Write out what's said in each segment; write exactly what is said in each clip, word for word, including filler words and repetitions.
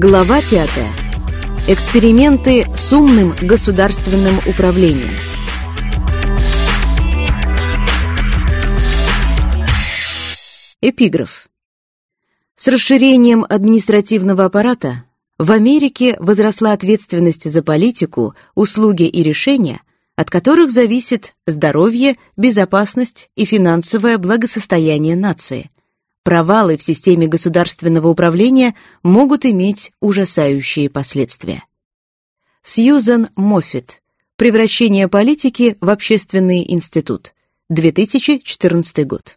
Глава пятая. Эксперименты с умным государственным управлением. Эпиграф. С расширением административного аппарата в Америке возросла ответственность за политику, услуги и решения, от которых зависит здоровье, безопасность и финансовое благосостояние нации. Провалы в системе государственного управления могут иметь ужасающие последствия. Сьюзан Моффетт. Превращение политики в общественный институт. две тысячи четырнадцатый год.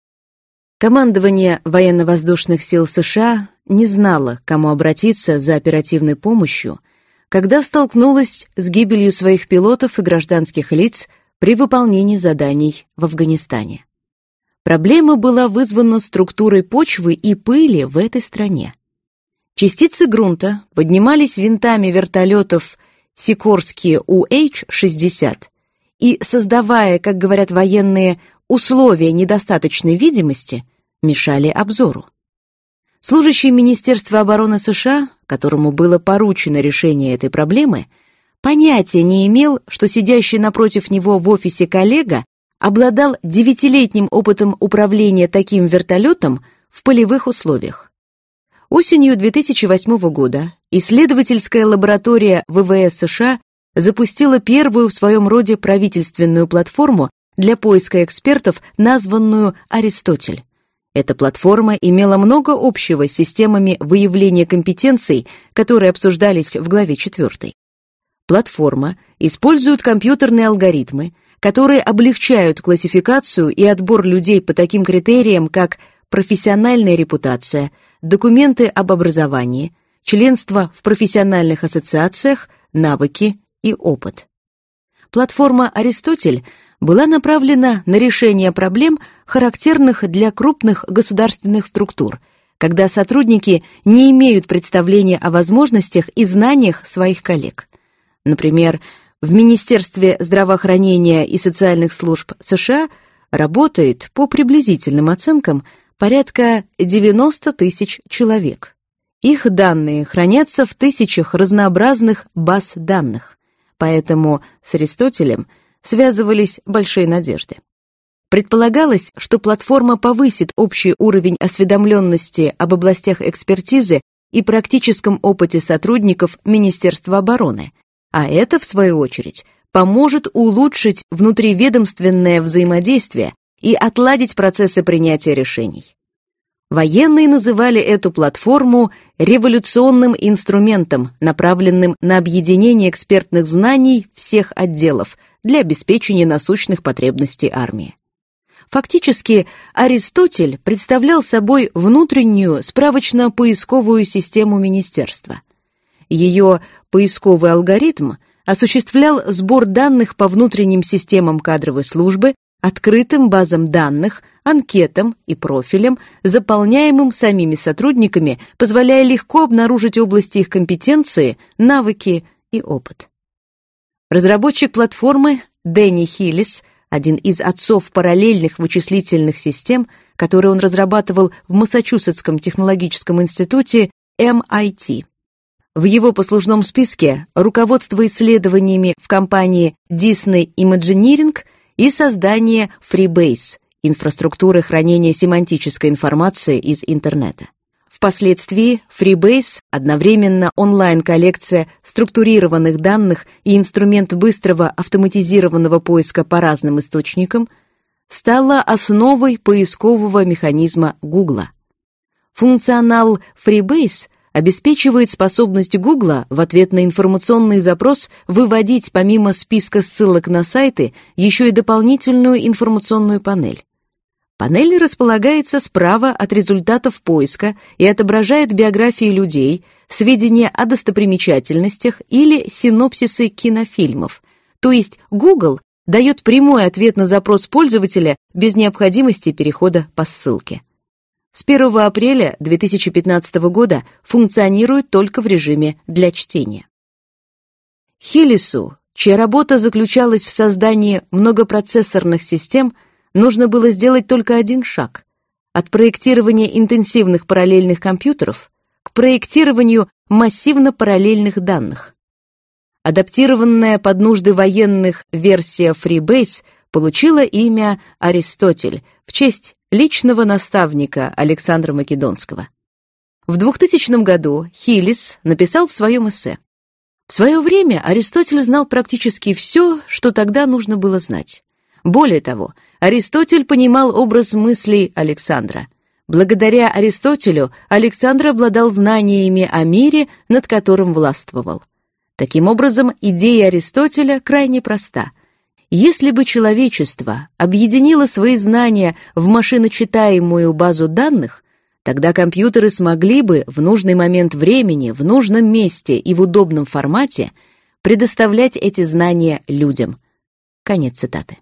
Командование военно-воздушных сил США не знало, к кому обратиться за оперативной помощью, когда столкнулось с гибелью своих пилотов и гражданских лиц при выполнении заданий в Афганистане. Проблема была вызвана структурой почвы и пыли в этой стране. Частицы грунта поднимались винтами вертолетов Сикорские У Эйч шестьдесят и, создавая, как говорят военные, условия недостаточной видимости, мешали обзору. Служащий Министерства обороны США, которому было поручено решение этой проблемы, понятия не имел, что сидящий напротив него в офисе коллега обладал девятилетним опытом управления таким вертолетом в полевых условиях. Осенью две тысячи восьмого года исследовательская лаборатория вэ вэ эс США запустила первую в своем роде правительственную платформу для поиска экспертов, названную «Аристотель». Эта платформа имела много общего с системами выявления компетенций, которые обсуждались в главе четвёртой. Платформа использует компьютерные алгоритмы, которые облегчают классификацию и отбор людей по таким критериям, как профессиональная репутация, документы об образовании, членство в профессиональных ассоциациях, навыки и опыт. Платформа «Аристотель» была направлена на решение проблем, характерных для крупных государственных структур, когда сотрудники не имеют представления о возможностях и знаниях своих коллег. Например, в Министерстве здравоохранения и социальных служб США работает, по приблизительным оценкам, порядка девяносто тысяч человек. Их данные хранятся в тысячах разнообразных баз данных, поэтому с Аристотелем связывались большие надежды. Предполагалось, что платформа повысит общий уровень осведомленности об областях экспертизы и практическом опыте сотрудников Министерства обороны, а это, в свою очередь, поможет улучшить внутриведомственное взаимодействие и отладить процессы принятия решений. Военные называли эту платформу революционным инструментом, направленным на объединение экспертных знаний всех отделов для обеспечения насущных потребностей армии. Фактически, Аристотель представлял собой внутреннюю справочно-поисковую систему министерства. Ее поисковый алгоритм осуществлял сбор данных по внутренним системам кадровой службы, открытым базам данных, анкетам и профилям, заполняемым самими сотрудниками, позволяя легко обнаружить области их компетенции, навыки и опыт. Разработчик платформы Дэнни Хиллис, один из отцов параллельных вычислительных систем, которые он разрабатывал в Массачусетском технологическом институте эм ай ти. В его послужном списке руководство исследованиями в компании Disney Imagineering и создание Freebase, инфраструктуры хранения семантической информации из интернета. Впоследствии Freebase, одновременно онлайн-коллекция структурированных данных и инструмент быстрого автоматизированного поиска по разным источникам, стала основой поискового механизма Google. Функционал Freebase обеспечивает способность Google в ответ на информационный запрос выводить помимо списка ссылок на сайты еще и дополнительную информационную панель. Панель располагается справа от результатов поиска и отображает биографии людей, сведения о достопримечательностях или синопсисы кинофильмов. То есть Google дает прямой ответ на запрос пользователя без необходимости перехода по ссылке. С первого апреля две тысячи пятнадцатого года функционирует только в режиме для чтения. Хиллису, чья работа заключалась в создании многопроцессорных систем, нужно было сделать только один шаг – от проектирования интенсивных параллельных компьютеров к к проектированию массивно-параллельных данных. Адаптированная под нужды военных версия Freebase получила имя Аристотель в честь личного наставника Александра Македонского. В двухтысячном году Хиллис написал в своем эссе: «В свое время Аристотель знал практически все, что тогда нужно было знать. Более того, Аристотель понимал образ мыслей Александра. Благодаря Аристотелю Александр обладал знаниями о мире, над которым властвовал. Таким образом, идея Аристотеля крайне проста. Если бы человечество объединило свои знания в машиночитаемую базу данных, тогда компьютеры смогли бы в нужный момент времени, в нужном месте и в удобном формате предоставлять эти знания людям». Конец цитаты.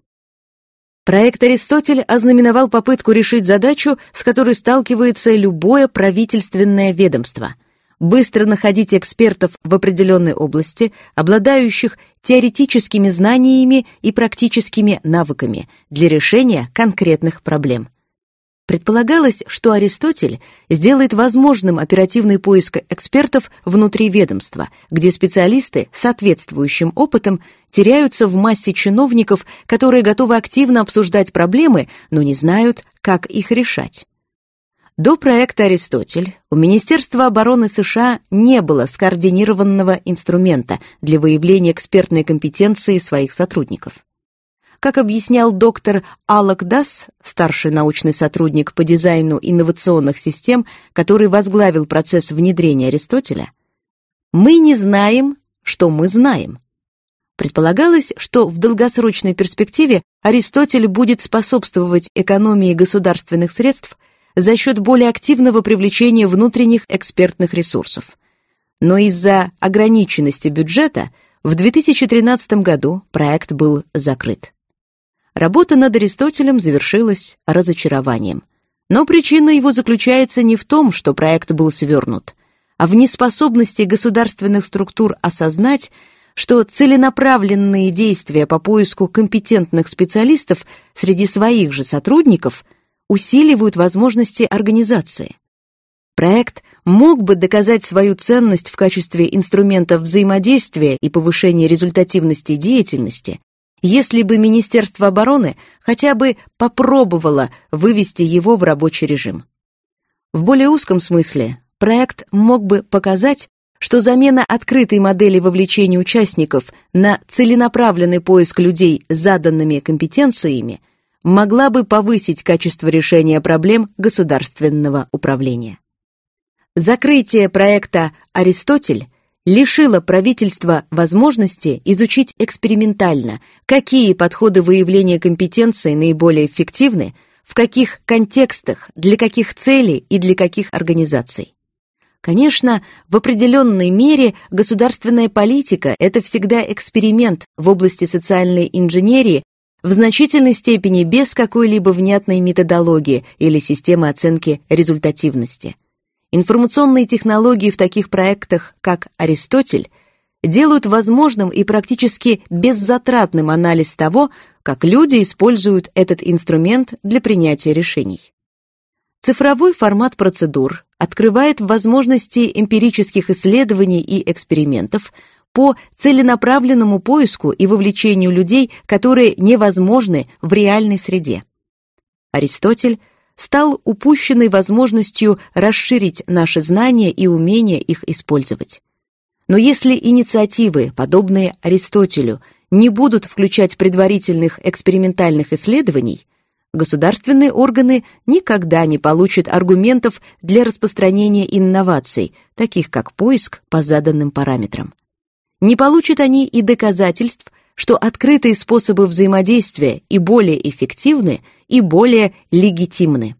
Проект «Аристотель» ознаменовал попытку решить задачу, с которой сталкивается любое правительственное ведомство – быстро находить экспертов в определенной области, обладающих теоретическими знаниями и практическими навыками для решения конкретных проблем. Предполагалось, что Аристотель сделает возможным оперативный поиск экспертов внутри ведомства, где специалисты с соответствующим опытом теряются в массе чиновников, которые готовы активно обсуждать проблемы, но не знают, как их решать. До проекта «Аристотель» у Министерства обороны США не было скоординированного инструмента для выявления экспертной компетенции своих сотрудников. Как объяснял доктор Алок Дасс, старший научный сотрудник по дизайну инновационных систем, который возглавил процесс внедрения Аристотеля, «мы не знаем, что мы знаем». Предполагалось, что в долгосрочной перспективе Аристотель будет способствовать экономии государственных средств за счет более активного привлечения внутренних экспертных ресурсов. Но из-за ограниченности бюджета в две тысячи тринадцатом году проект был закрыт. Работа над Аристотелем завершилась разочарованием. Но причина его заключается не в том, что проект был свернут, а в неспособности государственных структур осознать, что целенаправленные действия по поиску компетентных специалистов среди своих же сотрудников усиливают возможности организации. Проект мог бы доказать свою ценность в качестве инструмента взаимодействия и повышения результативности деятельности, если бы Министерство обороны хотя бы попробовало вывести его в рабочий режим. В более узком смысле проект мог бы показать, что замена открытой модели вовлечения участников на целенаправленный поиск людей с заданными компетенциями могла бы повысить качество решения проблем государственного управления. Закрытие проекта «Аристотель» лишило правительства возможности изучить экспериментально, какие подходы выявления компетенции наиболее эффективны, в каких контекстах, для каких целей и для каких организаций. Конечно, в определенной мере государственная политика – это всегда эксперимент в области социальной инженерии, в значительной степени без какой-либо внятной методологии или системы оценки результативности. Информационные технологии в таких проектах, как «Аристотель», делают возможным и практически беззатратным анализ того, как люди используют этот инструмент для принятия решений. Цифровой формат процедур открывает возможности эмпирических исследований и экспериментов по целенаправленному поиску и вовлечению людей, которые невозможны в реальной среде. Аристотель стал упущенной возможностью расширить наши знания и умения их использовать. Но если инициативы, подобные Аристотелю, не будут включать предварительных экспериментальных исследований, государственные органы никогда не получат аргументов для распространения инноваций, таких как поиск по заданным параметрам. Не получат они и доказательств, что открытые способы взаимодействия и более эффективны, и более легитимны.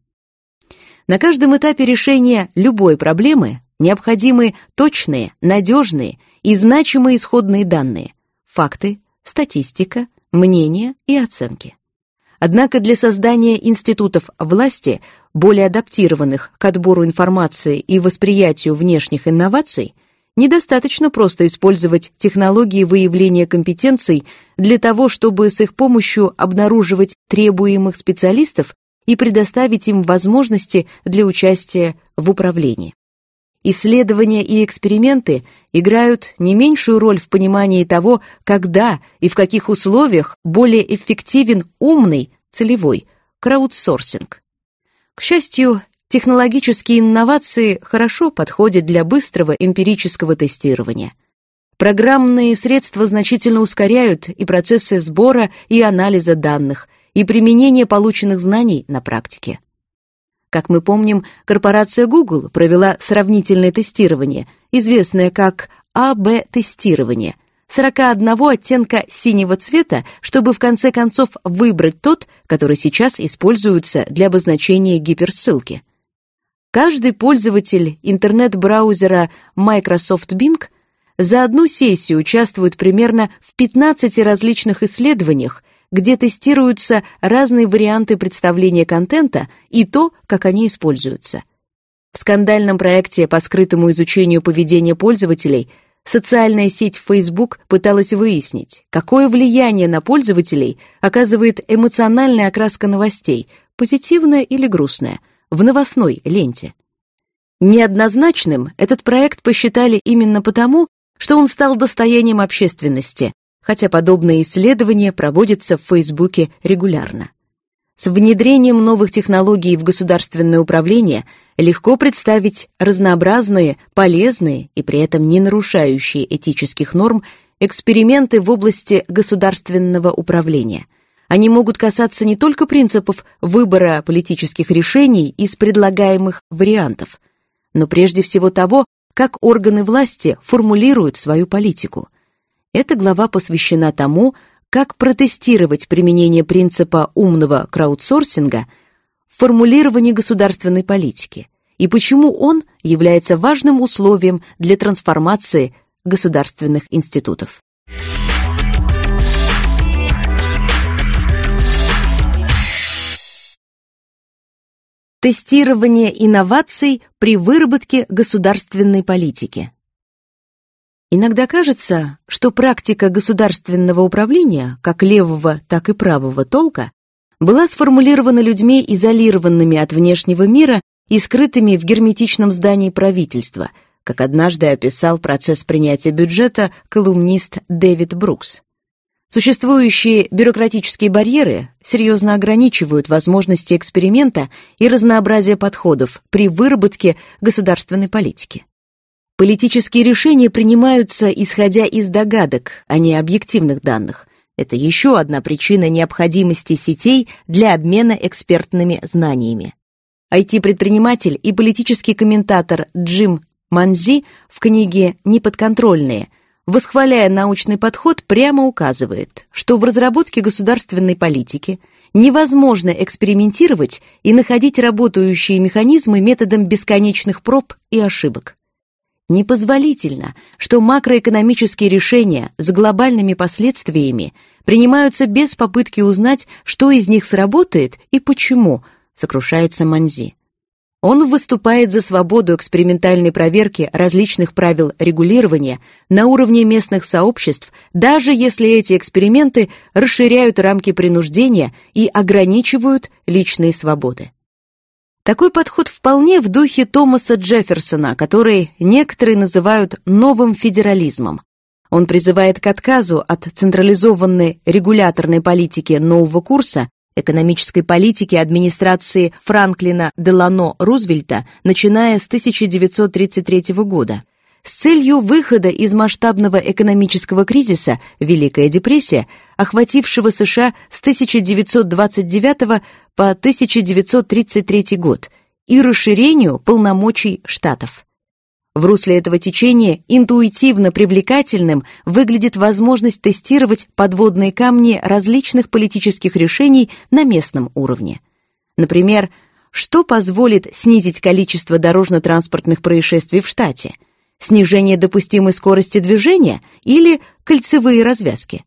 На каждом этапе решения любой проблемы необходимы точные, надежные и значимые исходные данные, факты, статистика, мнения и оценки. Однако для создания институтов власти, более адаптированных к отбору информации и восприятию внешних инноваций, недостаточно просто использовать технологии выявления компетенций для того, чтобы с их помощью обнаруживать требуемых специалистов и предоставить им возможности для участия в управлении. исследования и эксперименты играют не меньшую роль в понимании того, когда и в каких условиях более эффективен умный, целевой краудсорсинг. К счастью, технологические инновации хорошо подходят для быстрого эмпирического тестирования. Программные средства значительно ускоряют и процессы сбора и анализа данных, и применения полученных знаний на практике. Как мы помним, корпорация Google провела сравнительное тестирование, известное как А Б тестирование, сорок один оттенка синего цвета, чтобы в конце концов выбрать тот, который сейчас используется для обозначения гиперссылки. Каждый пользователь интернет-браузера Microsoft Bing за одну сессию участвует примерно в пятнадцати различных исследованиях, где тестируются разные варианты представления контента и то, как они используются. В скандальном проекте по скрытому изучению поведения пользователей социальная сеть Facebook пыталась выяснить, какое влияние на пользователей оказывает эмоциональная окраска новостей, позитивная или грустная, в новостной ленте. Неоднозначным этот проект посчитали именно потому, что он стал достоянием общественности, хотя подобные исследования проводятся в Фейсбуке регулярно. С внедрением новых технологий в государственное управление легко представить разнообразные, полезные и при этом не нарушающие этических норм эксперименты в области государственного управления. Они могут касаться не только принципов выбора политических решений из предлагаемых вариантов, но прежде всего того, как органы власти формулируют свою политику. Эта глава посвящена тому, как протестировать применение принципа умного краудсорсинга в формулировании государственной политики и почему он является важным условием для трансформации государственных институтов. Тестирование инноваций при выработке государственной политики. Иногда кажется, что практика государственного управления, как левого, так и правого толка, была сформулирована людьми, изолированными от внешнего мира и скрытыми в герметичном здании правительства, как однажды описал процесс принятия бюджета колумнист Дэвид Брукс. Существующие бюрократические барьеры серьезно ограничивают возможности эксперимента и разнообразия подходов при выработке государственной политики. Политические решения принимаются, исходя из догадок, а не объективных данных. Это еще одна причина необходимости сетей для обмена экспертными знаниями. ай ти-предприниматель и политический комментатор Джим Манзи в книге «Неподконтрольные», восхваляя научный подход, прямо указывает, что в разработке государственной политики невозможно экспериментировать и находить работающие механизмы методом бесконечных проб и ошибок. Непозволительно, что макроэкономические решения с глобальными последствиями принимаются без попытки узнать, что из них сработает и почему, сокрушается Манзи. Он выступает за свободу экспериментальной проверки различных правил регулирования на уровне местных сообществ, даже если эти эксперименты расширяют рамки принуждения и ограничивают личные свободы. Такой подход вполне в духе Томаса Джефферсона, который некоторые называют новым федерализмом. Он призывает к отказу от централизованной регуляторной политики нового курса, экономической политики администрации Франклина Делано Рузвельта, начиная с тысяча девятьсот тридцать третьего года, с целью выхода из масштабного экономического кризиса Великая депрессия, охватившего США с тысяча девятьсот двадцать девятого по тысяча девятьсот тридцать третий год, и расширению полномочий штатов. В русле этого течения интуитивно привлекательным выглядит возможность тестировать подводные камни различных политических решений на местном уровне. Например, что позволит снизить количество дорожно-транспортных происшествий в штате? Снижение допустимой скорости движения или кольцевые развязки?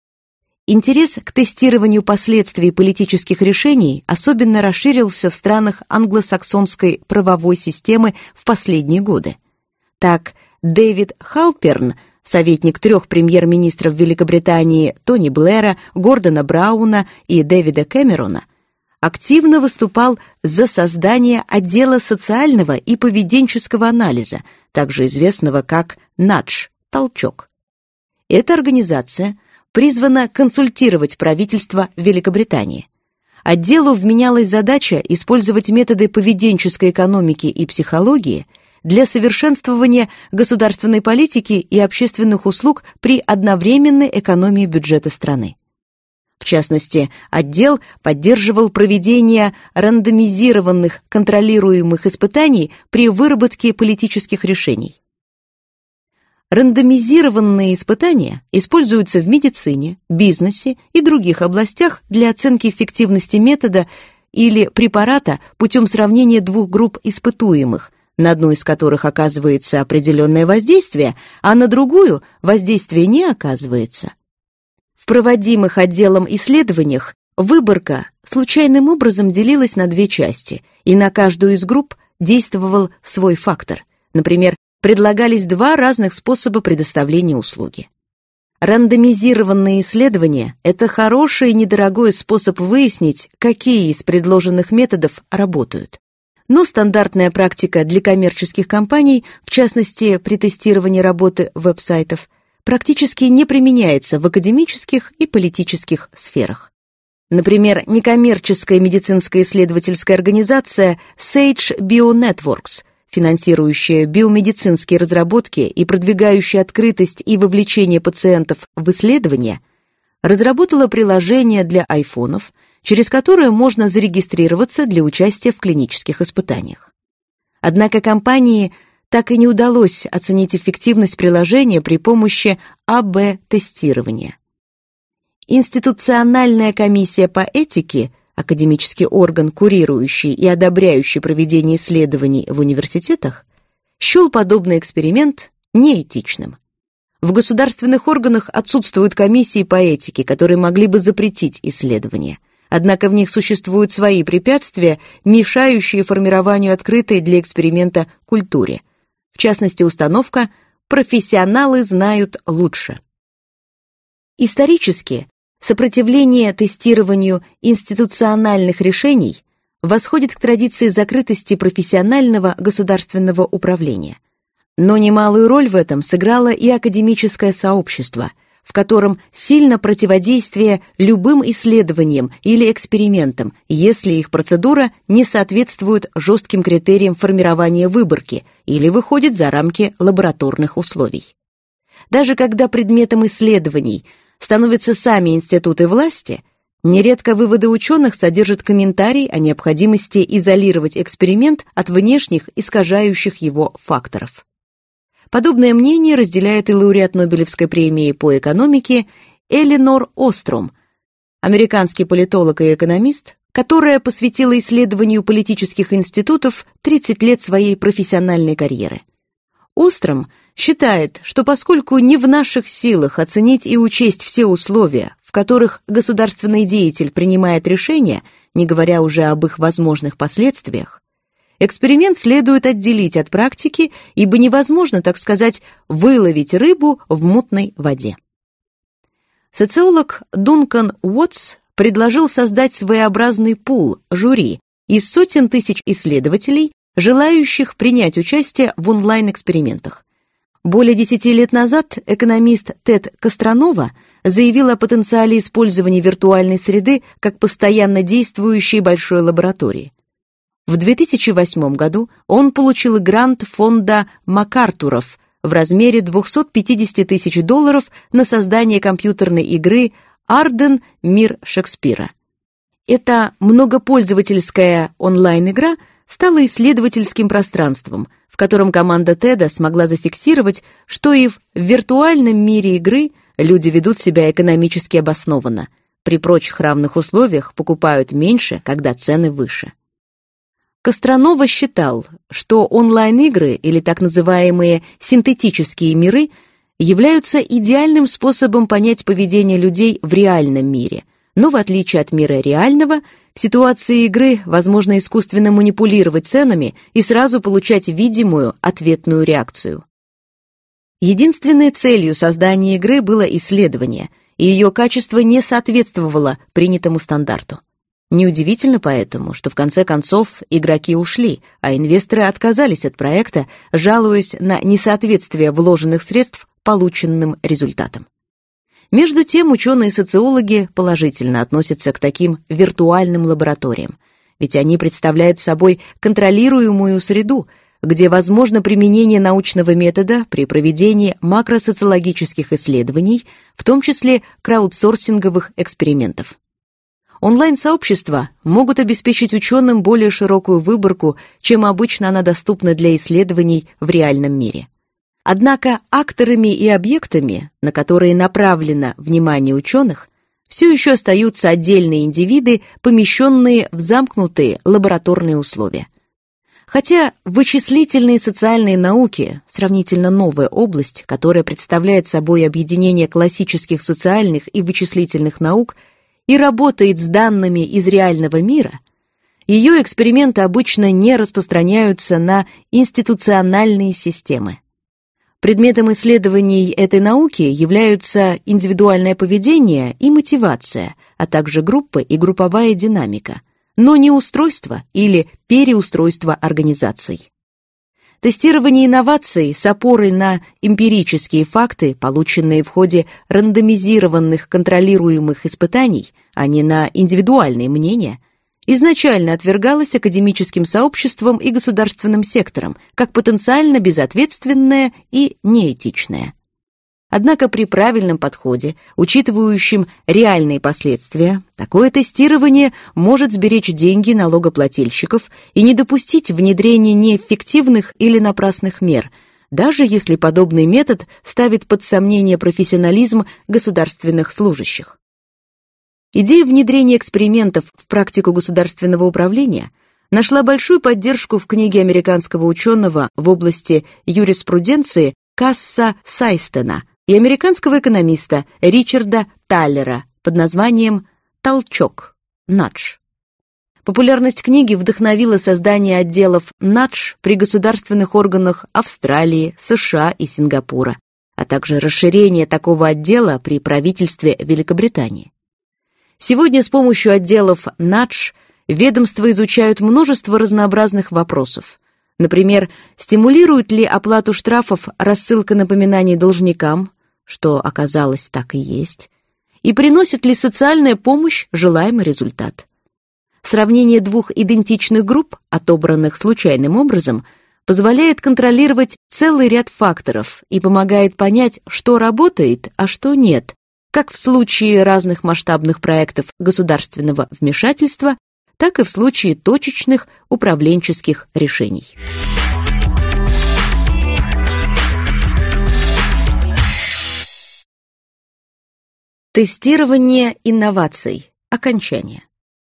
Интерес к тестированию последствий политических решений особенно расширился в странах англосаксонской правовой системы в последние годы. Так, Дэвид Халперн, советник трех премьер-министров Великобритании Тони Блэра, Гордона Брауна и Дэвида Кэмерона, активно выступал за создание отдела социального и поведенческого анализа, также известного как «Надж» – «Толчок». Эта организация призвана консультировать правительство Великобритании. Отделу вменялась задача использовать методы поведенческой экономики и психологии для совершенствования государственной политики и общественных услуг при одновременной экономии бюджета страны. В частности, отдел поддерживал проведение рандомизированных контролируемых испытаний при выработке политических решений. Рандомизированные испытания используются в медицине, бизнесе и других областях для оценки эффективности метода или препарата путем сравнения двух групп испытуемых, на одну из которых оказывается определенное воздействие, а на другую воздействие не оказывается. В проводимых отделом исследованиях выборка случайным образом делилась на две части, и на каждую из групп действовал свой фактор. Например, предлагались два разных способа предоставления услуги. Рандомизированные исследования – это хороший и недорогой способ выяснить, какие из предложенных методов работают. Но стандартная практика для коммерческих компаний, в частности, при тестировании работы веб-сайтов, практически не применяется в академических и политических сферах. Например, некоммерческая медицинская исследовательская организация Sage BioNetworks, финансирующая биомедицинские разработки и продвигающая открытость и вовлечение пациентов в исследования, разработала приложение для айфонов, через которое можно зарегистрироваться для участия в клинических испытаниях. Однако компании так и не удалось оценить эффективность приложения при помощи А Б тестирования. Институциональная комиссия по этике, академический орган, курирующий и одобряющий проведение исследований в университетах, счел подобный эксперимент неэтичным. В государственных органах отсутствуют комиссии по этике, которые могли бы запретить исследования. Однако в них существуют свои препятствия, мешающие формированию открытой для эксперимента культуре. В частности, установка «профессионалы знают лучше». Исторически сопротивление тестированию институциональных решений восходит к традиции закрытости профессионального государственного управления. Но немалую роль в этом сыграло и академическое сообщество, в котором сильно противодействие любым исследованиям или экспериментам, если их процедура не соответствует жестким критериям формирования выборки или выходит за рамки лабораторных условий. Даже когда предметом исследований становятся сами институты власти, нередко выводы ученых содержат комментарий о необходимости изолировать эксперимент от внешних искажающих его факторов. Подобное мнение разделяет и лауреат Нобелевской премии по экономике Эленор Остром, американский политолог и экономист, которая посвятила исследованию политических институтов тридцать лет своей профессиональной карьеры. Остром считает, что поскольку не в наших силах оценить и учесть все условия, в которых государственный деятель принимает решения, не говоря уже об их возможных последствиях, эксперимент следует отделить от практики, ибо невозможно, так сказать, выловить рыбу в мутной воде. Социолог Дункан Уотс предложил создать своеобразный пул, жюри, из сотен тысяч исследователей, желающих принять участие в онлайн-экспериментах. Более десяти лет назад экономист Тед Костронова заявил о потенциале использования виртуальной среды как постоянно действующей большой лаборатории. В две тысячи восьмом году он получил грант фонда МакАртуров в размере двести пятьдесят тысяч долларов на создание компьютерной игры «Арден. Мир Шекспира». Эта многопользовательская онлайн-игра стала исследовательским пространством, в котором команда Теда смогла зафиксировать, что и в виртуальном мире игры люди ведут себя экономически обоснованно, при прочих равных условиях покупают меньше, когда цены выше. Костронова считал, что онлайн-игры, или так называемые синтетические миры, являются идеальным способом понять поведение людей в реальном мире, но в отличие от мира реального, в ситуации игры возможно искусственно манипулировать ценами и сразу получать видимую ответную реакцию. Единственной целью создания игры было исследование, и ее качество не соответствовало принятому стандарту. Неудивительно поэтому, что в конце концов игроки ушли, а инвесторы отказались от проекта, жалуясь на несоответствие вложенных средств полученным результатам. Между тем, ученые-социологи положительно относятся к таким виртуальным лабораториям, ведь они представляют собой контролируемую среду, где возможно применение научного метода при проведении макросоциологических исследований, в том числе краудсорсинговых экспериментов. Онлайн-сообщества могут обеспечить ученым более широкую выборку, чем обычно она доступна для исследований в реальном мире. Однако акторами и объектами, на которые направлено внимание ученых, все еще остаются отдельные индивиды, помещенные в замкнутые лабораторные условия. Хотя вычислительные социальные науки – сравнительно новая область, которая представляет собой объединение классических социальных и вычислительных наук и работает с данными из реального мира, ее эксперименты обычно не распространяются на институциональные системы. Предметом исследований этой науки являются индивидуальное поведение и мотивация, а также группы и групповая динамика, но не устройство или переустройство организаций. Тестирование инноваций с опорой на эмпирические факты, полученные в ходе рандомизированных контролируемых испытаний, а не на индивидуальные мнения, изначально отвергалось академическим сообществом и государственным сектором как потенциально безответственное и неэтичное. Однако при правильном подходе, учитывающем реальные последствия, такое тестирование может сберечь деньги налогоплательщиков и не допустить внедрения неэффективных или напрасных мер, даже если подобный метод ставит под сомнение профессионализм государственных служащих. Идея внедрения экспериментов в практику государственного управления нашла большую поддержку в книге американского ученого в области юриспруденции Касса Сайстена и американского экономиста Ричарда Таллера под названием «Толчок» (Nudge). Популярность книги вдохновила создание отделов Nudge при государственных органах Австралии, США и Сингапура, а также расширение такого отдела при правительстве Великобритании. Сегодня с помощью отделов Nudge ведомства изучают множество разнообразных вопросов. Например, стимулирует ли оплату штрафов рассылка напоминаний должникам, что оказалось так и есть, и приносит ли социальная помощь желаемый результат. Сравнение двух идентичных групп, отобранных случайным образом, позволяет контролировать целый ряд факторов и помогает понять, что работает, а что нет, как в случае разных масштабных проектов государственного вмешательства, так и в случае точечных управленческих решений. Тестирование инноваций. Окончание.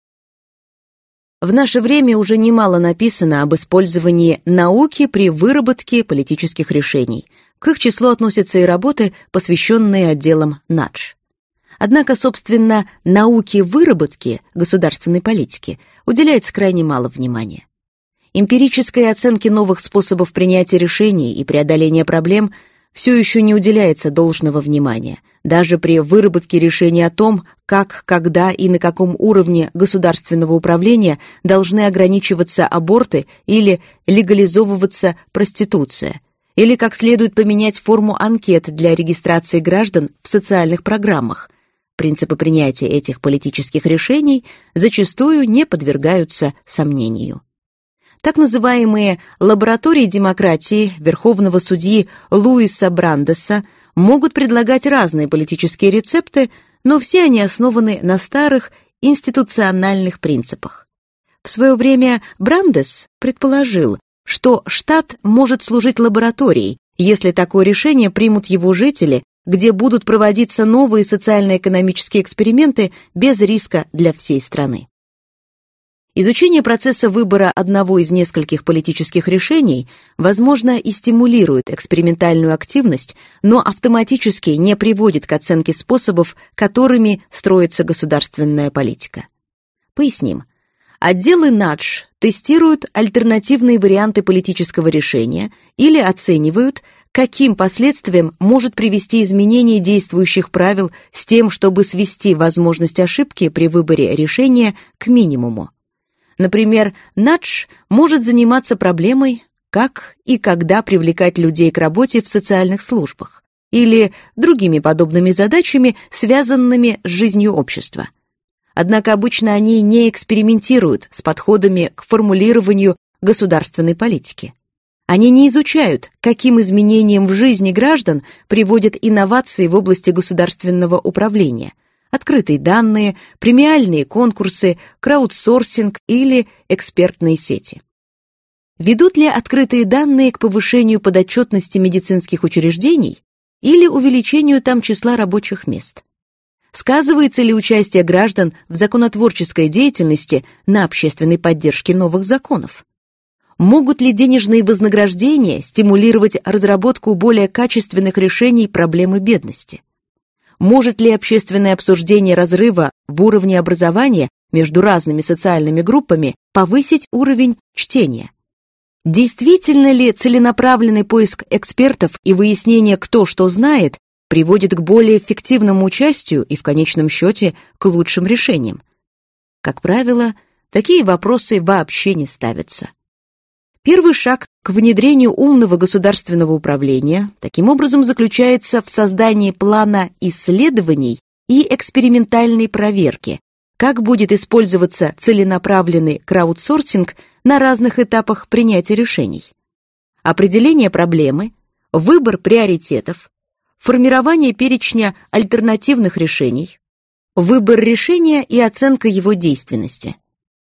В наше время уже немало написано об использовании науки при выработке политических решений. К их числу относятся и работы, посвященные отделам Nudge. Однако, собственно, науке выработки государственной политики уделяется крайне мало внимания. Эмпирической оценке новых способов принятия решений и преодоления проблем все еще не уделяется должного внимания, даже при выработке решений о том, как, когда и на каком уровне государственного управления должны ограничиваться аборты или легализовываться проституция, или как следует поменять форму анкет для регистрации граждан в социальных программах. Принципы принятия этих политических решений зачастую не подвергаются сомнению. Так называемые лаборатории демократии верховного судьи Луиса Брандеса могут предлагать разные политические рецепты, но все они основаны на старых институциональных принципах. В свое время Брандес предположил, что штат может служить лабораторией, если такое решение примут его жители, где будут проводиться новые социально-экономические эксперименты без риска для всей страны. Изучение процесса выбора одного из нескольких политических решений, возможно, и стимулирует экспериментальную активность, но автоматически не приводит к оценке способов, которыми строится государственная политика. Поясним. Отделы Nudge тестируют альтернативные варианты политического решения или оценивают, каким последствиям может привести изменение действующих правил с тем, чтобы свести возможность ошибки при выборе решения к минимуму. Например, Надж может заниматься проблемой, как и когда привлекать людей к работе в социальных службах, или другими подобными задачами, связанными с жизнью общества. Однако обычно они не экспериментируют с подходами к формулированию государственной политики. Они не изучают, каким изменениям в жизни граждан приводят инновации в области государственного управления, открытые данные, премиальные конкурсы, краудсорсинг или экспертные сети. Ведут ли открытые данные к повышению подотчетности медицинских учреждений или увеличению там числа рабочих мест? Сказывается ли участие граждан в законотворческой деятельности на общественной поддержке новых законов? Могут ли денежные вознаграждения стимулировать разработку более качественных решений проблемы бедности? Может ли общественное обсуждение разрыва в уровне образования между разными социальными группами повысить уровень чтения? Действительно ли целенаправленный поиск экспертов и выяснение, кто что знает, приводит к более эффективному участию и, в конечном счете, к лучшим решениям? Как правило, такие вопросы вообще не ставятся. Первый шаг к внедрению умного государственного управления таким образом заключается в создании плана исследований и экспериментальной проверки, как будет использоваться целенаправленный краудсорсинг на разных этапах принятия решений. Определение проблемы, выбор приоритетов, формирование перечня альтернативных решений, выбор решения и оценка его действенности.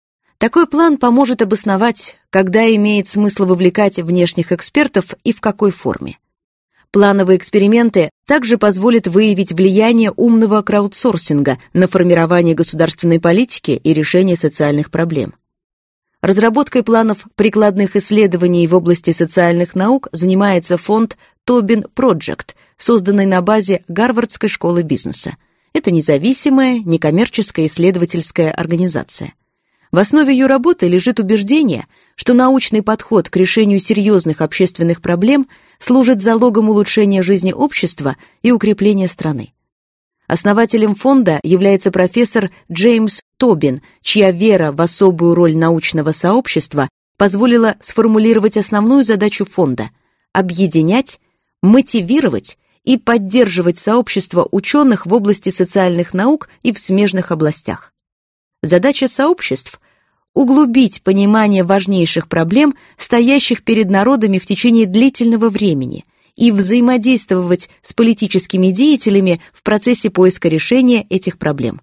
Такой план поможет обосновать, когда имеет смысл вовлекать внешних экспертов и в какой форме. Плановые эксперименты также позволят выявить влияние умного краудсорсинга на формирование государственной политики и решение социальных проблем. Разработкой планов прикладных исследований в области социальных наук занимается фонд Тобин Project, созданный на базе Гарвардской школы бизнеса. Это независимая, некоммерческая исследовательская организация. В основе ее работы лежит убеждение, что научный подход к решению серьезных общественных проблем служит залогом улучшения жизни общества и укрепления страны. Основателем фонда является профессор Джеймс Тобин, чья вера в особую роль научного сообщества позволила сформулировать основную задачу фонда – объединять, мотивировать и поддерживать сообщество ученых в области социальных наук и в смежных областях. Задача сообществ – углубить понимание важнейших проблем, стоящих перед народами в течение длительного времени, и взаимодействовать с политическими деятелями в процессе поиска решения этих проблем.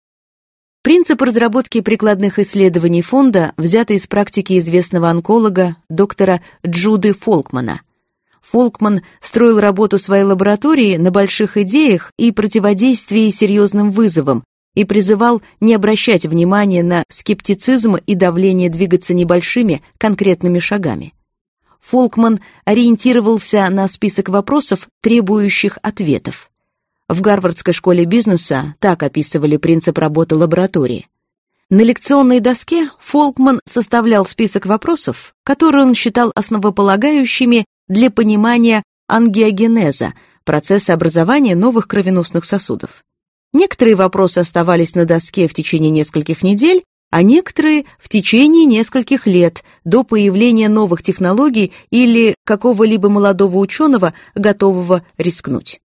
Принцип разработки прикладных исследований фонда взят из практики известного онколога доктора Джуды Фолкмана. Фолкман строил работу своей лаборатории на больших идеях и противодействии серьезным вызовам, и призывал не обращать внимания на скептицизм и давление двигаться небольшими конкретными шагами. Фолкман ориентировался на список вопросов, требующих ответов. В Гарвардской школе бизнеса так описывали принцип работы лаборатории. На лекционной доске Фолкман составлял список вопросов, которые он считал основополагающими для понимания ангиогенеза, процесса образования новых кровеносных сосудов. Некоторые вопросы оставались на доске в течение нескольких недель, а некоторые в течение нескольких лет до появления новых технологий или какого-либо молодого ученого, готового рискнуть.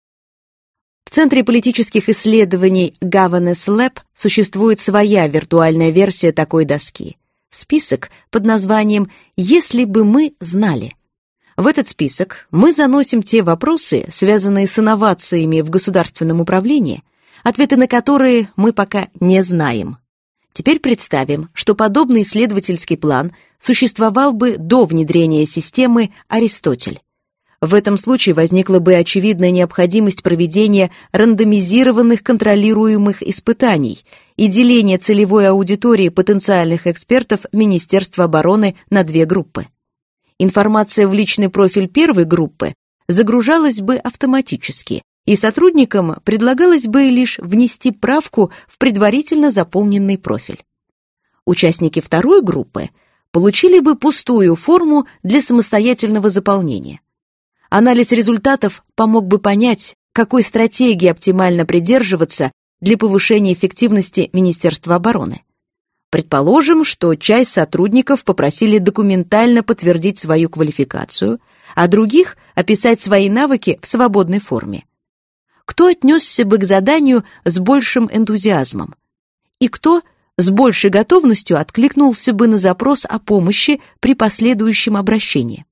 В Центре политических исследований Governance Lab существует своя виртуальная версия такой доски. Список под названием «Если бы мы знали». В этот список мы заносим те вопросы, связанные с инновациями в государственном управлении, ответы на которые мы пока не знаем. Теперь представим, что подобный исследовательский план существовал бы до внедрения системы Аристотель. В этом случае возникла бы очевидная необходимость проведения рандомизированных контролируемых испытаний и деления целевой аудитории потенциальных экспертов Министерства обороны на две группы. Информация в личный профиль первой группы загружалась бы автоматически, и сотрудникам предлагалось бы лишь внести правку в предварительно заполненный профиль. Участники второй группы получили бы пустую форму для самостоятельного заполнения. Анализ результатов помог бы понять, какой стратегии оптимально придерживаться для повышения эффективности Министерства обороны. Предположим, что часть сотрудников попросили документально подтвердить свою квалификацию, а других описать свои навыки в свободной форме. Кто отнесся бы к заданию с большим энтузиазмом? И кто с большей готовностью откликнулся бы на запрос о помощи при последующем обращении?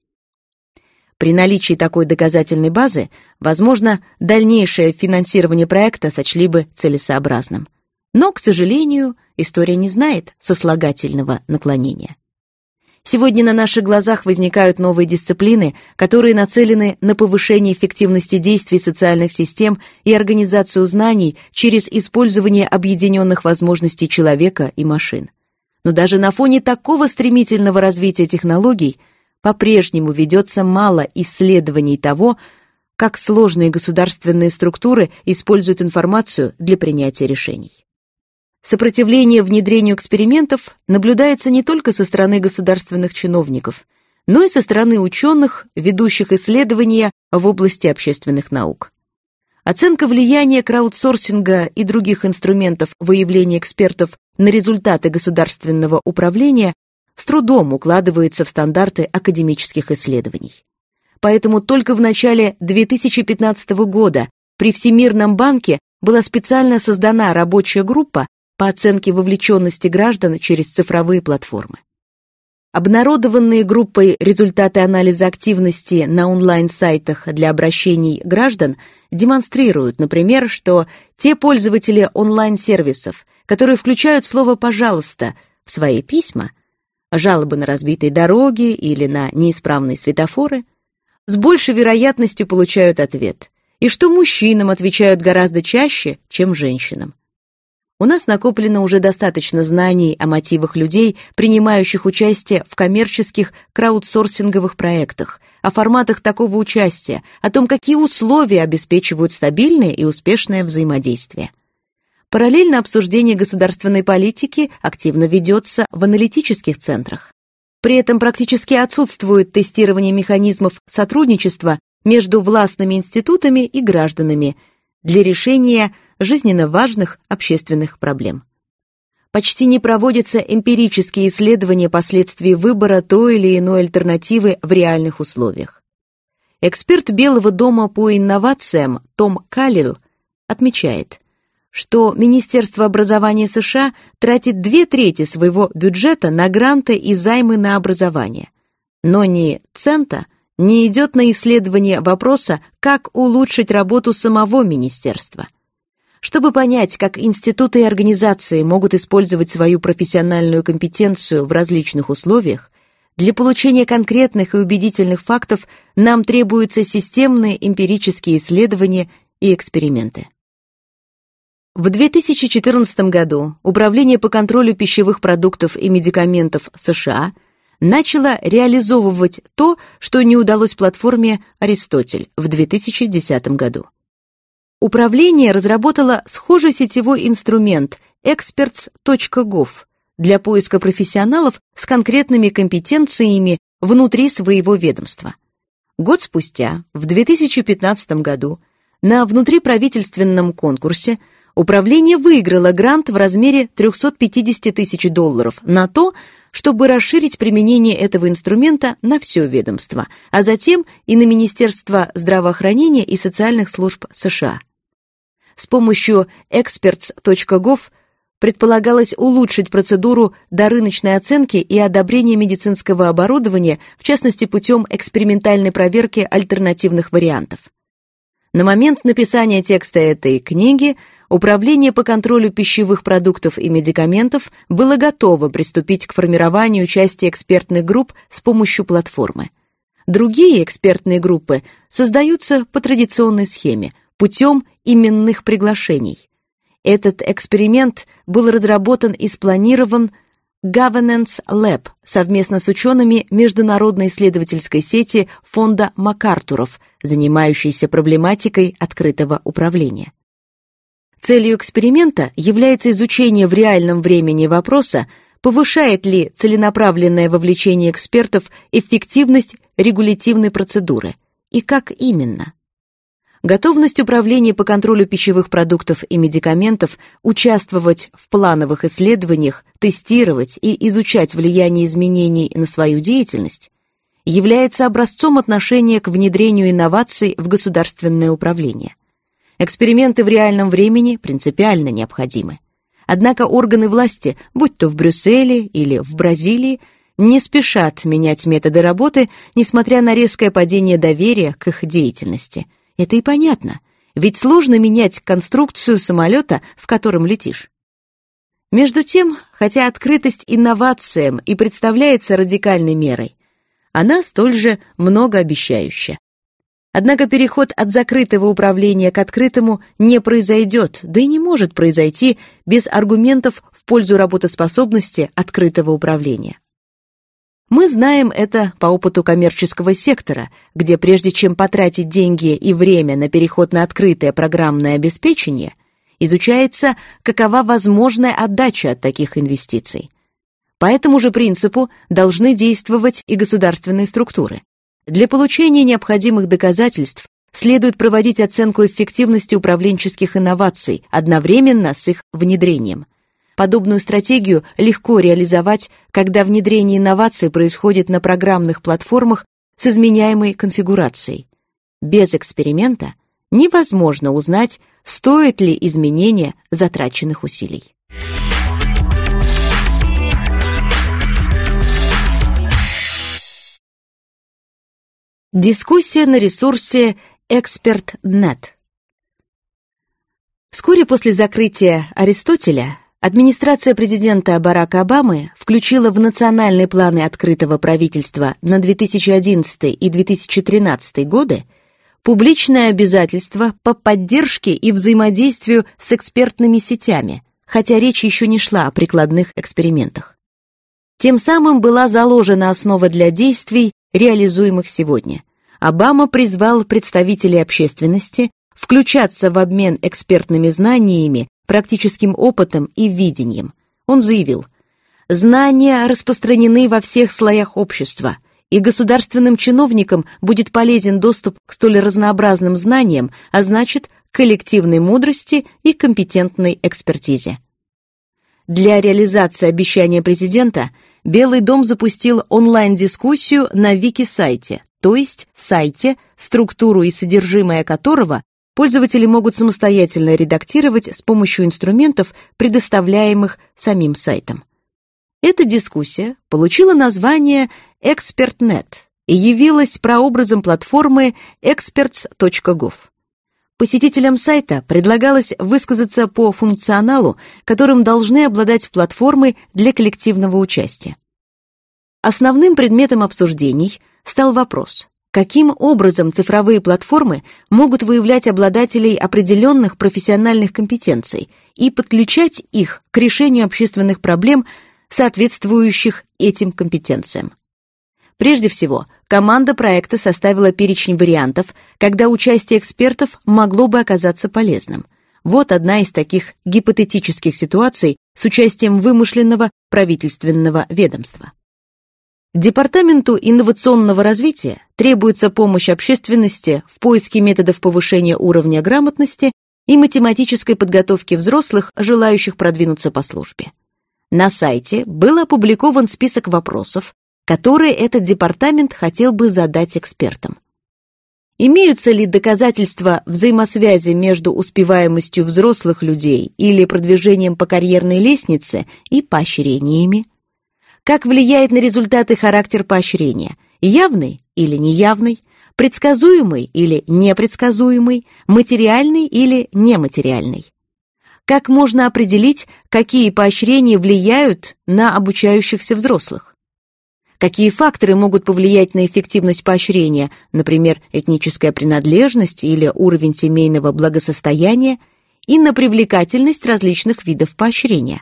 При наличии такой доказательной базы, возможно, дальнейшее финансирование проекта сочли бы целесообразным. Но, к сожалению, история не знает сослагательного наклонения. Сегодня на наших глазах возникают новые дисциплины, которые нацелены на повышение эффективности действий социальных систем и организацию знаний через использование объединенных возможностей человека и машин. Но даже на фоне такого стремительного развития технологий по-прежнему ведется мало исследований того, как сложные государственные структуры используют информацию для принятия решений. Сопротивление внедрению экспериментов наблюдается не только со стороны государственных чиновников, но и со стороны ученых, ведущих исследования в области общественных наук. Оценка влияния краудсорсинга и других инструментов выявления экспертов на результаты государственного управления с трудом укладывается в стандарты академических исследований. Поэтому только в начале две тысячи пятнадцатого года при Всемирном банке была специально создана рабочая группа по оценке вовлеченности граждан через цифровые платформы. Обнародованные группой результаты анализа активности на онлайн-сайтах для обращений граждан демонстрируют, например, что те пользователи онлайн-сервисов, которые включают слово «пожалуйста» в свои письма, жалобы на разбитые дороги или на неисправные светофоры, с большей вероятностью получают ответ, и что мужчинам отвечают гораздо чаще, чем женщинам. У нас накоплено уже достаточно знаний о мотивах людей, принимающих участие в коммерческих краудсорсинговых проектах, о форматах такого участия, о том, какие условия обеспечивают стабильное и успешное взаимодействие. Параллельно обсуждение государственной политики активно ведется в аналитических центрах. При этом практически отсутствует тестирование механизмов сотрудничества между властными институтами и гражданами для решения жизненно важных общественных проблем. Почти не проводятся эмпирические исследования последствий выбора той или иной альтернативы в реальных условиях. Эксперт Белого дома по инновациям Том Калил отмечает, что Министерство образования США тратит две трети своего бюджета на гранты и займы на образование, но ни цента не идет на исследование вопроса, как улучшить работу самого министерства. Чтобы понять, как институты и организации могут использовать свою профессиональную компетенцию в различных условиях, для получения конкретных и убедительных фактов нам требуются системные эмпирические исследования и эксперименты. В две тысячи четырнадцатом году Управление по контролю пищевых продуктов и медикаментов США начало реализовывать то, что не удалось платформе «Аристотель» в две тысячи десятом году. Управление разработало схожий сетевой инструмент экспертс точка гов для поиска профессионалов с конкретными компетенциями внутри своего ведомства. Год спустя, в две тысячи пятнадцатом году, на внутриправительственном конкурсе управление выиграло грант в размере триста пятьдесят тысяч долларов на то, чтобы расширить применение этого инструмента на все ведомство, а затем и на Министерство здравоохранения и социальных служб США. С помощью экспертс точка гов предполагалось улучшить процедуру дорыночной оценки и одобрения медицинского оборудования, в частности путем экспериментальной проверки альтернативных вариантов. На момент написания текста этой книги Управление по контролю пищевых продуктов и медикаментов было готово приступить к формированию части экспертных групп с помощью платформы. Другие экспертные группы создаются по традиционной схеме, путем именных приглашений. Этот эксперимент был разработан и спланирован Governance Lab совместно с учеными международной исследовательской сети фонда МакАртуров, занимающейся проблематикой открытого управления. Целью эксперимента является изучение в реальном времени вопроса, повышает ли целенаправленное вовлечение экспертов эффективность регулятивной процедуры и как именно? Готовность управления по контролю пищевых продуктов и медикаментов участвовать в плановых исследованиях, тестировать и изучать влияние изменений на свою деятельность является образцом отношения к внедрению инноваций в государственное управление. Эксперименты в реальном времени принципиально необходимы. Однако органы власти, будь то в Брюсселе или в Бразилии, не спешат менять методы работы, несмотря на резкое падение доверия к их деятельности. Это и понятно, ведь сложно менять конструкцию самолета, в котором летишь. Между тем, хотя открытость инновациям и представляется радикальной мерой, она столь же многообещающая. Однако переход от закрытого управления к открытому не произойдет, да и не может произойти без аргументов в пользу работоспособности открытого управления. Мы знаем это по опыту коммерческого сектора, где прежде чем потратить деньги и время на переход на открытое программное обеспечение, изучается, какова возможная отдача от таких инвестиций. По этому же принципу должны действовать и государственные структуры. Для получения необходимых доказательств следует проводить оценку эффективности управленческих инноваций одновременно с их внедрением. Подобную стратегию легко реализовать, когда внедрение инноваций происходит на программных платформах с изменяемой конфигурацией. Без эксперимента невозможно узнать, стоит ли изменение затраченных усилий. Дискуссия на ресурсе эксперт точка нет. Вскоре после закрытия Аристотеля администрация президента Барака Обамы включила в национальные планы открытого правительства на две тысячи одиннадцатый и две тысячи тринадцатый годы публичное обязательство по поддержке и взаимодействию с экспертными сетями, хотя речь еще не шла о прикладных экспериментах. Тем самым была заложена основа для действий, реализуемых сегодня. Обама призвал представителей общественности включаться в обмен экспертными знаниями, практическим опытом и видением. Он заявил: «Знания распространены во всех слоях общества, и государственным чиновникам будет полезен доступ к столь разнообразным знаниям, а значит, к коллективной мудрости и компетентной экспертизе». Для реализации обещания президента Белый дом запустил онлайн-дискуссию на вики-сайте, то есть сайте, структуру и содержимое которого пользователи могут самостоятельно редактировать с помощью инструментов, предоставляемых самим сайтом. Эта дискуссия получила название эксперт точка нет и явилась прообразом платформы экспертс точка гов. Посетителям сайта предлагалось высказаться по функционалу, которым должны обладать платформы для коллективного участия. Основным предметом обсуждений стал вопрос: каким образом цифровые платформы могут выявлять обладателей определенных профессиональных компетенций и подключать их к решению общественных проблем, соответствующих этим компетенциям. Прежде всего, команда проекта составила перечень вариантов, когда участие экспертов могло бы оказаться полезным. Вот одна из таких гипотетических ситуаций с участием вымышленного правительственного ведомства. Департаменту инновационного развития требуется помощь общественности в поиске методов повышения уровня грамотности и математической подготовки взрослых, желающих продвинуться по службе. На сайте был опубликован список вопросов, которые этот департамент хотел бы задать экспертам. Имеются ли доказательства взаимосвязи между успеваемостью взрослых людей или продвижением по карьерной лестнице и поощрениями? Как влияет на результаты характер поощрения? Явный или неявный? Предсказуемый или непредсказуемый? Материальный или нематериальный? Как можно определить, какие поощрения влияют на обучающихся взрослых? Какие факторы могут повлиять на эффективность поощрения, например, этническая принадлежность или уровень семейного благосостояния, и на привлекательность различных видов поощрения?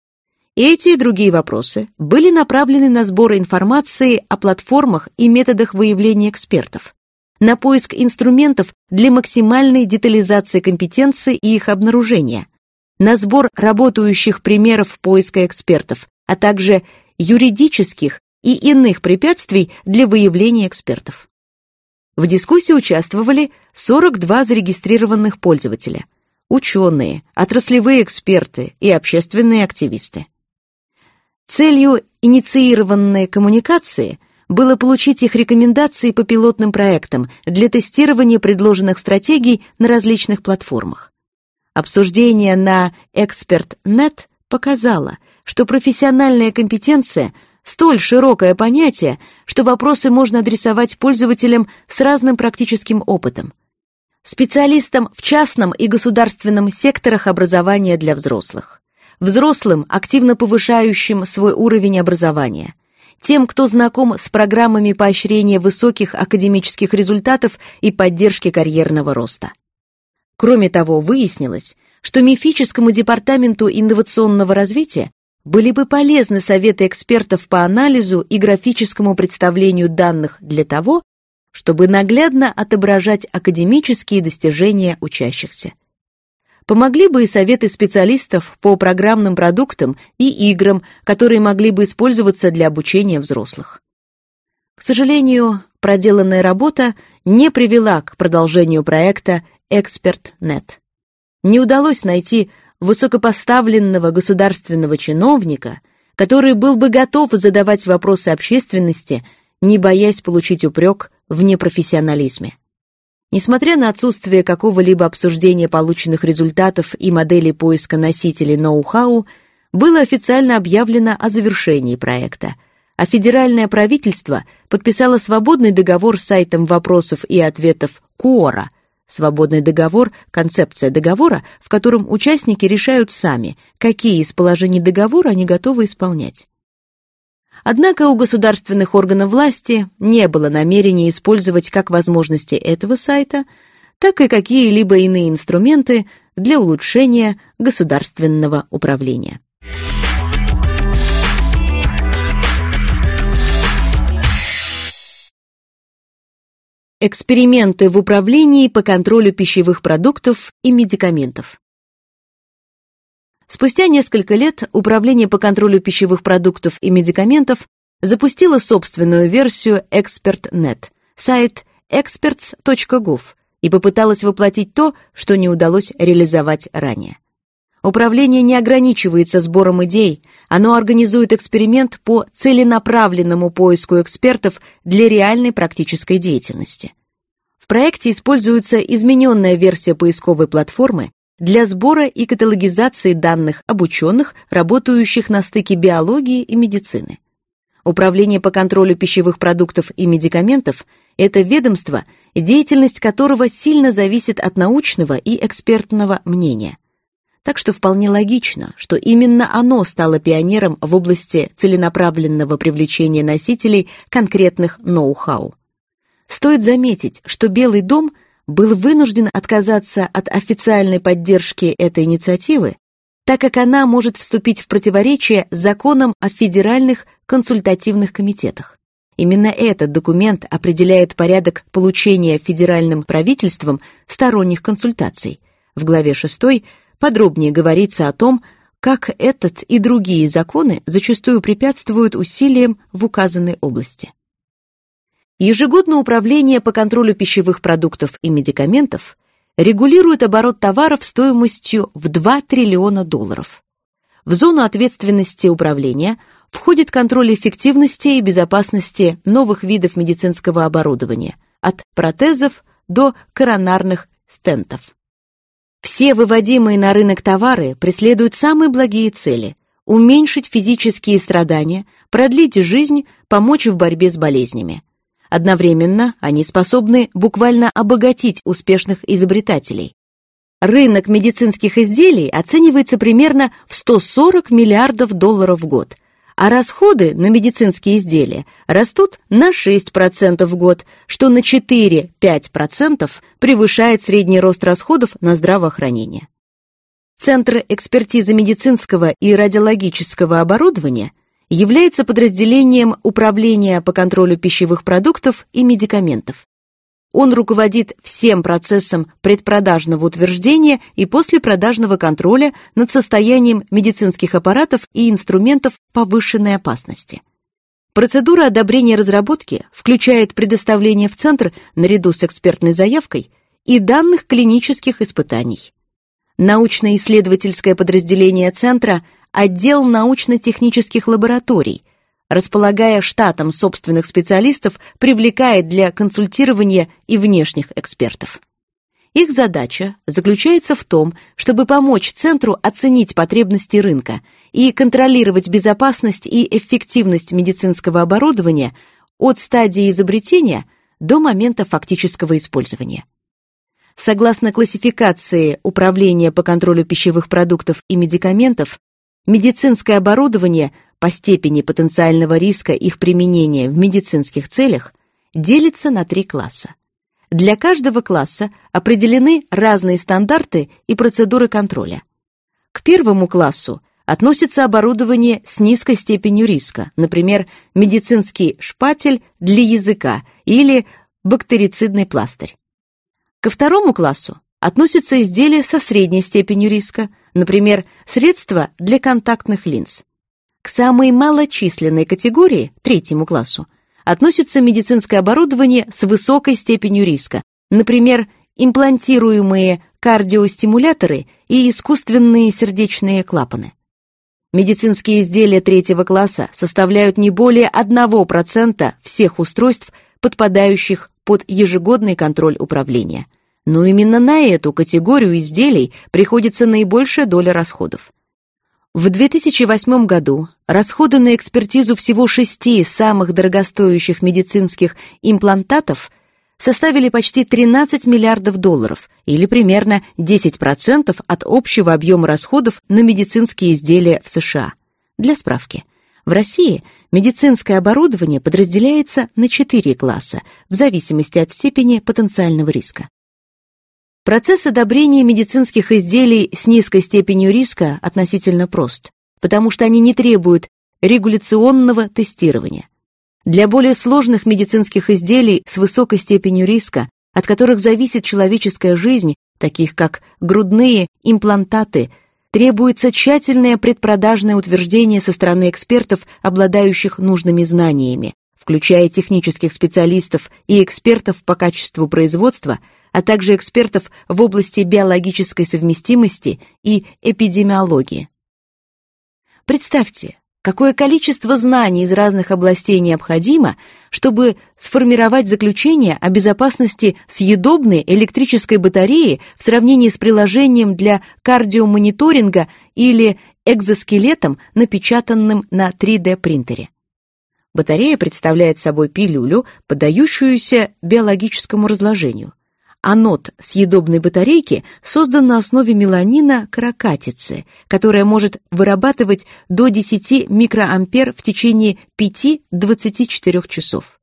Эти и другие вопросы были направлены на сбор информации о платформах и методах выявления экспертов, на поиск инструментов для максимальной детализации компетенций и их обнаружения, на сбор работающих примеров поиска экспертов, а также юридических и иных препятствий для выявления экспертов. В дискуссии участвовали сорок два зарегистрированных пользователя, ученые, отраслевые эксперты и общественные активисты. Целью инициированной коммуникации было получить их рекомендации по пилотным проектам для тестирования предложенных стратегий на различных платформах. Обсуждение на эксперт точка нет показало, что профессиональная компетенция – столь широкое понятие, что вопросы можно адресовать пользователям с разным практическим опытом. Специалистам в частном и государственном секторах образования для взрослых, взрослым, активно повышающим свой уровень образования, тем, кто знаком с программами поощрения высоких академических результатов и поддержки карьерного роста. Кроме того, выяснилось, что мифическому департаменту инновационного развития были бы полезны советы экспертов по анализу и графическому представлению данных для того, чтобы наглядно отображать академические достижения учащихся. Помогли бы и советы специалистов по программным продуктам и играм, которые могли бы использоваться для обучения взрослых. К сожалению, проделанная работа не привела к продолжению проекта эксперт точка нет. Не удалось найти высокопоставленного государственного чиновника, который был бы готов задавать вопросы общественности, не боясь получить упрек в непрофессионализме. Несмотря на отсутствие какого-либо обсуждения полученных результатов и моделей поиска носителей ноу-хау, было официально объявлено о завершении проекта, а федеральное правительство подписало свободный договор с сайтом вопросов и ответов Quora. Свободный договор – концепция договора, в котором участники решают сами, какие из положений договора они готовы исполнять. Однако у государственных органов власти не было намерения использовать как возможности этого сайта, так и какие-либо иные инструменты для улучшения государственного управления. Эксперименты в управлении по контролю пищевых продуктов и медикаментов. Спустя несколько лет Управление по контролю пищевых продуктов и медикаментов запустило собственную версию эксперт точка нет, сайт экспертс точка гов, и попыталось воплотить то, что не удалось реализовать ранее. Управление не ограничивается сбором идей, оно организует эксперимент по целенаправленному поиску экспертов для реальной практической деятельности. В проекте используется измененная версия поисковой платформы для сбора и каталогизации данных об ученых, работающих на стыке биологии и медицины. Управление по контролю пищевых продуктов и медикаментов – это ведомство, деятельность которого сильно зависит от научного и экспертного мнения. Так что вполне логично, что именно оно стало пионером в области целенаправленного привлечения носителей конкретных ноу-хау. Стоит заметить, что Белый дом был вынужден отказаться от официальной поддержки этой инициативы, так как она может вступить в противоречие с законом о федеральных консультативных комитетах. Именно этот документ определяет порядок получения федеральным правительством сторонних консультаций. В главе шестой подробнее говорится о том, как этот и другие законы зачастую препятствуют усилиям в указанной области. Ежегодно Управление по контролю пищевых продуктов и медикаментов регулирует оборот товаров стоимостью в два триллиона долларов. В зону ответственности управления входит контроль эффективности и безопасности новых видов медицинского оборудования, от протезов до коронарных стентов. Все выводимые на рынок товары преследуют самые благие цели – уменьшить физические страдания, продлить жизнь, помочь в борьбе с болезнями. Одновременно они способны буквально обогатить успешных изобретателей. Рынок медицинских изделий оценивается примерно в сто сорок миллиардов долларов в год, а расходы на медицинские изделия растут на шесть процентов в год, что на четыре-пять процентов превышает средний рост расходов на здравоохранение. Центр экспертизы медицинского и радиологического оборудования является подразделением Управления по контролю пищевых продуктов и медикаментов. Он руководит всем процессом предпродажного утверждения и послепродажного контроля над состоянием медицинских аппаратов и инструментов повышенной опасности. Процедура одобрения разработки включает предоставление в Центр, наряду с экспертной заявкой, и данных клинических испытаний. Научно-исследовательское подразделение Центра – отдел научно-технических лабораторий, располагая штатом собственных специалистов, привлекает для консультирования и внешних экспертов. Их задача заключается в том, чтобы помочь Центру оценить потребности рынка и контролировать безопасность и эффективность медицинского оборудования от стадии изобретения до момента фактического использования. Согласно классификации Управления по контролю пищевых продуктов и медикаментов, медицинское оборудование по степени потенциального риска их применения в медицинских целях делится на три класса. Для каждого класса определены разные стандарты и процедуры контроля. К первому классу относится оборудование с низкой степенью риска, например, медицинский шпатель для языка или бактерицидный пластырь. Ко второму классу относятся изделия со средней степенью риска, например, средства для контактных линз. К самой малочисленной категории, третьему классу, относится медицинское оборудование с высокой степенью риска, например, имплантируемые кардиостимуляторы и искусственные сердечные клапаны. Медицинские изделия третьего класса составляют не более одного процента всех устройств, подпадающих под ежегодный контроль управления. Но именно на эту категорию изделий приходится наибольшая доля расходов. В две тысячи восьмом году расходы на экспертизу всего шести самых дорогостоящих медицинских имплантатов составили почти тринадцать миллиардов долларов, или примерно десять процентов от общего объема расходов на медицинские изделия в США. Для справки, в России медицинское оборудование подразделяется на четыре класса, в зависимости от степени потенциального риска. Процесс одобрения медицинских изделий с низкой степенью риска относительно прост, потому что они не требуют регуляционного тестирования. Для более сложных медицинских изделий с высокой степенью риска, от которых зависит человеческая жизнь, таких как грудные имплантаты, требуется тщательное предпродажное утверждение со стороны экспертов, обладающих нужными знаниями, включая технических специалистов и экспертов по качеству производства, а также экспертов в области биологической совместимости и эпидемиологии. Представьте, какое количество знаний из разных областей необходимо, чтобы сформировать заключение о безопасности съедобной электрической батареи в сравнении с приложением для кардиомониторинга или экзоскелетом, напечатанным на три дэ принтере. Батарея представляет собой пилюлю, поддающуюся биологическому разложению. Анод съедобной батарейки создан на основе меланина каракатицы, которая может вырабатывать до десяти микроампер в течение пяти-двадцати четырёх часов.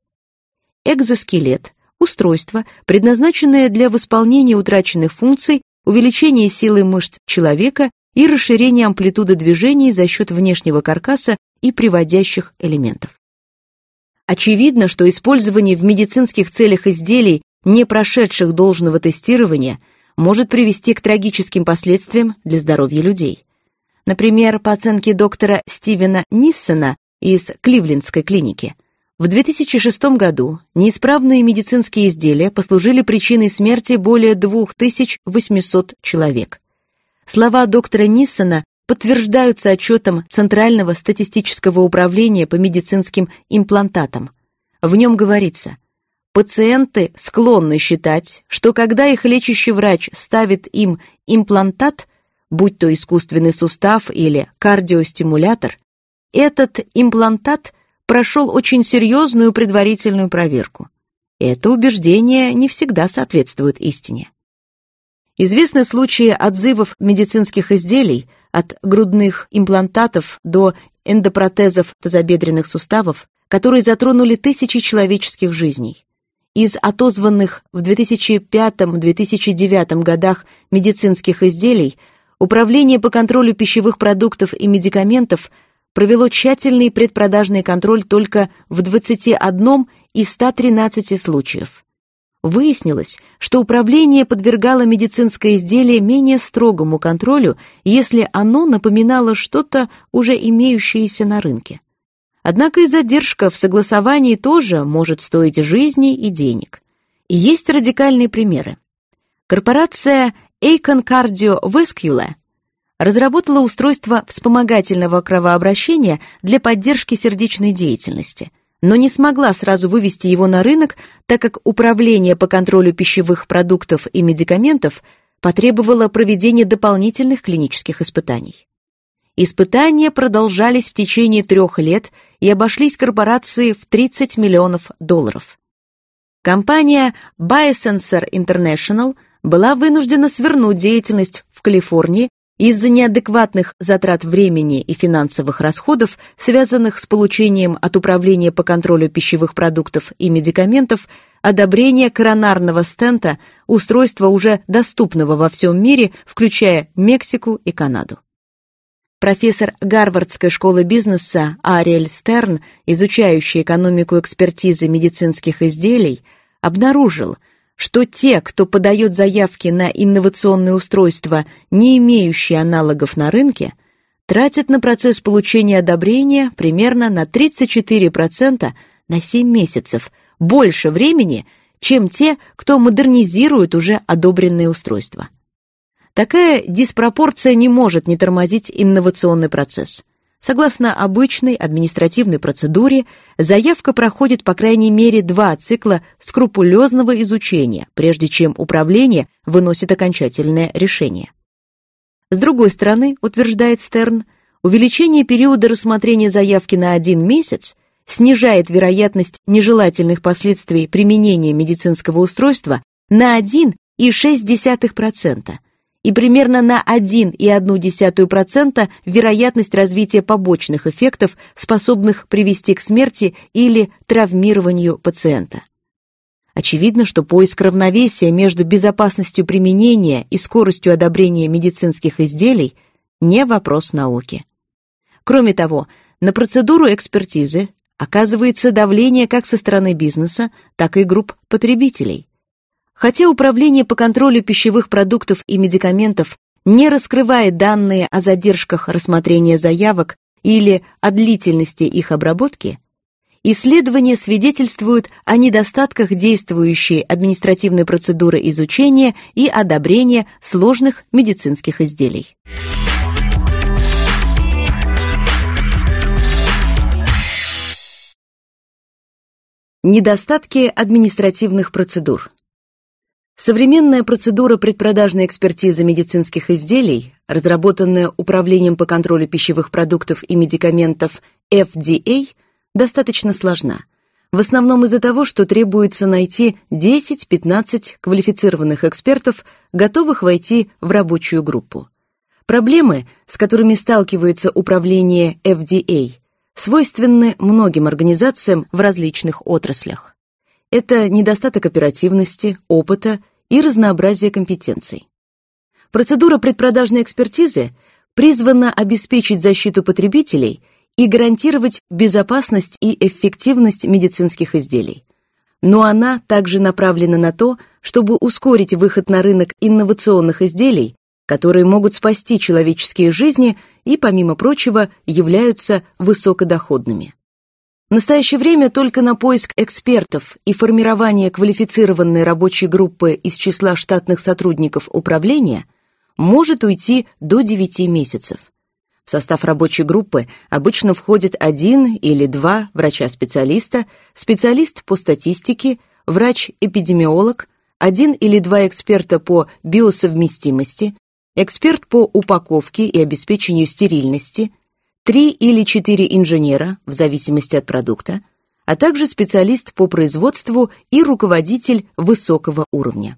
Экзоскелет – устройство, предназначенное для восполнения утраченных функций, увеличения силы мышц человека и расширения амплитуды движений за счет внешнего каркаса и приводящих элементов. Очевидно, что использование в медицинских целях изделий, не прошедших должного тестирования, может привести к трагическим последствиям для здоровья людей. Например, по оценке доктора Стивена Ниссена из Кливлендской клиники, в две тысячи шестом году неисправные медицинские изделия послужили причиной смерти более две тысячи восемьсот человек. Слова доктора Ниссена подтверждаются отчетом Центрального статистического управления по медицинским имплантатам. В нем говорится: пациенты склонны считать, что когда их лечащий врач ставит им имплантат, будь то искусственный сустав или кардиостимулятор, этот имплантат прошел очень серьезную предварительную проверку. Это убеждение не всегда соответствует истине. Известны случаи отзывов медицинских изделий, от грудных имплантатов до эндопротезов тазобедренных суставов, которые затронули тысячи человеческих жизней. Из отозванных в две тысячи пятом — две тысячи девятом годах медицинских изделий Управление по контролю пищевых продуктов и медикаментов провело тщательный предпродажный контроль только в двадцати одном из ста тринадцати случаев. Выяснилось, что управление подвергало медицинское изделие менее строгому контролю, если оно напоминало что-то, уже имеющееся на рынке. Однако и задержка в согласовании тоже может стоить жизни и денег. И есть радикальные примеры. Корпорация Icon Cardiovascular разработала устройство вспомогательного кровообращения для поддержки сердечной деятельности, но не смогла сразу вывести его на рынок, так как Управление по контролю пищевых продуктов и медикаментов потребовало проведения дополнительных клинических испытаний. Испытания продолжались в течение трех лет и обошлись корпорации в тридцать миллионов долларов. Компания Biosensor International была вынуждена свернуть деятельность в Калифорнии из-за неадекватных затрат времени и финансовых расходов, связанных с получением от Управления по контролю пищевых продуктов и медикаментов одобрения коронарного стента, устройства, уже доступного во всем мире, включая Мексику и Канаду. Профессор Гарвардской школы бизнеса Ариэль Стерн, изучающий экономику экспертизы медицинских изделий, обнаружил, что те, кто подает заявки на инновационные устройства, не имеющие аналогов на рынке, тратят на процесс получения одобрения примерно на тридцать четыре процента на семь месяцев, больше времени, чем те, кто модернизирует уже одобренные устройства. Такая диспропорция не может не тормозить инновационный процесс. Согласно обычной административной процедуре, заявка проходит по крайней мере два цикла скрупулезного изучения, прежде чем управление выносит окончательное решение. С другой стороны, утверждает Стерн, увеличение периода рассмотрения заявки на один месяц снижает вероятность нежелательных последствий применения медицинского устройства на один целых шесть десятых процента. И примерно на один целых одну десятую процента вероятность развития побочных эффектов, способных привести к смерти или травмированию пациента. Очевидно, что поиск равновесия между безопасностью применения и скоростью одобрения медицинских изделий не вопрос науки. Кроме того, на процедуру экспертизы оказывается давление как со стороны бизнеса, так и групп потребителей. Хотя Управление по контролю пищевых продуктов и медикаментов не раскрывает данные о задержках рассмотрения заявок или о длительности их обработки, исследования свидетельствуют о недостатках действующей административной процедуры изучения и одобрения сложных медицинских изделий. Недостатки административных процедур. Современная процедура предпродажной экспертизы медицинских изделий, разработанная Управлением по контролю пищевых продуктов и медикаментов эф ди эй, достаточно сложна. В основном из-за того, что требуется найти десять-пятнадцать квалифицированных экспертов, готовых войти в рабочую группу. Проблемы, с которыми сталкивается управление эф ди эй, свойственны многим организациям в различных отраслях. Это недостаток оперативности, опыта и разнообразие компетенций. Процедура предпродажной экспертизы призвана обеспечить защиту потребителей и гарантировать безопасность и эффективность медицинских изделий. Но она также направлена на то, чтобы ускорить выход на рынок инновационных изделий, которые могут спасти человеческие жизни и, помимо прочего, являются высокодоходными. В настоящее время только на поиск экспертов и формирование квалифицированной рабочей группы из числа штатных сотрудников управления может уйти до девяти месяцев. В состав рабочей группы обычно входит один или два врача-специалиста, специалист по статистике, врач-эпидемиолог, один или два эксперта по биосовместимости, эксперт по упаковке и обеспечению стерильности, три или четыре инженера, в зависимости от продукта, а также специалист по производству и руководитель высокого уровня.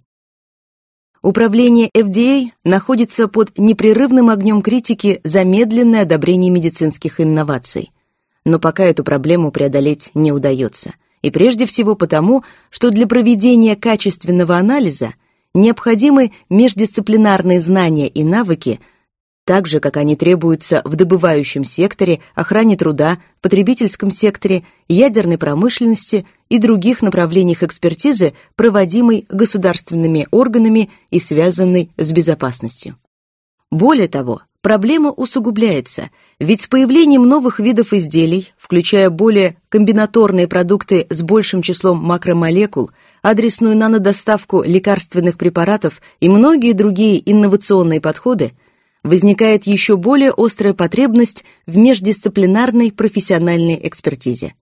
Управление эф ди эй находится под непрерывным огнем критики за медленное одобрение медицинских инноваций, но пока эту проблему преодолеть не удается, и прежде всего потому, что для проведения качественного анализа необходимы междисциплинарные знания и навыки, так же, как они требуются в добывающем секторе, охране труда, потребительском секторе, ядерной промышленности и других направлениях экспертизы, проводимой государственными органами и связанной с безопасностью. Более того, проблема усугубляется, ведь с появлением новых видов изделий, включая более комбинаторные продукты с большим числом макромолекул, адресную нанодоставку лекарственных препаратов и многие другие инновационные подходы, возникает еще более острая потребность в междисциплинарной профессиональной экспертизе.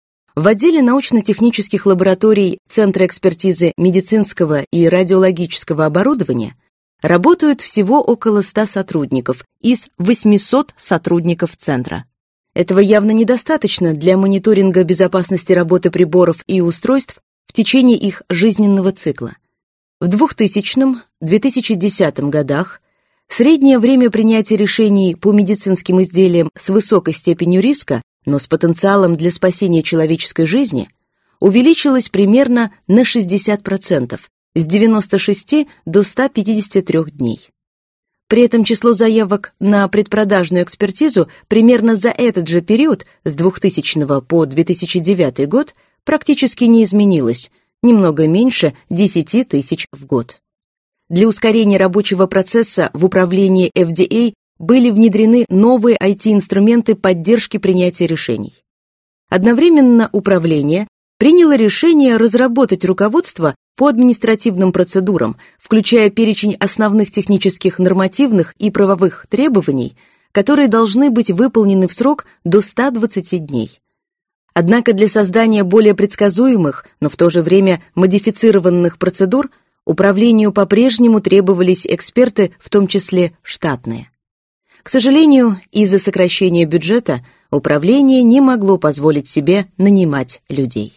В отделе научно-технических лабораторий Центра экспертизы медицинского и радиологического оборудования работают всего около ста сотрудников из восьмисот сотрудников Центра. Этого явно недостаточно для мониторинга безопасности работы приборов и устройств в течение их жизненного цикла. В двухтысячном — две тысячи десятом годах среднее время принятия решений по медицинским изделиям с высокой степенью риска, но с потенциалом для спасения человеческой жизни, увеличилось примерно на шестьдесят процентов, с девяноста шести до ста пятидесяти трёх дней. При этом число заявок на предпродажную экспертизу примерно за этот же период, с двухтысячного по две тысячи девятый год, практически не изменилось, немного меньше десяти тысяч в год. Для ускорения рабочего процесса в управлении эф ди эй были внедрены новые ай ти-инструменты поддержки принятия решений. Одновременно управление приняло решение разработать руководство по административным процедурам, включая перечень основных технических, нормативных и правовых требований, которые должны быть выполнены в срок до ста двадцати дней. Однако для создания более предсказуемых, но в то же время модифицированных процедур управлению по-прежнему требовались эксперты, в том числе штатные. К сожалению, из-за сокращения бюджета управление не могло позволить себе нанимать людей.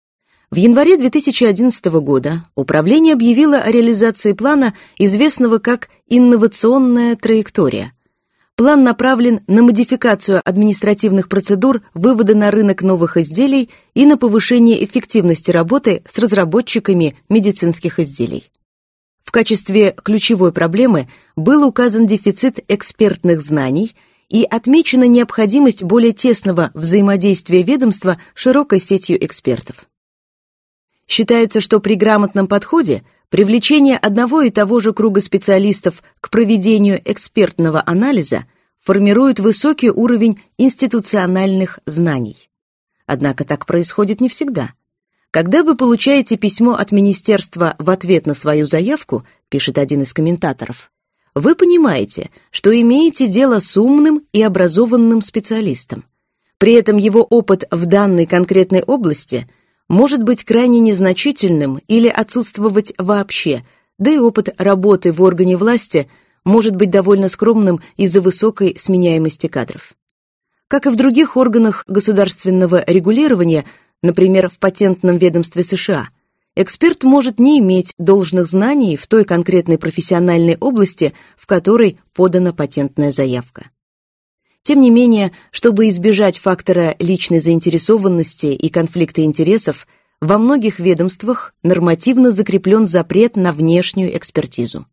В январе две тысячи одиннадцатого года управление объявило о реализации плана, известного как «инновационная траектория». План направлен на модификацию административных процедур, вывода на рынок новых изделий и на повышение эффективности работы с разработчиками медицинских изделий. В качестве ключевой проблемы был указан дефицит экспертных знаний и отмечена необходимость более тесного взаимодействия ведомства с широкой сетью экспертов. Считается, что при грамотном подходе привлечение одного и того же круга специалистов к проведению экспертного анализа формирует высокий уровень институциональных знаний. Однако так происходит не всегда. Когда вы получаете письмо от министерства в ответ на свою заявку, пишет один из комментаторов, вы понимаете, что имеете дело с умным и образованным специалистом. При этом его опыт в данной конкретной области может быть крайне незначительным или отсутствовать вообще, да и опыт работы в органе власти может быть довольно скромным из-за высокой сменяемости кадров. Как и в других органах государственного регулирования, например, в патентном ведомстве США, эксперт может не иметь должных знаний в той конкретной профессиональной области, в которой подана патентная заявка. Тем не менее, чтобы избежать фактора личной заинтересованности и конфликта интересов, во многих ведомствах нормативно закреплен запрет на внешнюю экспертизу.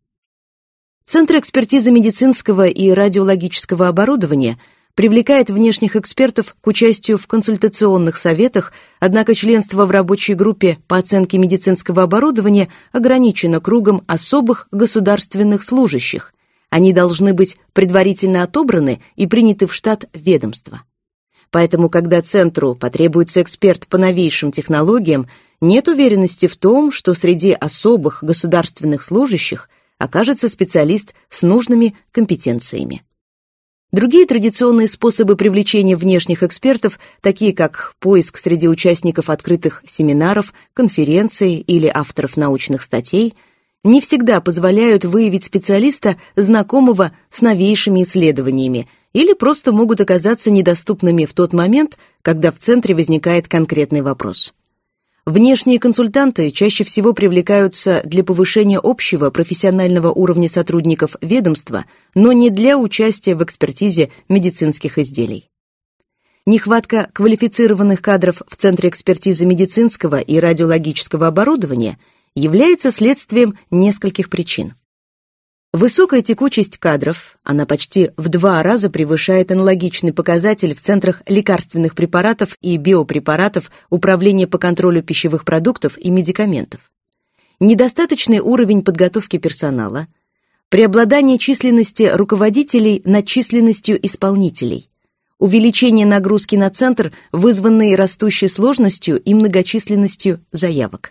Центр экспертизы медицинского и радиологического оборудования привлекает внешних экспертов к участию в консультационных советах, однако членство в рабочей группе по оценке медицинского оборудования ограничено кругом особых государственных служащих. Они должны быть предварительно отобраны и приняты в штат ведомства. Поэтому, когда Центру потребуется эксперт по новейшим технологиям, нет уверенности в том, что среди особых государственных служащих окажется специалист с нужными компетенциями. Другие традиционные способы привлечения внешних экспертов, такие как поиск среди участников открытых семинаров, конференций или авторов научных статей, не всегда позволяют выявить специалиста, знакомого с новейшими исследованиями, или просто могут оказаться недоступными в тот момент, когда в центре возникает конкретный вопрос. Внешние консультанты чаще всего привлекаются для повышения общего профессионального уровня сотрудников ведомства, но не для участия в экспертизе медицинских изделий. Нехватка квалифицированных кадров в Центре экспертизы медицинского и радиологического оборудования является следствием нескольких причин. Высокая текучесть кадров, она почти в два раза превышает аналогичный показатель в центрах лекарственных препаратов и биопрепаратов Управления по контролю пищевых продуктов и медикаментов. Недостаточный уровень подготовки персонала, преобладание численности руководителей над численностью исполнителей, увеличение нагрузки на центр, вызванной растущей сложностью и многочисленностью заявок.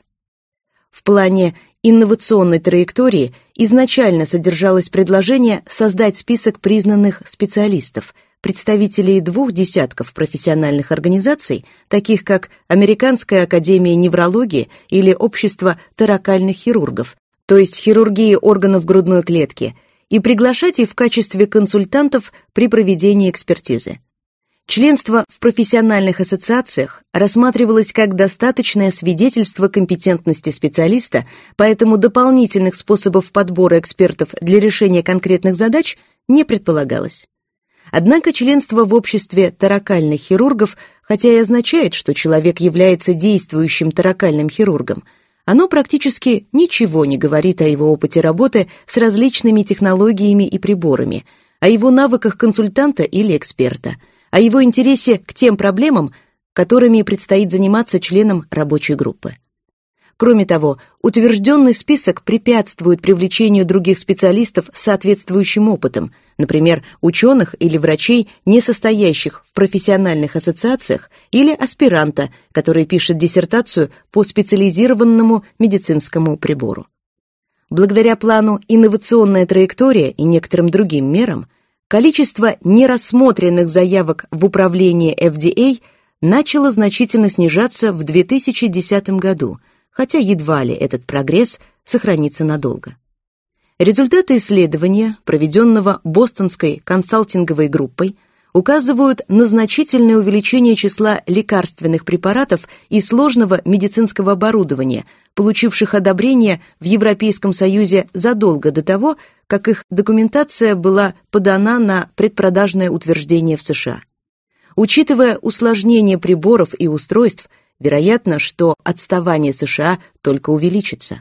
В плане инновационной траектории изначально содержалось предложение создать список признанных специалистов, представителей двух десятков профессиональных организаций, таких как Американская академия неврологии или Общество торакальных хирургов, то есть хирургии органов грудной клетки, и приглашать их в качестве консультантов при проведении экспертизы. Членство в профессиональных ассоциациях рассматривалось как достаточное свидетельство компетентности специалиста, поэтому дополнительных способов подбора экспертов для решения конкретных задач не предполагалось. Однако членство в обществе торакальных хирургов, хотя и означает, что человек является действующим торакальным хирургом, оно практически ничего не говорит о его опыте работы с различными технологиями и приборами, о его навыках консультанта или эксперта, о его интересе к тем проблемам, которыми предстоит заниматься членам рабочей группы. Кроме того, утвержденный список препятствует привлечению других специалистов с соответствующим опытом, например, ученых или врачей, не состоящих в профессиональных ассоциациях, или аспиранта, который пишет диссертацию по специализированному медицинскому прибору. Благодаря плану «Инновационная траектория» и некоторым другим мерам, количество нерассмотренных заявок в управлении эф ди эй начало значительно снижаться в две тысячи десятом году, хотя едва ли этот прогресс сохранится надолго. Результаты исследования, проведенного Бостонской консалтинговой группой, указывают на значительное увеличение числа лекарственных препаратов и сложного медицинского оборудования, получивших одобрение в Европейском Союзе задолго до того, как их документация была подана на предпродажное утверждение в США. Учитывая усложнение приборов и устройств, вероятно, что отставание США только увеличится.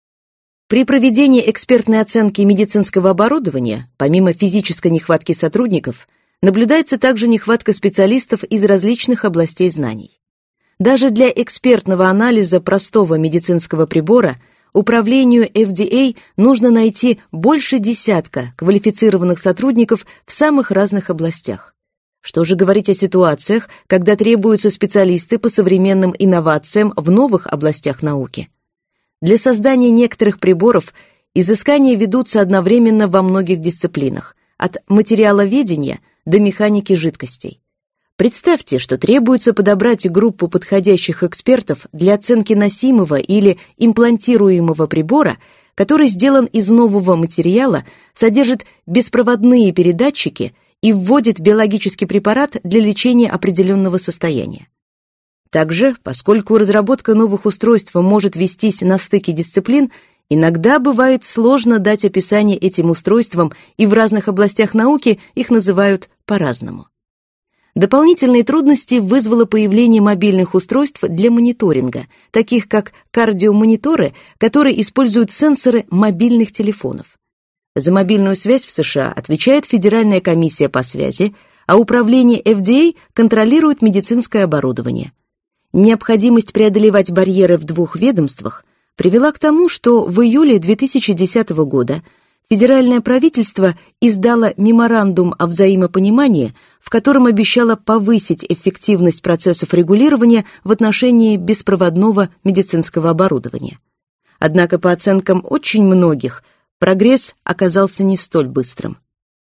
При проведении экспертной оценки медицинского оборудования, помимо физической нехватки сотрудников, наблюдается также нехватка специалистов из различных областей знаний. Даже для экспертного анализа простого медицинского прибора управлению эф ди эй нужно найти больше десятка квалифицированных сотрудников в самых разных областях. Что же говорить о ситуациях, когда требуются специалисты по современным инновациям в новых областях науки? Для создания некоторых приборов изыскания ведутся одновременно во многих дисциплинах, от материаловедения до механики жидкостей. Представьте, что требуется подобрать группу подходящих экспертов для оценки носимого или имплантируемого прибора, который сделан из нового материала, содержит беспроводные передатчики и вводит биологический препарат для лечения определенного состояния. Также, поскольку разработка новых устройств может вестись на стыке дисциплин, иногда бывает сложно дать описание этим устройствам, и в разных областях науки их называют по-разному. Дополнительные трудности вызвало появление мобильных устройств для мониторинга, таких как кардиомониторы, которые используют сенсоры мобильных телефонов. За мобильную связь в США отвечает Федеральная комиссия по связи, а управление эф ди эй контролирует медицинское оборудование. Необходимость преодолевать барьеры в двух ведомствах привела к тому, что в июле две тысячи десятого года федеральное правительство издало меморандум о взаимопонимании, в котором обещало повысить эффективность процессов регулирования в отношении беспроводного медицинского оборудования. Однако, по оценкам очень многих, прогресс оказался не столь быстрым.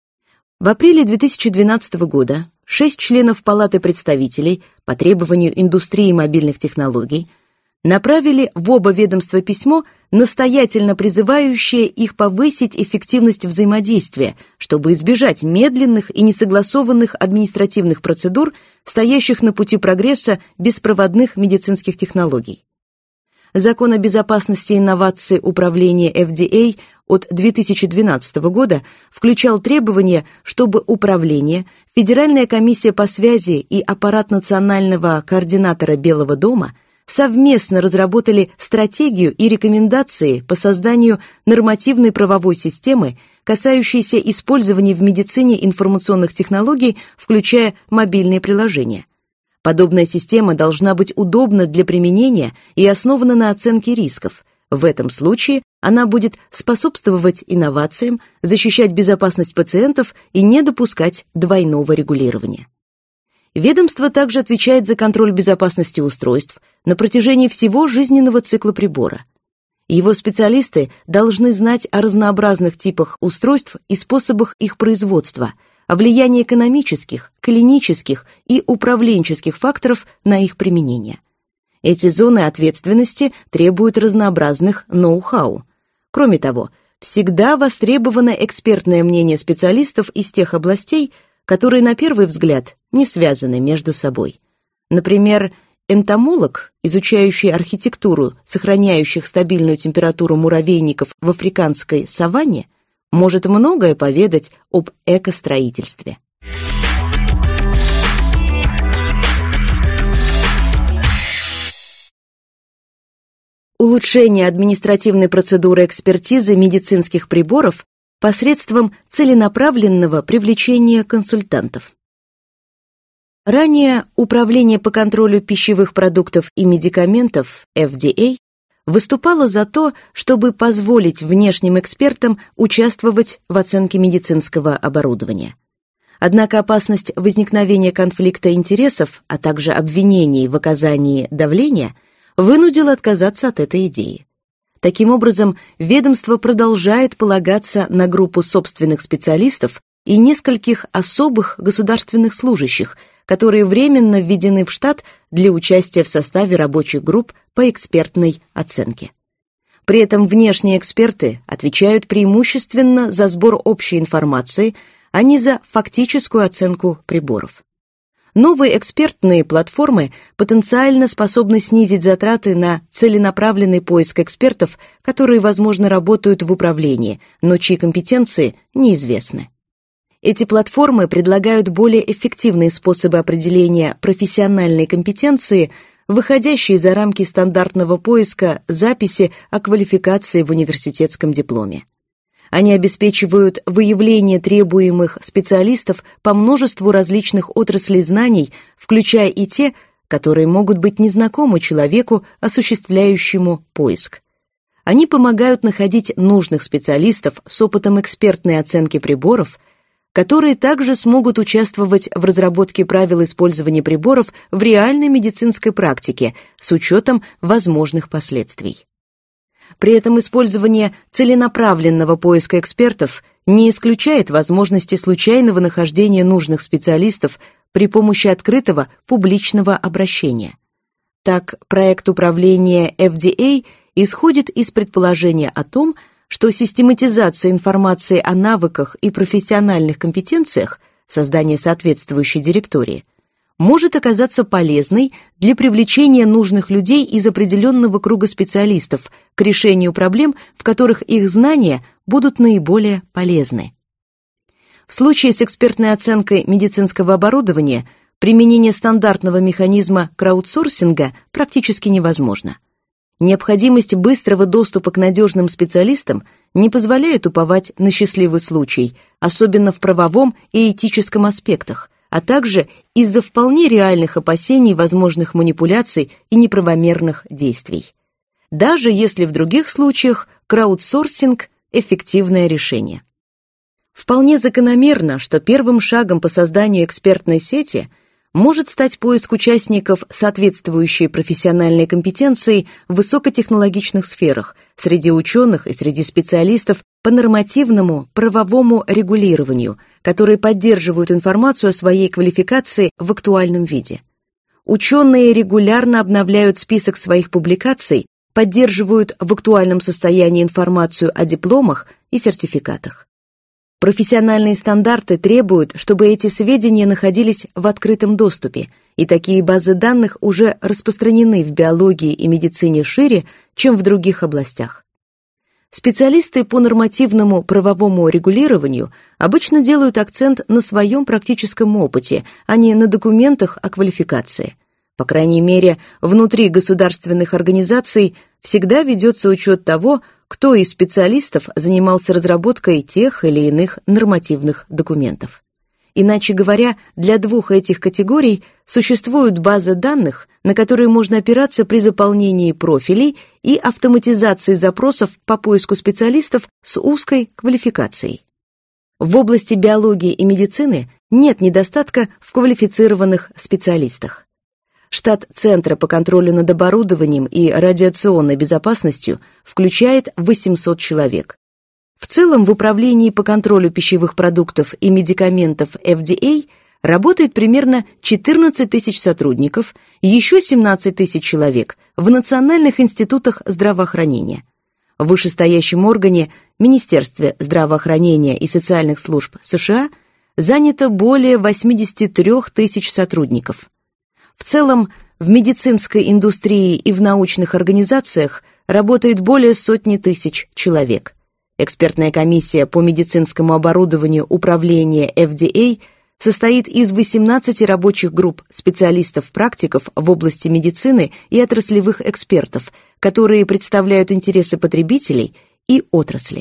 В апреле две тысячи двенадцатого года шесть членов Палаты представителей по требованию индустрии мобильных технологий направили в оба ведомства письмо, настоятельно призывающее их повысить эффективность взаимодействия, чтобы избежать медленных и несогласованных административных процедур, стоящих на пути прогресса беспроводных медицинских технологий. Закон о безопасности инноваций управления эф ди эй от две тысячи двенадцатого года включал требование, чтобы управление, Федеральная комиссия по связи и аппарат национального координатора Белого дома совместно разработали стратегию и рекомендации по созданию нормативной правовой системы, касающейся использования в медицине информационных технологий, включая мобильные приложения. Подобная система должна быть удобна для применения и основана на оценке рисков, В этом случае она будет способствовать инновациям, защищать безопасность пациентов и не допускать двойного регулирования. Ведомство также отвечает за контроль безопасности устройств на протяжении всего жизненного цикла прибора. Его специалисты должны знать о разнообразных типах устройств и способах их производства, о влиянии экономических, клинических и управленческих факторов на их применение. Эти зоны ответственности требуют разнообразных ноу-хау. Кроме того, всегда востребовано экспертное мнение специалистов из тех областей, которые на первый взгляд не связаны между собой. Например, энтомолог, изучающий архитектуру, сохраняющих стабильную температуру муравейников в африканской саванне, может многое поведать об экостроительстве. Улучшение административной процедуры экспертизы медицинских приборов посредством целенаправленного привлечения консультантов. Ранее Управление по контролю пищевых продуктов и медикаментов эф ди эй выступало за то, чтобы позволить внешним экспертам участвовать в оценке медицинского оборудования. Однако опасность возникновения конфликта интересов, а также обвинений в оказании давления вынудила отказаться от этой идеи. Таким образом, ведомство продолжает полагаться на группу собственных специалистов и нескольких особых государственных служащих, которые временно введены в штат для участия в составе рабочих групп по экспертной оценке. При этом внешние эксперты отвечают преимущественно за сбор общей информации, а не за фактическую оценку приборов. Новые экспертные платформы потенциально способны снизить затраты на целенаправленный поиск экспертов, которые, возможно, работают в управлении, но чьи компетенции неизвестны. Эти платформы предлагают более эффективные способы определения профессиональной компетенции, выходящие за рамки стандартного поиска записи о квалификации в университетском дипломе. Они обеспечивают выявление требуемых специалистов по множеству различных отраслей знаний, включая и те, которые могут быть незнакомы человеку, осуществляющему поиск. Они помогают находить нужных специалистов с опытом экспертной оценки приборов, которые также смогут участвовать в разработке правил использования приборов в реальной медицинской практике с учетом возможных последствий. При этом использование целенаправленного поиска экспертов не исключает возможности случайного нахождения нужных специалистов при помощи открытого публичного обращения. Так, проект управления эф ди эй исходит из предположения о том, что систематизация информации о навыках и профессиональных компетенциях, создание соответствующей директории, может оказаться полезной для привлечения нужных людей из определенного круга специалистов к решению проблем, в которых их знания будут наиболее полезны. В случае с экспертной оценкой медицинского оборудования применение стандартного механизма краудсорсинга практически невозможно. Необходимость быстрого доступа к надежным специалистам не позволяет уповать на счастливый случай, особенно в правовом и этическом аспектах, а также из-за вполне реальных опасений возможных манипуляций и неправомерных действий. Даже если в других случаях краудсорсинг – эффективное решение. Вполне закономерно, что первым шагом по созданию экспертной сети может стать поиск участников соответствующей профессиональной компетенции в высокотехнологичных сферах, среди ученых и среди специалистов по нормативному правовому регулированию, которые поддерживают информацию о своей квалификации в актуальном виде. Ученые регулярно обновляют список своих публикаций, поддерживают в актуальном состоянии информацию о дипломах и сертификатах. Профессиональные стандарты требуют, чтобы эти сведения находились в открытом доступе, и такие базы данных уже распространены в биологии и медицине шире, чем в других областях. Специалисты по нормативному правовому регулированию обычно делают акцент на своем практическом опыте, а не на документах о квалификации. По крайней мере, внутри государственных организаций всегда ведется учет того, кто из специалистов занимался разработкой тех или иных нормативных документов. Иначе говоря, для двух этих категорий существуют базы данных, на которые можно опираться при заполнении профилей и автоматизации запросов по поиску специалистов с узкой квалификацией. В области биологии и медицины нет недостатка в квалифицированных специалистах. Штат Центра по контролю над оборудованием и радиационной безопасностью включает восемьсот человек. В целом в Управлении по контролю пищевых продуктов и медикаментов эф ди эй работает примерно четырнадцать тысяч сотрудников, еще семнадцать тысяч человек в национальных институтах здравоохранения. В вышестоящем органе Министерстве здравоохранения и социальных служб США занято более восемьдесят три тысячи сотрудников. В целом, в медицинской индустрии и в научных организациях работает более сотни тысяч человек. Экспертная комиссия по медицинскому оборудованию управления эф ди эй состоит из восемнадцати рабочих групп специалистов-практиков в области медицины и отраслевых экспертов, которые представляют интересы потребителей и отрасли.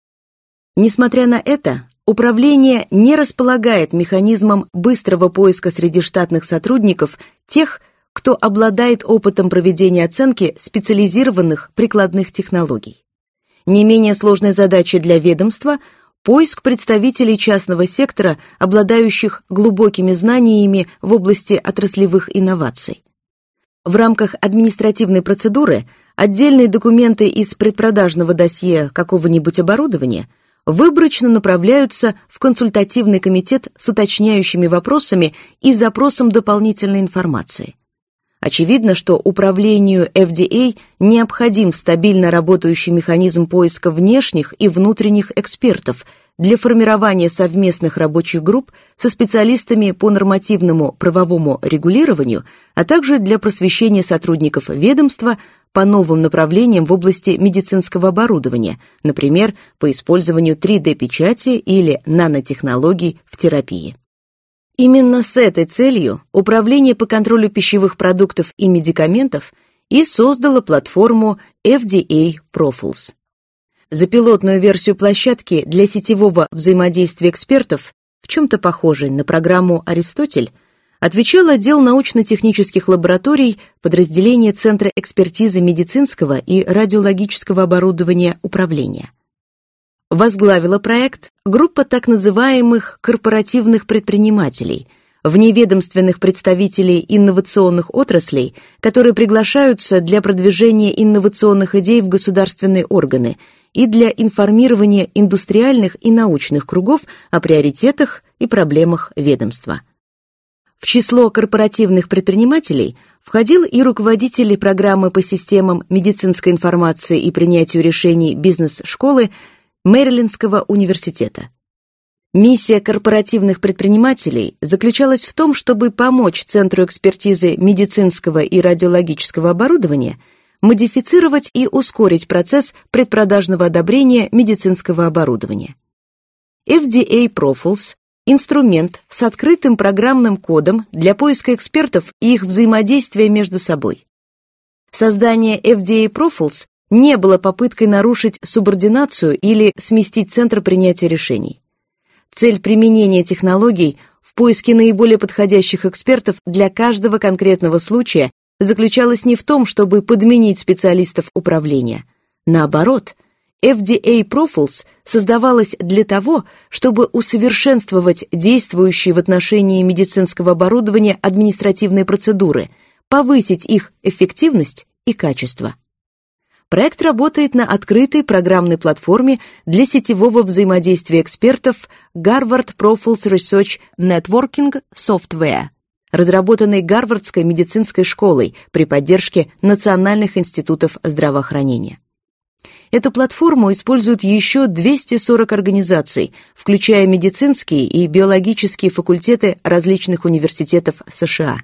Несмотря на это, управление не располагает механизмом быстрого поиска среди штатных сотрудников тех, кто обладает опытом проведения оценки специализированных прикладных технологий. Не менее сложной задачей для ведомства – поиск представителей частного сектора, обладающих глубокими знаниями в области отраслевых инноваций. В рамках административной процедуры отдельные документы из предпродажного досье какого-нибудь оборудования выборочно направляются в консультативный комитет с уточняющими вопросами и запросом дополнительной информации. Очевидно, что управлению эф ди эй необходим стабильно работающий механизм поиска внешних и внутренних экспертов для формирования совместных рабочих групп со специалистами по нормативному правовому регулированию, а также для просвещения сотрудников ведомства по новым направлениям в области медицинского оборудования, например, по использованию три дэ-печати или нанотехнологий в терапии. Именно с этой целью Управление по контролю пищевых продуктов и медикаментов и создало платформу эф ди эй Profiles. За пилотную версию площадки для сетевого взаимодействия экспертов, в чем-то похожей на программу «Аристотель», отвечал отдел научно-технических лабораторий подразделения Центра экспертизы медицинского и радиологического оборудования управления. Возглавила проект группа так называемых корпоративных предпринимателей, вневедомственных представителей инновационных отраслей, которые приглашаются для продвижения инновационных идей в государственные органы и для информирования индустриальных и научных кругов о приоритетах и проблемах ведомства. В число корпоративных предпринимателей входил и руководитель программы по системам медицинской информации и принятию решений бизнес-школы Мэрилендского университета. Миссия корпоративных предпринимателей заключалась в том, чтобы помочь Центру экспертизы медицинского и радиологического оборудования модифицировать и ускорить процесс предпродажного одобрения медицинского оборудования. эф ди эй Profiles – инструмент с открытым программным кодом для поиска экспертов и их взаимодействия между собой. Создание эф ди эй Profiles не было попыткой нарушить субординацию или сместить центр принятия решений. Цель применения технологий в поиске наиболее подходящих экспертов для каждого конкретного случая заключалась не в том, чтобы подменить специалистов управления. Наоборот, эф ди эй Profiles создавалась для того, чтобы усовершенствовать действующие в отношении медицинского оборудования административные процедуры, повысить их эффективность и качество. Проект работает на открытой программной платформе для сетевого взаимодействия экспертов Harvard Profiles Research Networking Software, разработанной Гарвардской медицинской школой при поддержке национальных институтов здравоохранения. Эту платформу используют еще двести сорок организаций, включая медицинские и биологические факультеты различных университетов США.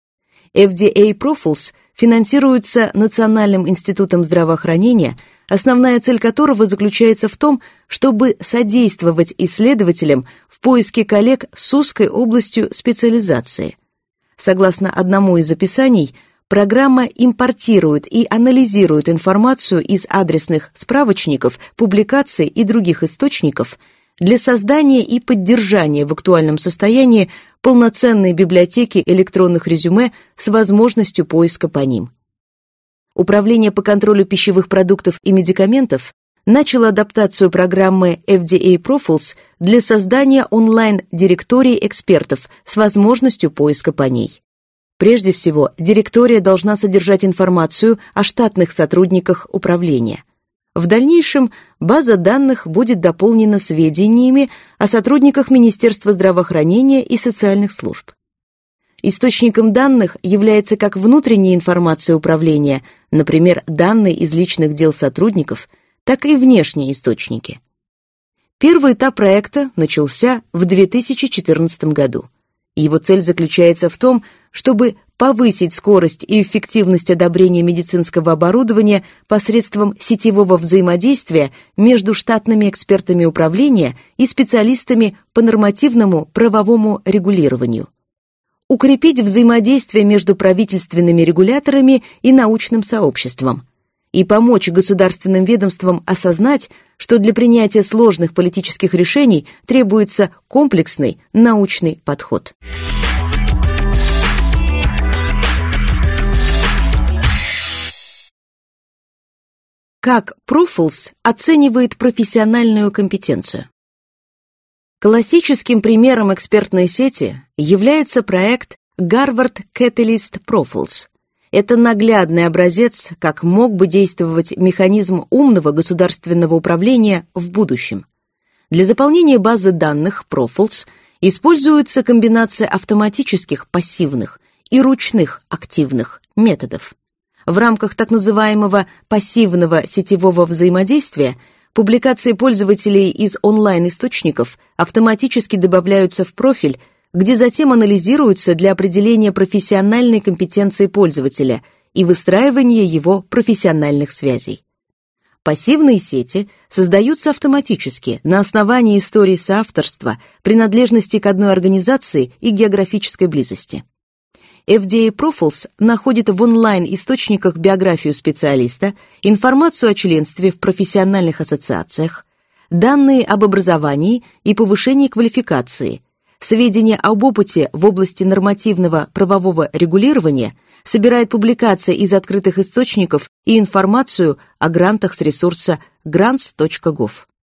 эф ди эй Profiles финансируется Национальным институтом здравоохранения, основная цель которого заключается в том, чтобы содействовать исследователям в поиске коллег с узкой областью специализации. Согласно одному из описаний, программа импортирует и анализирует информацию из адресных справочников, публикаций и других источников для создания и поддержания в актуальном состоянии полноценной библиотеки электронных резюме с возможностью поиска по ним. Управление по контролю пищевых продуктов и медикаментов начало адаптацию программы эф ди эй Profiles для создания онлайн-директории экспертов с возможностью поиска по ней. Прежде всего, директория должна содержать информацию о штатных сотрудниках управления. В дальнейшем база данных будет дополнена сведениями о сотрудниках Министерства здравоохранения и социальных служб. Источником данных является как внутренняя информация управления, например, данные из личных дел сотрудников, так и внешние источники. Первый этап проекта начался в две тысячи четырнадцатом году. Его цель заключается в том, чтобы повысить скорость и эффективность одобрения медицинского оборудования посредством сетевого взаимодействия между штатными экспертами управления и специалистами по нормативному правовому регулированию. Укрепить взаимодействие между правительственными регуляторами и научным сообществом и помочь государственным ведомствам осознать, что для принятия сложных политических решений требуется комплексный научный подход. Как Profiles оценивает профессиональную компетенцию? Классическим примером экспертной сети является проект Harvard Catalyst Profiles. Это наглядный образец, как мог бы действовать механизм умного государственного управления в будущем. Для заполнения базы данных Profiles используется комбинация автоматических пассивных и ручных активных методов. В рамках так называемого пассивного сетевого взаимодействия публикации пользователей из онлайн-источников автоматически добавляются в профиль, где затем анализируются для определения профессиональной компетенции пользователя и выстраивания его профессиональных связей. Пассивные сети создаются автоматически на основании истории соавторства, принадлежности к одной организации и географической близости. эф ди эй Profiles находит в онлайн-источниках биографию специалиста, информацию о членстве в профессиональных ассоциациях, данные об образовании и повышении квалификации, сведения об опыте в области нормативного правового регулирования, собирает публикации из открытых источников и информацию о грантах с ресурса grants точка gov.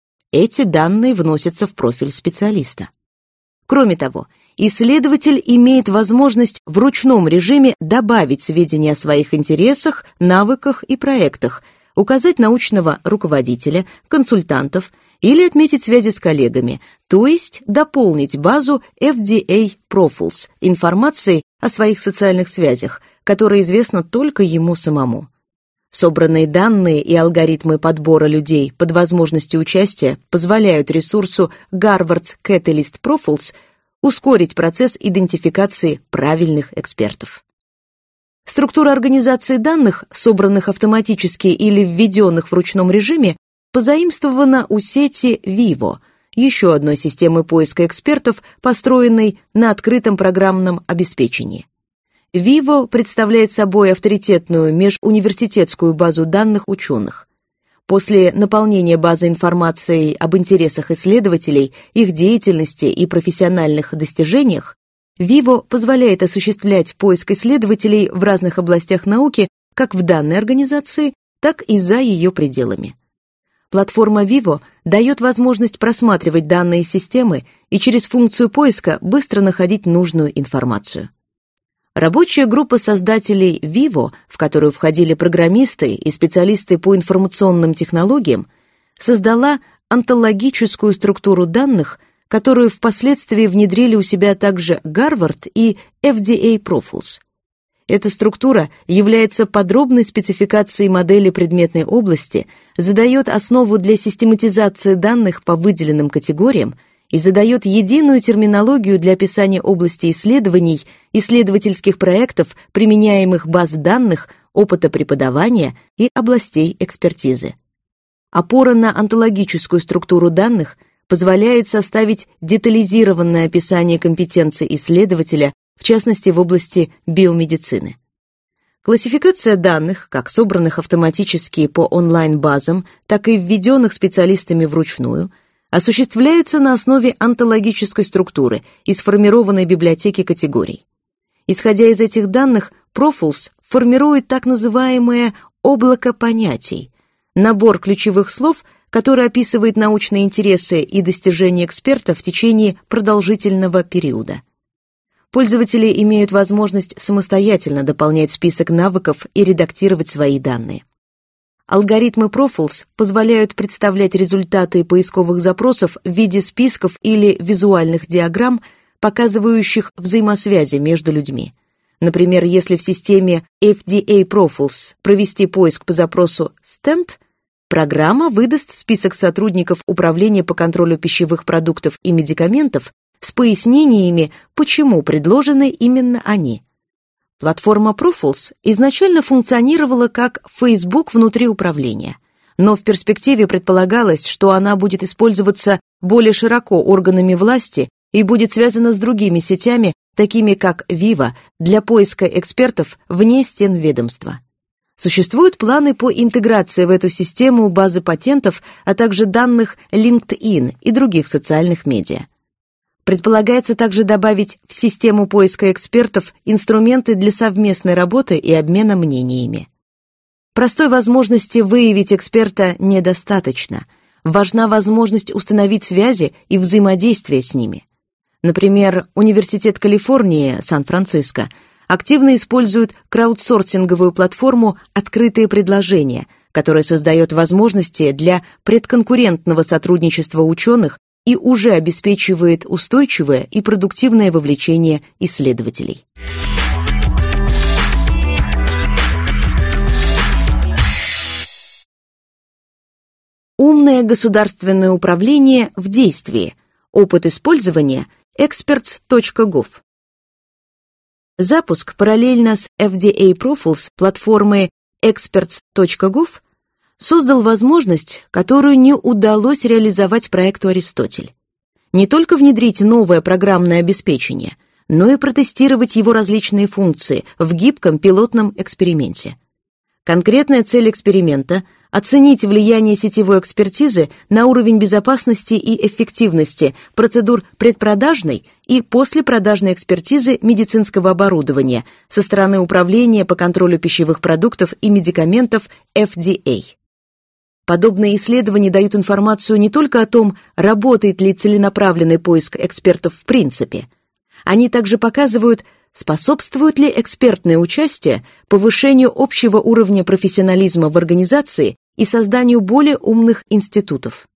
Эти данные вносятся в профиль специалиста. Кроме того, исследователь имеет возможность в ручном режиме добавить сведения о своих интересах, навыках и проектах, указать научного руководителя, консультантов или отметить связи с коллегами, то есть дополнить базу эф ди эй Profiles информацией о своих социальных связях, которая известна только ему самому. Собранные данные и алгоритмы подбора людей под возможностью участия позволяют ресурсу Harvard Catalyst Profiles ускорить процесс идентификации правильных экспертов. Структура организации данных, собранных автоматически или введенных в ручном режиме, позаимствована у сети Vivo, еще одной системы поиска экспертов, построенной на открытом программном обеспечении. Vivo представляет собой авторитетную межуниверситетскую базу данных ученых. После наполнения базы информацией об интересах исследователей, их деятельности и профессиональных достижениях, Vivo позволяет осуществлять поиск исследователей в разных областях науки как в данной организации, так и за ее пределами. Платформа Vivo дает возможность просматривать данные системы и через функцию поиска быстро находить нужную информацию. Рабочая группа создателей Vivo, в которую входили программисты и специалисты по информационным технологиям, создала онтологическую структуру данных, которую впоследствии внедрили у себя также Harvard и эф ди эй Profiles. Эта структура является подробной спецификацией модели предметной области, задает основу для систематизации данных по выделенным категориям и задает единую терминологию для описания области исследований, исследовательских проектов, применяемых баз данных, опыта преподавания и областей экспертизы. Опора на онтологическую структуру данных позволяет составить детализированное описание компетенций исследователя, в частности в области биомедицины. Классификация данных, как собранных автоматически по онлайн-базам, так и введенных специалистами вручную, осуществляется на основе онтологической структуры и сформированной библиотеки категорий. Исходя из этих данных, Профулс формирует так называемое облако понятий, набор ключевых слов, который описывает научные интересы и достижения эксперта в течение продолжительного периода. Пользователи имеют возможность самостоятельно дополнять список навыков и редактировать свои данные. Алгоритмы Профулс позволяют представлять результаты поисковых запросов в виде списков или визуальных диаграмм, показывающих взаимосвязи между людьми. Например, если в системе эф ди эй Профулс провести поиск по запросу «стенд», программа выдаст список сотрудников Управления по контролю пищевых продуктов и медикаментов с пояснениями, почему предложены именно они. Платформа Профулс изначально функционировала как Facebook внутри управления, но в перспективе предполагалось, что она будет использоваться более широко органами власти и будет связана с другими сетями, такими как Viva, для поиска экспертов вне стен ведомства. Существуют планы по интеграции в эту систему базы патентов, а также данных LinkedIn и других социальных медиа. Предполагается также добавить в систему поиска экспертов инструменты для совместной работы и обмена мнениями. Простой возможности выявить эксперта недостаточно. Важна возможность установить связи и взаимодействие с ними. Например, Университет Калифорнии, Сан-Франциско, активно использует краудсорсинговую платформу «Открытые предложения», которая создает возможности для предконкурентного сотрудничества ученых и уже обеспечивает устойчивое и продуктивное вовлечение исследователей. Умное государственное управление в действии. Опыт использования экспертс точка гов. Запуск параллельно с эф ди эй Профулс платформы экспертс точка гов создал возможность, которую не удалось реализовать проекту «Аристотель». Не только внедрить новое программное обеспечение, но и протестировать его различные функции в гибком пилотном эксперименте. Конкретная цель эксперимента – оценить влияние сетевой экспертизы на уровень безопасности и эффективности процедур предпродажной и послепродажной экспертизы медицинского оборудования со стороны Управления по контролю пищевых продуктов и медикаментов эф ди эй. Подобные исследования дают информацию не только о том, работает ли целенаправленный поиск экспертов в принципе. Они также показывают, способствует ли экспертное участие повышению общего уровня профессионализма в организации и созданию более умных институтов.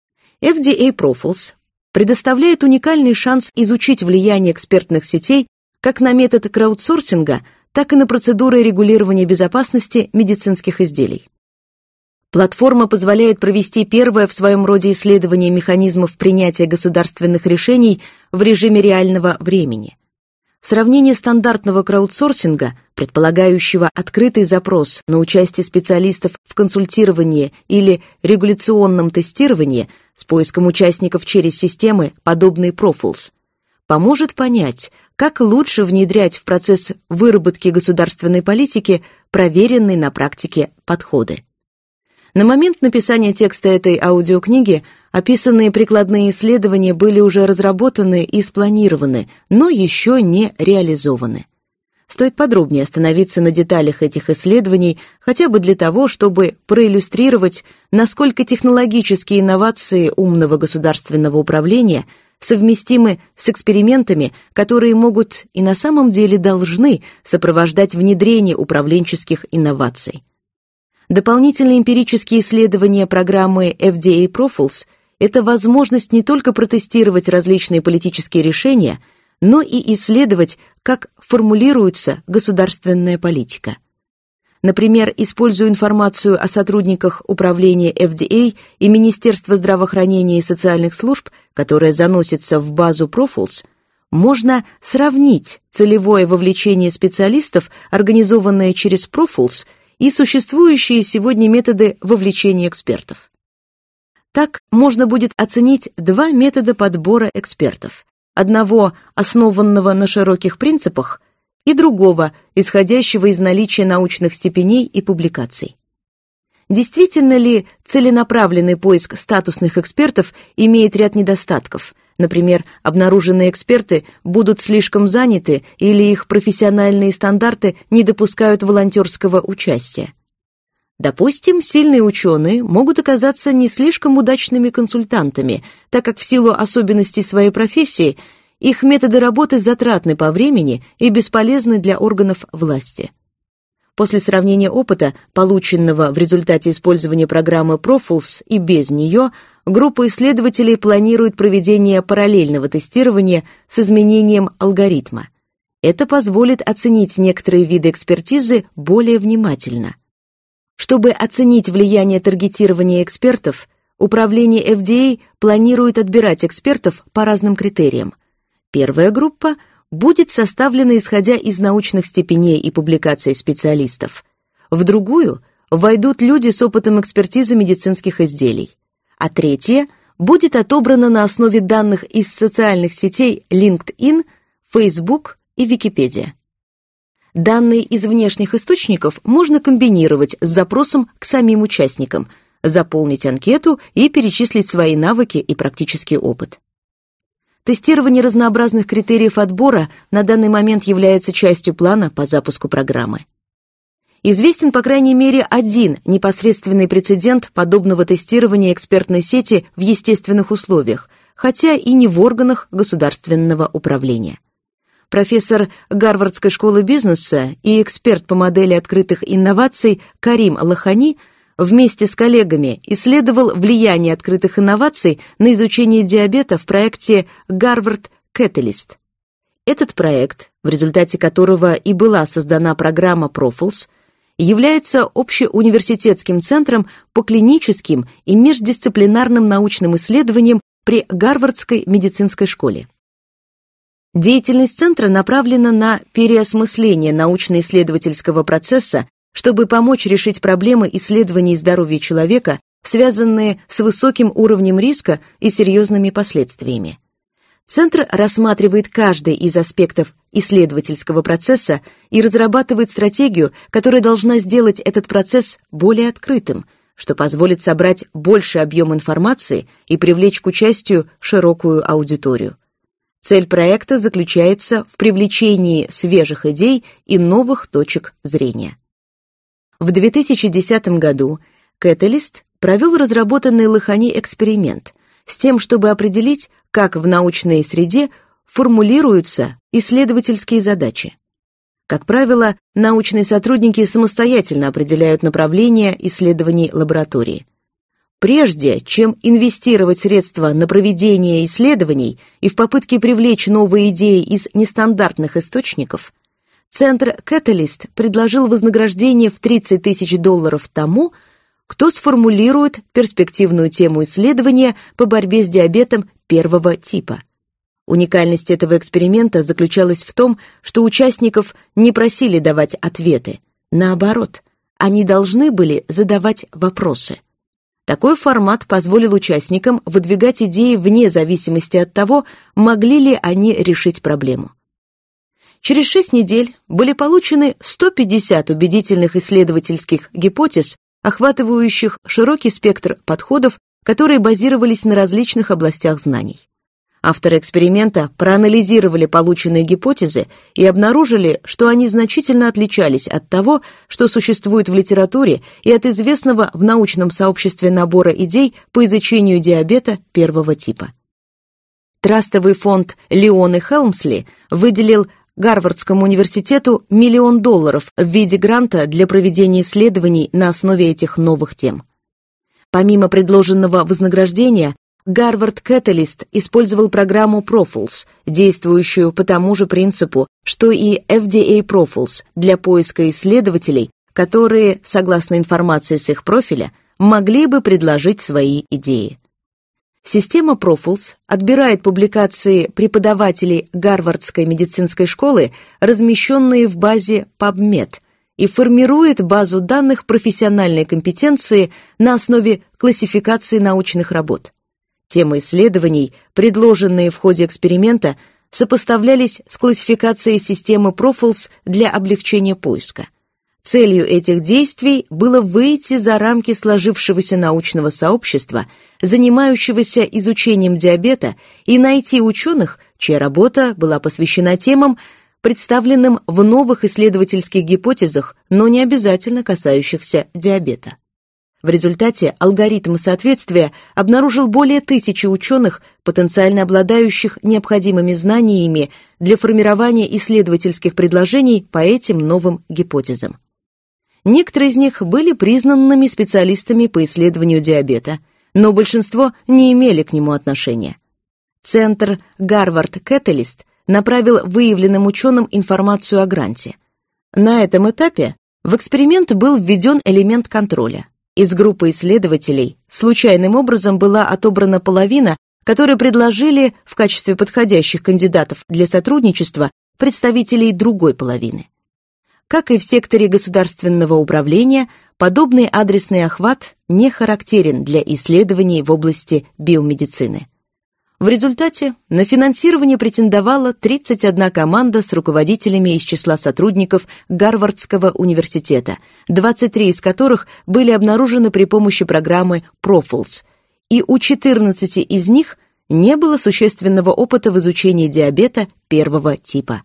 эф ди эй Профулс предоставляет уникальный шанс изучить влияние экспертных сетей как на метод краудсорсинга, так и на процедуры регулирования безопасности медицинских изделий. Платформа позволяет провести первое в своем роде исследование механизмов принятия государственных решений в режиме реального времени. Сравнение стандартного краудсорсинга, предполагающего открытый запрос на участие специалистов в консультировании или регуляционном тестировании, с поиском участников через системы, подобные Профулс, поможет понять, как лучше внедрять в процесс выработки государственной политики проверенные на практике подходы. На момент написания текста этой аудиокниги описанные прикладные исследования были уже разработаны и спланированы, но еще не реализованы. Стоит подробнее остановиться на деталях этих исследований, хотя бы для того, чтобы проиллюстрировать, насколько технологические инновации умного государственного управления совместимы с экспериментами, которые могут и на самом деле должны сопровождать внедрение управленческих инноваций. Дополнительные эмпирические исследования программы эф ди эй Профулс – это возможность не только протестировать различные политические решения, но и исследовать, как формулируется государственная политика. Например, используя информацию о сотрудниках управления эф ди эй и Министерства здравоохранения и социальных служб, которая заносится в базу Профулс, можно сравнить целевое вовлечение специалистов, организованное через Профулс, и существующие сегодня методы вовлечения экспертов. Так можно будет оценить два метода подбора экспертов: одного, основанного на широких принципах, и другого, исходящего из наличия научных степеней и публикаций. Действительно ли целенаправленный поиск статусных экспертов имеет ряд недостатков? Например, обнаруженные эксперты будут слишком заняты или их профессиональные стандарты не допускают волонтерского участия. Допустим, сильные ученые могут оказаться не слишком удачными консультантами, так как в силу особенностей своей профессии их методы работы затратны по времени и бесполезны для органов власти. После сравнения опыта, полученного в результате использования программы Profools и без нее, группа исследователей планирует проведение параллельного тестирования с изменением алгоритма. Это позволит оценить некоторые виды экспертизы более внимательно. Чтобы оценить влияние таргетирования экспертов, управление эф ди эй планирует отбирать экспертов по разным критериям. Первая группа будет составлена исходя из научных степеней и публикаций специалистов. В другую войдут люди с опытом экспертизы медицинских изделий. А третья будет отобрана на основе данных из социальных сетей LinkedIn, Facebook и Википедия. Данные из внешних источников можно комбинировать с запросом к самим участникам, заполнить анкету и перечислить свои навыки и практический опыт. Тестирование разнообразных критериев отбора на данный момент является частью плана по запуску программы. Известен, по крайней мере, один непосредственный прецедент подобного тестирования экспертной сети в естественных условиях, хотя и не в органах государственного управления. Профессор Гарвардской школы бизнеса и эксперт по модели открытых инноваций Карим Лахани вместе с коллегами исследовал влияние открытых инноваций на изучение диабета в проекте Harvard Catalyst. Этот проект, в результате которого и была создана программа Profools, является общеуниверситетским центром по клиническим и междисциплинарным научным исследованиям при Гарвардской медицинской школе. Деятельность центра направлена на переосмысление научно-исследовательского процесса, чтобы помочь решить проблемы исследований здоровья человека, связанные с высоким уровнем риска и серьезными последствиями. Центр рассматривает каждый из аспектов исследовательского процесса и разрабатывает стратегию, которая должна сделать этот процесс более открытым, что позволит собрать больший объем информации и привлечь к участию широкую аудиторию. Цель проекта заключается в привлечении свежих идей и новых точек зрения. В две тысячи десятом году Catalyst провел разработанный Лахани эксперимент с тем, чтобы определить, как в научной среде формулируются исследовательские задачи. Как правило, научные сотрудники самостоятельно определяют направление исследований лаборатории. Прежде чем инвестировать средства на проведение исследований и в попытке привлечь новые идеи из нестандартных источников, Центр Catalyst предложил вознаграждение в тридцать тысяч долларов тому, кто сформулирует перспективную тему исследования по борьбе с диабетом первого типа. Уникальность этого эксперимента заключалась в том, что участников не просили давать ответы. Наоборот, они должны были задавать вопросы. Такой формат позволил участникам выдвигать идеи вне зависимости от того, могли ли они решить проблему. Через шесть недель были получены сто пятьдесят убедительных исследовательских гипотез, охватывающих широкий спектр подходов, которые базировались на различных областях знаний. Авторы эксперимента проанализировали полученные гипотезы и обнаружили, что они значительно отличались от того, что существует в литературе, и от известного в научном сообществе набора идей по изучению диабета первого типа. Трастовый фонд Леон и Хелмсли выделил Гарвардскому университету миллион долларов в виде гранта для проведения исследований на основе этих новых тем. Помимо предложенного вознаграждения, Harvard Catalyst использовал программу Profools, действующую по тому же принципу, что и эф ди эй Profools для поиска исследователей, которые, согласно информации с их профиля, могли бы предложить свои идеи. Система Profools отбирает публикации преподавателей Гарвардской медицинской школы, размещенные в базе PubMed, и формирует базу данных профессиональной компетенции на основе классификации научных работ. Темы исследований, предложенные в ходе эксперимента, сопоставлялись с классификацией системы Profools для облегчения поиска. Целью этих действий было выйти за рамки сложившегося научного сообщества, занимающегося изучением диабета, и найти ученых, чья работа была посвящена темам, представленным в новых исследовательских гипотезах, но не обязательно касающихся диабета. В результате алгоритм соответствия обнаружил более тысячи ученых, потенциально обладающих необходимыми знаниями для формирования исследовательских предложений по этим новым гипотезам. Некоторые из них были признанными специалистами по исследованию диабета, но большинство не имели к нему отношения. Центр Гарвард Кэталист направил выявленным ученым информацию о гранте. На этом этапе в эксперимент был введен элемент контроля. Из группы исследователей случайным образом была отобрана половина, которую предложили в качестве подходящих кандидатов для сотрудничества представителей другой половины. Как и в секторе государственного управления, подобный адресный охват не характерен для исследований в области биомедицины. В результате на финансирование претендовала тридцать одна команда с руководителями из числа сотрудников Гарвардского университета, двадцать три из которых были обнаружены при помощи программы профулс, и у четырнадцати из них не было существенного опыта в изучении диабета первого типа.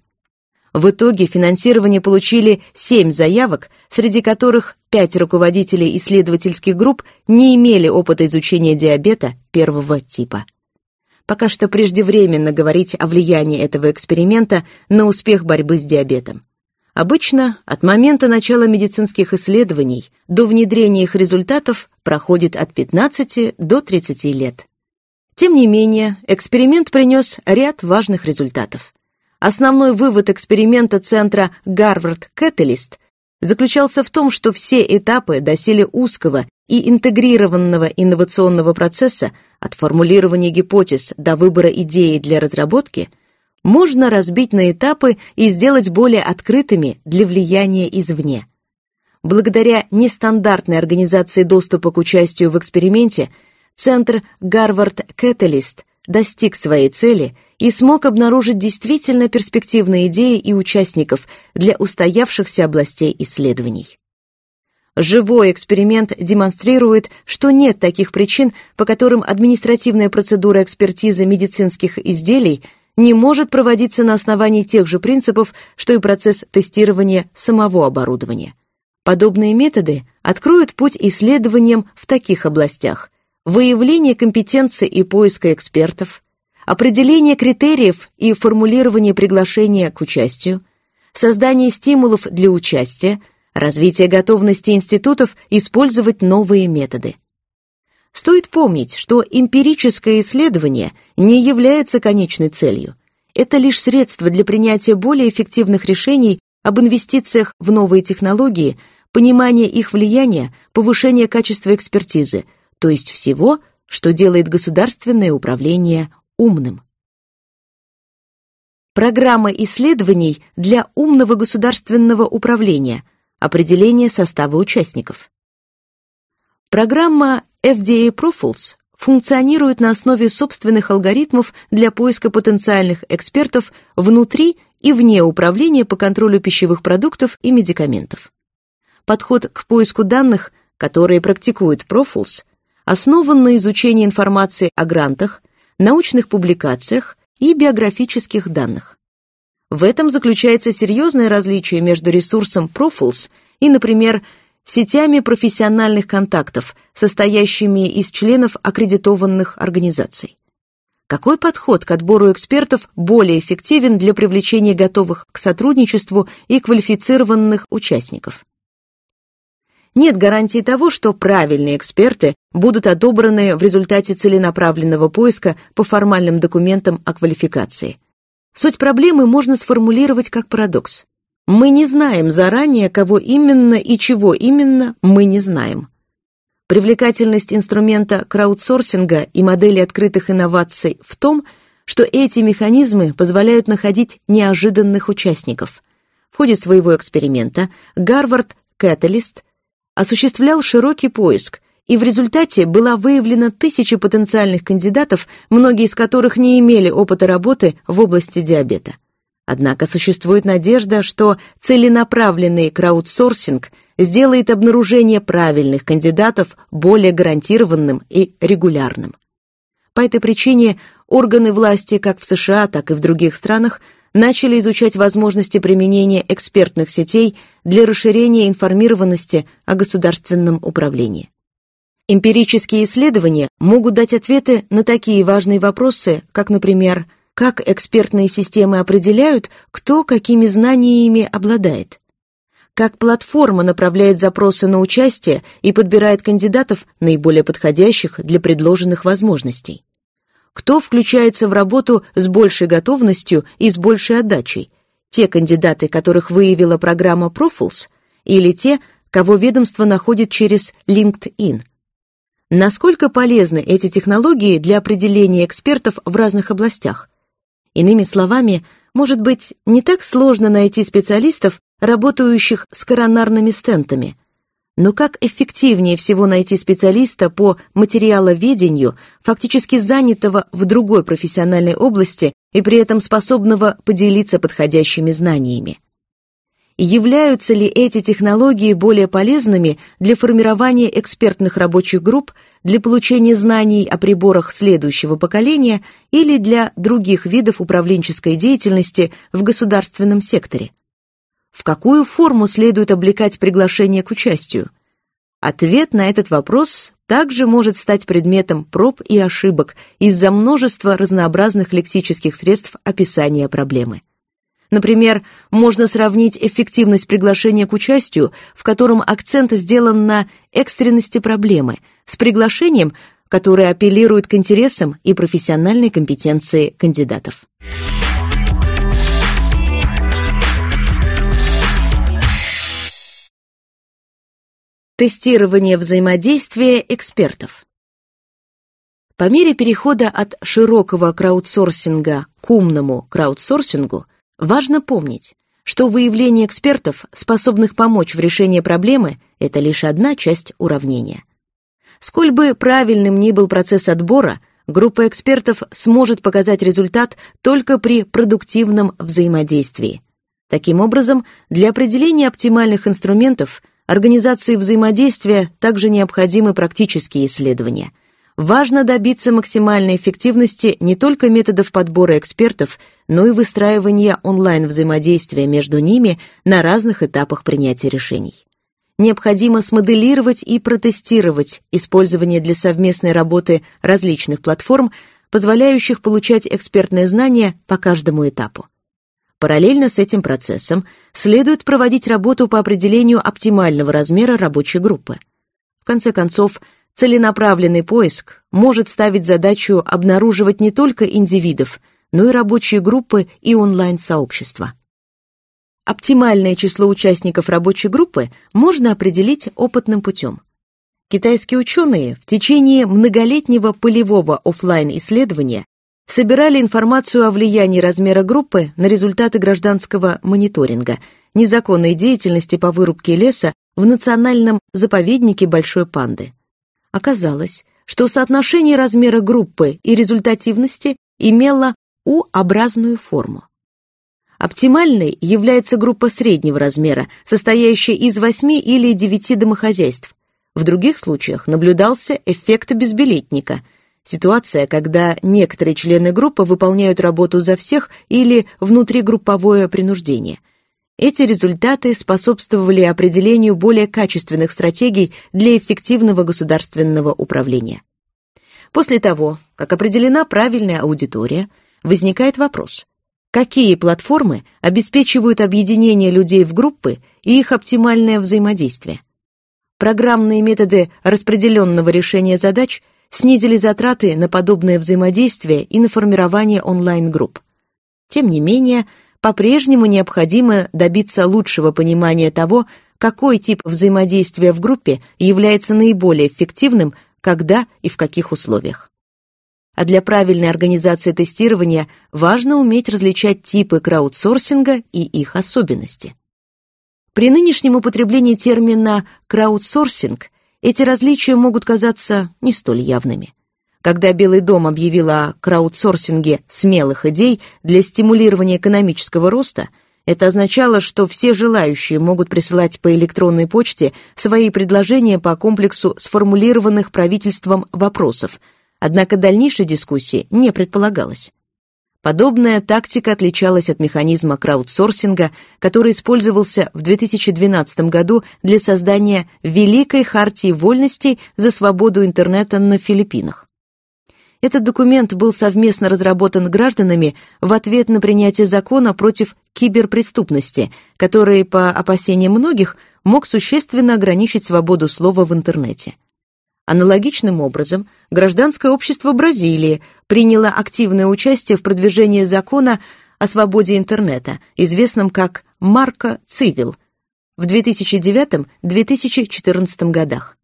В итоге финансирование получили семь заявок, среди которых пять руководителей исследовательских групп не имели опыта изучения диабета первого типа. Пока что преждевременно говорить о влиянии этого эксперимента на успех борьбы с диабетом. Обычно от момента начала медицинских исследований до внедрения их результатов проходит от пятнадцати до тридцати лет. Тем не менее, эксперимент принес ряд важных результатов. Основной вывод эксперимента центра Гарвард Кэталист заключался в том, что все этапы доселе узкого и интегрированного инновационного процесса от формулирования гипотез до выбора идеи для разработки можно разбить на этапы и сделать более открытыми для влияния извне. Благодаря нестандартной организации доступа к участию в эксперименте, центр Гарвард Кэталист достиг своей цели и смог обнаружить действительно перспективные идеи и участников для устоявшихся областей исследований. Живой эксперимент демонстрирует, что нет таких причин, по которым административная процедура экспертизы медицинских изделий не может проводиться на основании тех же принципов, что и процесс тестирования самого оборудования. Подобные методы откроют путь исследованиям в таких областях: выявление компетенции и поиска экспертов, определение критериев и формулирование приглашения к участию, создание стимулов для участия, развитие готовности институтов использовать новые методы. Стоит помнить, что эмпирическое исследование не является конечной целью. Это лишь средство для принятия более эффективных решений об инвестициях в новые технологии, понимания их влияния, повышения качества экспертизы, то есть всего, что делает государственное управление умным. Программа исследований для умного государственного управления. Определение состава участников. Программа эф ди эй профулс функционирует на основе собственных алгоритмов для поиска потенциальных экспертов внутри и вне управления по контролю пищевых продуктов и медикаментов. Подход к поиску данных, которые практикует профулс, основан на изучении информации о грантах, научных публикациях и биографических данных. В этом заключается серьезное различие между ресурсом профулс и, например, сетями профессиональных контактов, состоящими из членов аккредитованных организаций. Какой подход к отбору экспертов более эффективен для привлечения готовых к сотрудничеству и квалифицированных участников? Нет гарантии того, что правильные эксперты будут отобраны в результате целенаправленного поиска по формальным документам о квалификации. Суть проблемы можно сформулировать как парадокс. Мы не знаем заранее, кого именно и чего именно мы не знаем. Привлекательность инструмента краудсорсинга и модели открытых инноваций в том, что эти механизмы позволяют находить неожиданных участников. В ходе своего эксперимента Гарвард Кэталист осуществлял широкий поиск, и в результате была выявлена тысяча потенциальных кандидатов, многие из которых не имели опыта работы в области диабета. Однако существует надежда, что целенаправленный краудсорсинг сделает обнаружение правильных кандидатов более гарантированным и регулярным. По этой причине органы власти как в США, так и в других странах начали изучать возможности применения экспертных сетей для расширения информированности о государственном управлении. Эмпирические исследования могут дать ответы на такие важные вопросы, как, например, как экспертные системы определяют, кто какими знаниями обладает, как платформа направляет запросы на участие и подбирает кандидатов, наиболее подходящих для предложенных возможностей, кто включается в работу с большей готовностью и с большей отдачей, те кандидаты, которых выявила программа Profiles, или те, кого ведомство находит через LinkedIn. Насколько полезны эти технологии для определения экспертов в разных областях? Иными словами, может быть, не так сложно найти специалистов, работающих с коронарными стентами, но как эффективнее всего найти специалиста по материаловедению, фактически занятого в другой профессиональной области и при этом способного поделиться подходящими знаниями? Являются ли эти технологии более полезными для формирования экспертных рабочих групп, для получения знаний о приборах следующего поколения или для других видов управленческой деятельности в государственном секторе? В какую форму следует облекать приглашение к участию? Ответ на этот вопрос также может стать предметом проб и ошибок из-за множества разнообразных лексических средств описания проблемы. Например, можно сравнить эффективность приглашения к участию, в котором акцент сделан на экстренности проблемы, с приглашением, которое апеллирует к интересам и профессиональной компетенции кандидатов. Тестирование взаимодействия экспертов. По мере перехода от широкого краудсорсинга к умному краудсорсингу важно помнить, что выявление экспертов, способных помочь в решении проблемы, это лишь одна часть уравнения. Сколь бы правильным ни был процесс отбора, группа экспертов сможет показать результат только при продуктивном взаимодействии. Таким образом, для определения оптимальных инструментов организации взаимодействия также необходимы практические исследования. Важно добиться максимальной эффективности не только методов подбора экспертов, но и выстраивания онлайн-взаимодействия между ними на разных этапах принятия решений. Необходимо смоделировать и протестировать использование для совместной работы различных платформ, позволяющих получать экспертные знания по каждому этапу. Параллельно с этим процессом следует проводить работу по определению оптимального размера рабочей группы. В конце концов, целенаправленный поиск может ставить задачу обнаруживать не только индивидов, но и рабочие группы и онлайн-сообщества. Оптимальное число участников рабочей группы можно определить опытным путем. Китайские ученые в течение многолетнего полевого офлайн-исследования собирали информацию о влиянии размера группы на результаты гражданского мониторинга, незаконной деятельности по вырубке леса в национальном заповеднике Большой Панды. Оказалось, что соотношение размера группы и результативности имело У-образную форму. Оптимальной является группа среднего размера, состоящая из восьми или девяти домохозяйств. В других случаях наблюдался эффект безбилетника – ситуация, когда некоторые члены группы выполняют работу за всех или внутригрупповое принуждение. Эти результаты способствовали определению более качественных стратегий для эффективного государственного управления. После того, как определена правильная аудитория, возникает вопрос: какие платформы обеспечивают объединение людей в группы и их оптимальное взаимодействие? Программные методы распределенного решения задач снизили затраты на подобное взаимодействие и на формирование онлайн-групп. Тем не менее, по-прежнему необходимо добиться лучшего понимания того, какой тип взаимодействия в группе является наиболее эффективным, когда и в каких условиях. А для правильной организации тестирования важно уметь различать типы краудсорсинга и их особенности. При нынешнем употреблении термина «краудсорсинг» эти различия могут казаться не столь явными. Когда Белый дом объявил о краудсорсинге смелых идей для стимулирования экономического роста, это означало, что все желающие могут присылать по электронной почте свои предложения по комплексу сформулированных правительством вопросов, однако дальнейшей дискуссии не предполагалось. Подобная тактика отличалась от механизма краудсорсинга, который использовался в две тысячи двенадцатом году для создания Великой хартии вольностей за свободу интернета на Филиппинах. Этот документ был совместно разработан гражданами в ответ на принятие закона против киберпреступности, который, по опасениям многих, мог существенно ограничить свободу слова в интернете. Аналогичным образом, гражданское общество Бразилии приняло активное участие в продвижении закона о свободе интернета, известном как «Марко Цивил», в две тысячи девятом — две тысячи четырнадцатом годах.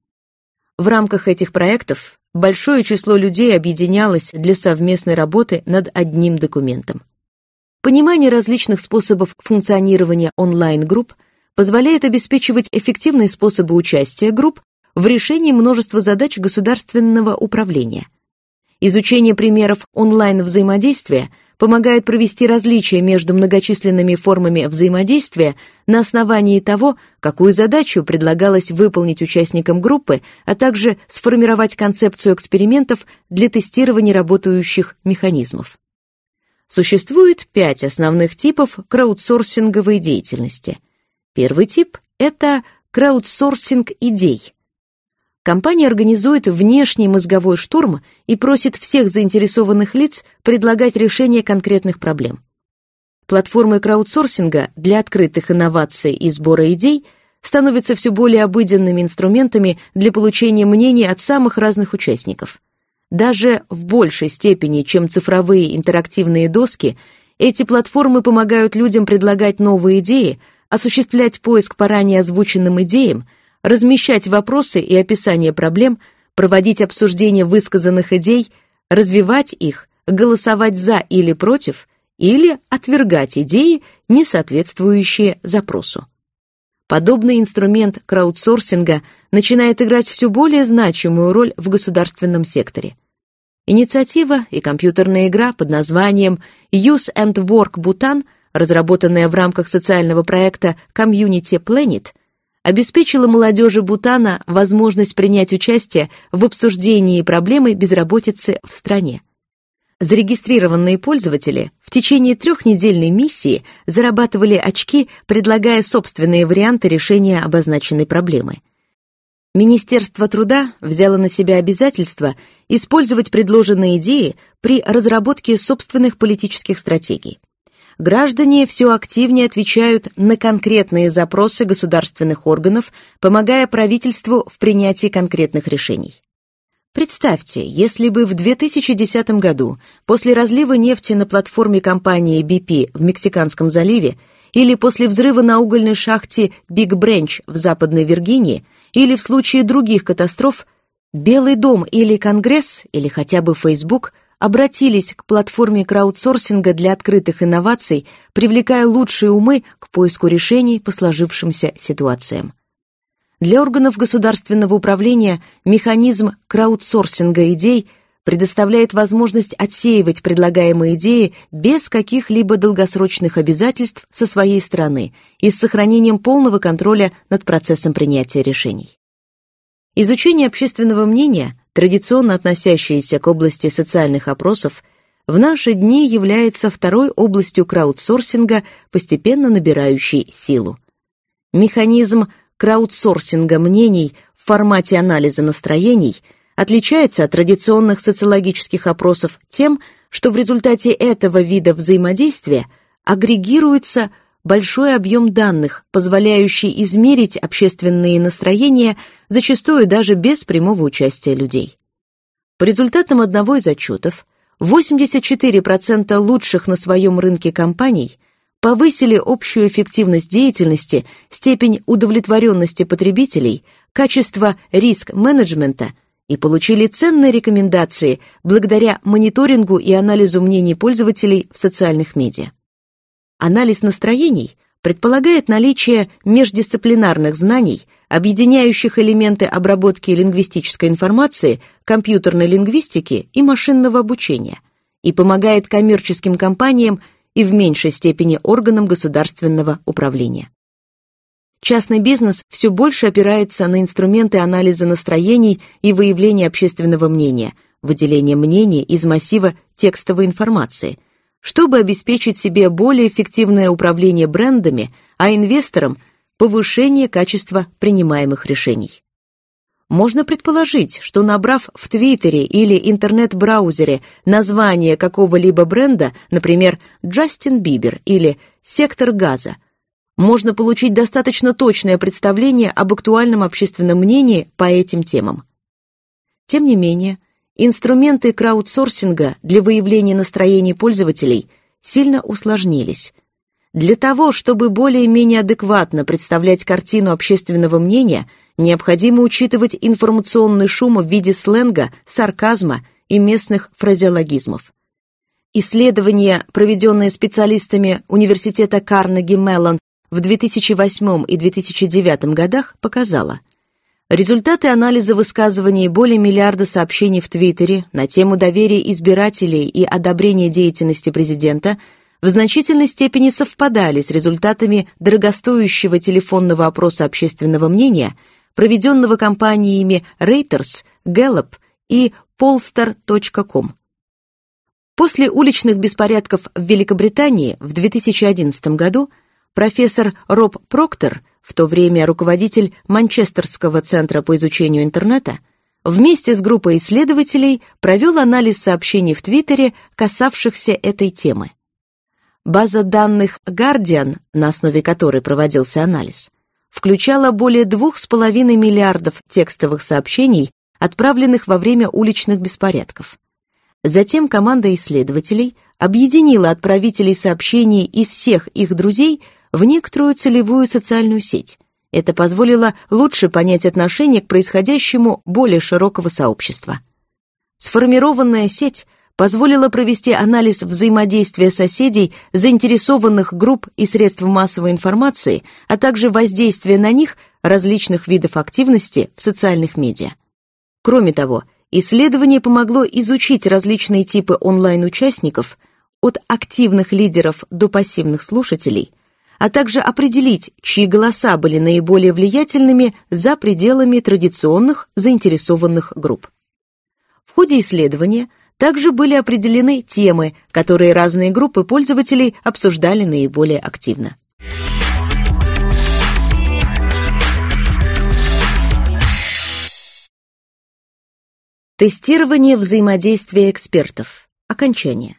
В рамках этих проектов большое число людей объединялось для совместной работы над одним документом. Понимание различных способов функционирования онлайн-групп позволяет обеспечивать эффективные способы участия групп в решении множества задач государственного управления. Изучение примеров онлайн-взаимодействия помогает провести различия между многочисленными формами взаимодействия на основании того, какую задачу предлагалось выполнить участникам группы, а также сформировать концепцию экспериментов для тестирования работающих механизмов. Существует пять основных типов краудсорсинговой деятельности. Первый тип – это краудсорсинг идей. Компания организует внешний мозговой штурм и просит всех заинтересованных лиц предлагать решение конкретных проблем. Платформы краудсорсинга для открытых инноваций и сбора идей становятся все более обыденными инструментами для получения мнений от самых разных участников. Даже в большей степени, чем цифровые интерактивные доски, эти платформы помогают людям предлагать новые идеи, осуществлять поиск по ранее озвученным идеям, размещать вопросы и описание проблем, проводить обсуждение высказанных идей, развивать их, голосовать за или против, или отвергать идеи, не соответствующие запросу. Подобный инструмент краудсорсинга начинает играть все более значимую роль в государственном секторе. Инициатива и компьютерная игра под названием Youth and Work Bhutan, разработанная в рамках социального проекта Community Planet, обеспечила молодежи Бутана возможность принять участие в обсуждении проблемы безработицы в стране. Зарегистрированные пользователи в течение трехнедельной миссии зарабатывали очки, предлагая собственные варианты решения обозначенной проблемы. Министерство труда взяло на себя обязательство использовать предложенные идеи при разработке собственных политических стратегий. Граждане все активнее отвечают на конкретные запросы государственных органов, помогая правительству в принятии конкретных решений. Представьте, если бы в две тысячи десятом году, после разлива нефти на платформе компании би пи в Мексиканском заливе, или после взрыва на угольной шахте Биг Бренч в Западной Виргинии, или в случае других катастроф, Белый дом или Конгресс, или хотя бы Facebook обратились к платформе краудсорсинга для открытых инноваций, привлекая лучшие умы к поиску решений по сложившимся ситуациям. Для органов государственного управления механизм краудсорсинга идей предоставляет возможность отсеивать предлагаемые идеи без каких-либо долгосрочных обязательств со своей стороны и с сохранением полного контроля над процессом принятия решений. Изучение общественного мнения, традиционно относящееся к области социальных опросов, в наши дни является второй областью краудсорсинга, постепенно набирающей силу. Механизм краудсорсинга мнений в формате анализа настроений отличается от традиционных социологических опросов тем, что в результате этого вида взаимодействия агрегируется большой объем данных, позволяющий измерить общественные настроения, зачастую даже без прямого участия людей. По результатам одного из отчетов, восемьдесят четыре процента лучших на своем рынке компаний повысили общую эффективность деятельности, степень удовлетворенности потребителей, качество риск-менеджмента и получили ценные рекомендации благодаря мониторингу и анализу мнений пользователей в социальных медиа. Анализ настроений предполагает наличие междисциплинарных знаний, объединяющих элементы обработки лингвистической информации, компьютерной лингвистики и машинного обучения, и помогает коммерческим компаниям и в меньшей степени органам государственного управления. Частный бизнес все больше опирается на инструменты анализа настроений и выявления общественного мнения, выделения мнений из массива текстовой информации, чтобы обеспечить себе более эффективное управление брендами, а инвесторам – повышение качества принимаемых решений. Можно предположить, что набрав в Твиттере или интернет-браузере название какого-либо бренда, например, Джастин Бибер или Сектор Газа, можно получить достаточно точное представление об актуальном общественном мнении по этим темам. Тем не менее, инструменты краудсорсинга для выявления настроений пользователей сильно усложнились. Для того, чтобы более-менее адекватно представлять картину общественного мнения, необходимо учитывать информационный шум в виде сленга, сарказма и местных фразеологизмов. Исследование, проведенное специалистами университета Карнеги-Меллон в две тысячи восьмом и две тысячи девятом годах, показало: результаты анализа высказываний более миллиарда сообщений в Твиттере на тему доверия избирателей и одобрения деятельности президента в значительной степени совпадали с результатами дорогостоящего телефонного опроса общественного мнения, проведенного компаниями Reuters, Gallup и Pollstar точка ком. После уличных беспорядков в Великобритании в две тысячи одиннадцатом году профессор Роб Проктор, в то время руководитель Манчестерского центра по изучению интернета, вместе с группой исследователей провел анализ сообщений в Твиттере, касавшихся этой темы. База данных Guardian, на основе которой проводился анализ, включала более двух с половиной миллиардов текстовых сообщений, отправленных во время уличных беспорядков. Затем команда исследователей объединила отправителей сообщений и всех их друзей в некоторую целевую социальную сеть. Это позволило лучше понять отношение к происходящему более широкого сообщества. Сформированная сеть позволила провести анализ взаимодействия соседей, заинтересованных групп и средств массовой информации, а также воздействия на них различных видов активности в социальных медиа. Кроме того, исследование помогло изучить различные типы онлайн-участников, от активных лидеров до пассивных слушателей, а также определить, чьи голоса были наиболее влиятельными за пределами традиционных заинтересованных групп. В ходе исследования также были определены темы, которые разные группы пользователей обсуждали наиболее активно. Тестирование взаимодействия экспертов. Окончание.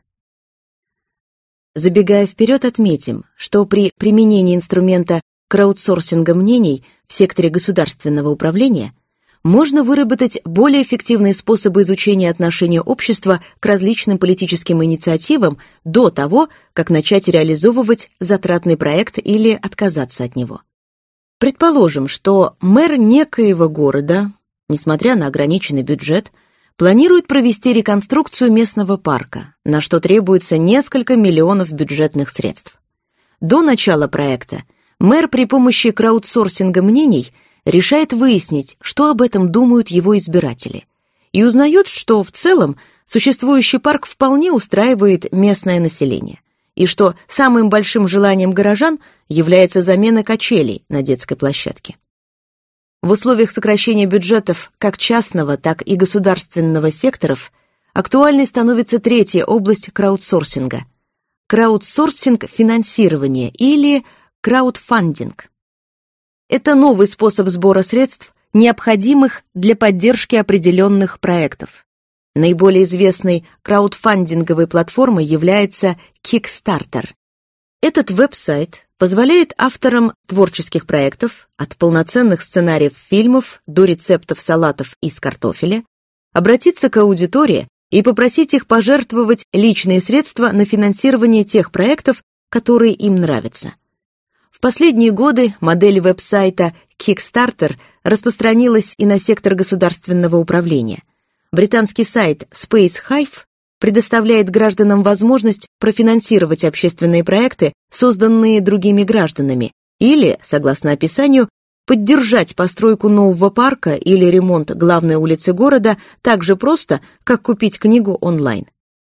Забегая вперед, отметим, что при применении инструмента краудсорсинга мнений в секторе государственного управления можно выработать более эффективные способы изучения отношения общества к различным политическим инициативам до того, как начать реализовывать затратный проект или отказаться от него. Предположим, что мэр некоего города, несмотря на ограниченный бюджет, планирует провести реконструкцию местного парка, на что требуется несколько миллионов бюджетных средств. До начала проекта мэр при помощи краудсорсинга мнений решает выяснить, что об этом думают его избиратели, и узнает, что в целом существующий парк вполне устраивает местное население, и что самым большим желанием горожан является замена качелей на детской площадке. В условиях сокращения бюджетов как частного, так и государственного секторов актуальной становится третья область краудсорсинга – краудсорсинг финансирования или краудфандинг. Это новый способ сбора средств, необходимых для поддержки определенных проектов. Наиболее известной краудфандинговой платформой является Kickstarter. Этот веб-сайт позволяет авторам творческих проектов, от полноценных сценариев фильмов до рецептов салатов из картофеля, обратиться к аудитории и попросить их пожертвовать личные средства на финансирование тех проектов, которые им нравятся. В последние годы модель веб-сайта Kickstarter распространилась и на сектор государственного управления. Британский сайт Space Hive предоставляет гражданам возможность профинансировать общественные проекты, созданные другими гражданами, или, согласно описанию, Поддержать постройку нового парка или ремонт главной улицы города так же просто, как купить книгу онлайн.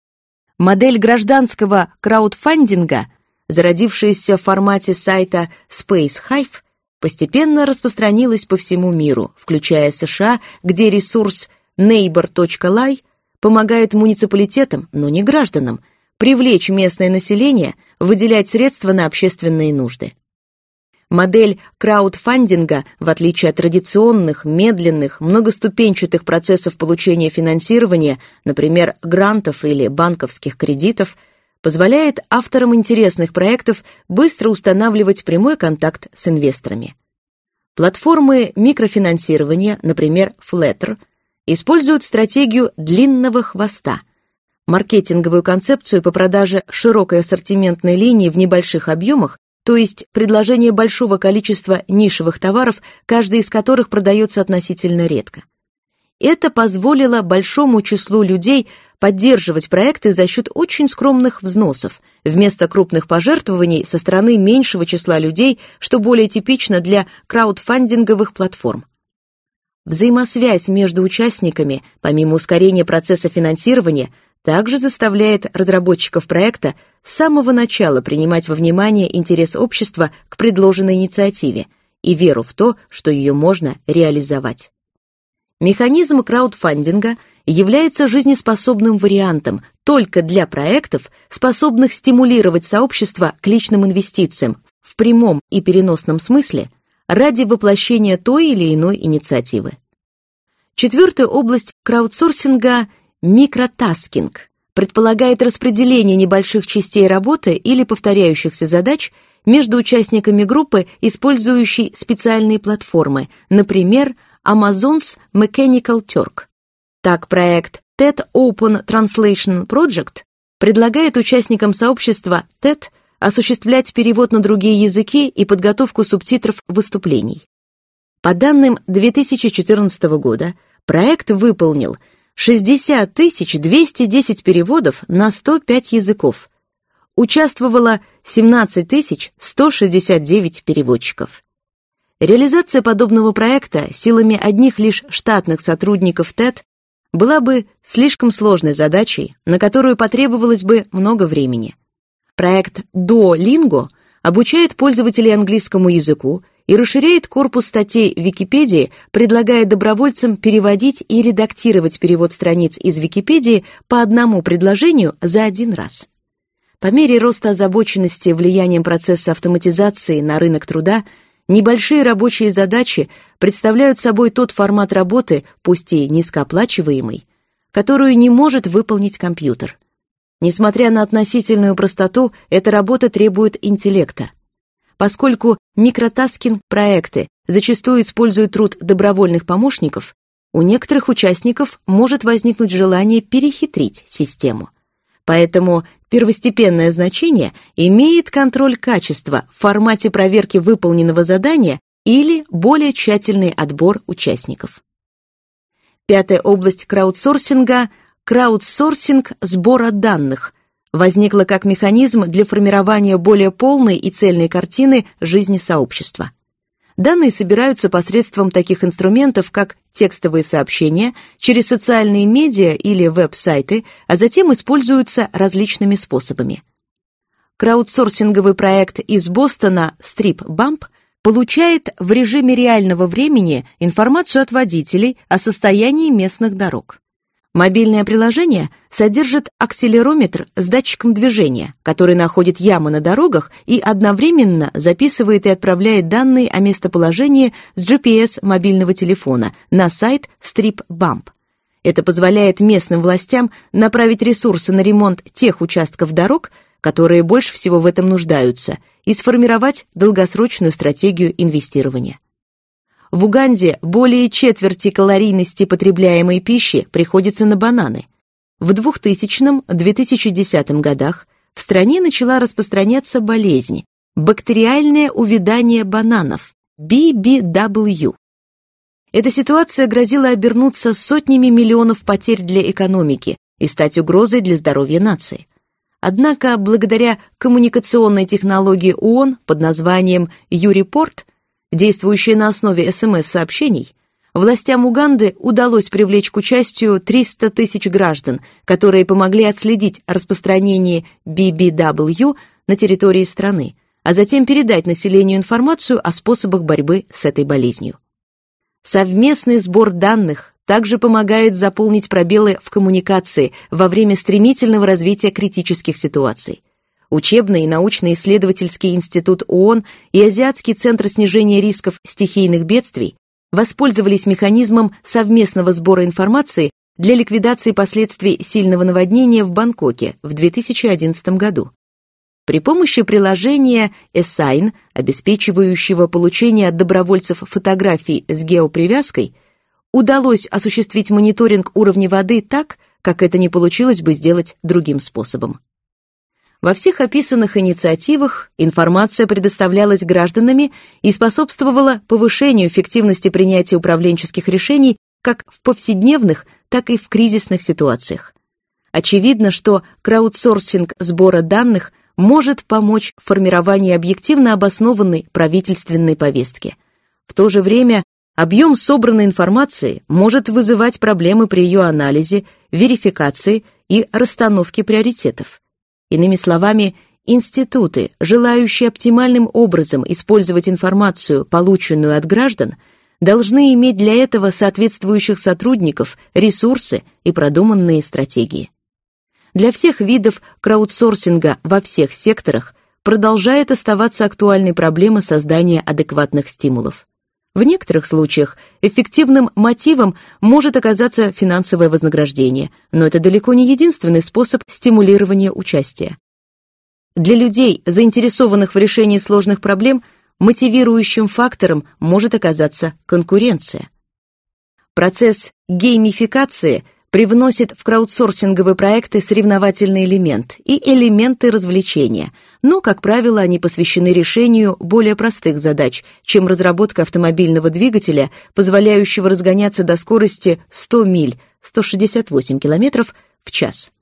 Модель гражданского краудфандинга, зародившаяся в формате сайта Space Hive, постепенно распространилась по всему миру, включая США, где ресурс нейбор точка лай помогает муниципалитетам, но не гражданам, привлечь местное население, выделять средства на общественные нужды. Модель краудфандинга, в отличие от традиционных, медленных, многоступенчатых процессов получения финансирования, например, грантов или банковских кредитов, позволяет авторам интересных проектов быстро устанавливать прямой контакт с инвесторами. Платформы микрофинансирования, например, Flattr, используют стратегию длинного хвоста, маркетинговую концепцию по продаже широкой ассортиментной линии в небольших объемах, то есть предложение большого количества нишевых товаров, каждый из которых продается относительно редко. Это позволило большому числу людей поддерживать проекты за счет очень скромных взносов, вместо крупных пожертвований со стороны меньшего числа людей, что более типично для краудфандинговых платформ. Взаимосвязь между участниками, помимо ускорения процесса финансирования, также заставляет разработчиков проекта с самого начала принимать во внимание интерес общества к предложенной инициативе и веру в то, что ее можно реализовать. Механизм краудфандинга является жизнеспособным вариантом только для проектов, способных стимулировать сообщество к личным инвестициям в прямом и переносном смысле ради воплощения той или иной инициативы. Четвертая область краудсорсинга – микротаскинг предполагает распределение небольших частей работы или повторяющихся задач между участниками группы, использующей специальные платформы, например, Amazon's Mechanical Turk. Так, проект тед Open Translation Project предлагает участникам сообщества тед осуществлять перевод на другие языки и подготовку субтитров выступлений. По данным две тысячи четырнадцатого года, проект выполнил шестьдесят тысяч двести десять переводов на сто пять языков. Участвовало семнадцать тысяч сто шестьдесят девять переводчиков. Реализация подобного проекта силами одних лишь штатных сотрудников тед была бы слишком сложной задачей, на которую потребовалось бы много времени. Проект Duolingo обучает пользователей английскому языку и расширяет корпус статей в Википедии, предлагая добровольцам переводить и редактировать перевод страниц из Википедии по одному предложению за один раз. По мере роста озабоченности влиянием процесса автоматизации на рынок труда, небольшие рабочие задачи представляют собой тот формат работы, пусть и низкооплачиваемый, которую не может выполнить компьютер. Несмотря на относительную простоту, эта работа требует интеллекта. Поскольку микротаскинг-проекты зачастую используют труд добровольных помощников, у некоторых участников может возникнуть желание перехитрить систему. Поэтому первостепенное значение имеет контроль качества в формате проверки выполненного задания или более тщательный отбор участников. Пятая область краудсорсинга – краудсорсинг сбора данных – возникла как механизм для формирования более полной и цельной картины жизни сообщества. Данные собираются посредством таких инструментов, как текстовые сообщения, через социальные медиа или веб-сайты, а затем используются различными способами. Краудсорсинговый проект из Бостона StripBump получает в режиме реального времени информацию от водителей о состоянии местных дорог. Мобильное приложение содержит акселерометр с датчиком движения, который находит ямы на дорогах и одновременно записывает и отправляет данные о местоположении с джи пи эс мобильного телефона на сайт StripBump. Это позволяет местным властям направить ресурсы на ремонт тех участков дорог, которые больше всего в этом нуждаются, и сформировать долгосрочную стратегию инвестирования. В Уганде более четверти калорийности потребляемой пищи приходится на бананы. В двухтысячном — две тысячи десятом годах в стране начала распространяться болезнь – бактериальное увядание бананов – би би дабл ю. Эта ситуация грозила обернуться сотнями миллионов потерь для экономики и стать угрозой для здоровья нации. Однако, благодаря коммуникационной технологии ООН под названием «ю-репорт», действующая на основе эс эм эс-сообщений, властям Уганды удалось привлечь к участию триста тысяч граждан, которые помогли отследить распространение би би дабл ю на территории страны, а затем передать населению информацию о способах борьбы с этой болезнью. Совместный сбор данных также помогает заполнить пробелы в коммуникации во время стремительного развития критических ситуаций. Учебный и научно-исследовательский институт ООН и Азиатский центр снижения рисков стихийных бедствий воспользовались механизмом совместного сбора информации для ликвидации последствий сильного наводнения в Бангкоке в две тысячи одиннадцатом году. При помощи приложения Assign, обеспечивающего получение от добровольцев фотографий с геопривязкой, удалось осуществить мониторинг уровня воды так, как это не получилось бы сделать другим способом. Во всех описанных инициативах информация предоставлялась гражданами и способствовала повышению эффективности принятия управленческих решений как в повседневных, так и в кризисных ситуациях. Очевидно, что краудсорсинг сбора данных может помочь в формировании объективно обоснованной правительственной повестки. В то же время объем собранной информации может вызывать проблемы при ее анализе, верификации и расстановке приоритетов. Иными словами, институты, желающие оптимальным образом использовать информацию, полученную от граждан, должны иметь для этого соответствующих сотрудников, ресурсы и продуманные стратегии. Для всех видов краудсорсинга во всех секторах продолжает оставаться актуальной проблема создания адекватных стимулов. В некоторых случаях эффективным мотивом может оказаться финансовое вознаграждение, но это далеко не единственный способ стимулирования участия. Для людей, заинтересованных в решении сложных проблем, мотивирующим фактором может оказаться конкуренция. Процесс геймификации привносит в краудсорсинговые проекты соревновательный элемент и элементы развлечения, но, как правило, они посвящены решению более простых задач, чем разработка автомобильного двигателя, позволяющего разгоняться до скорости сто миль, сто шестьдесят восемь километров в час.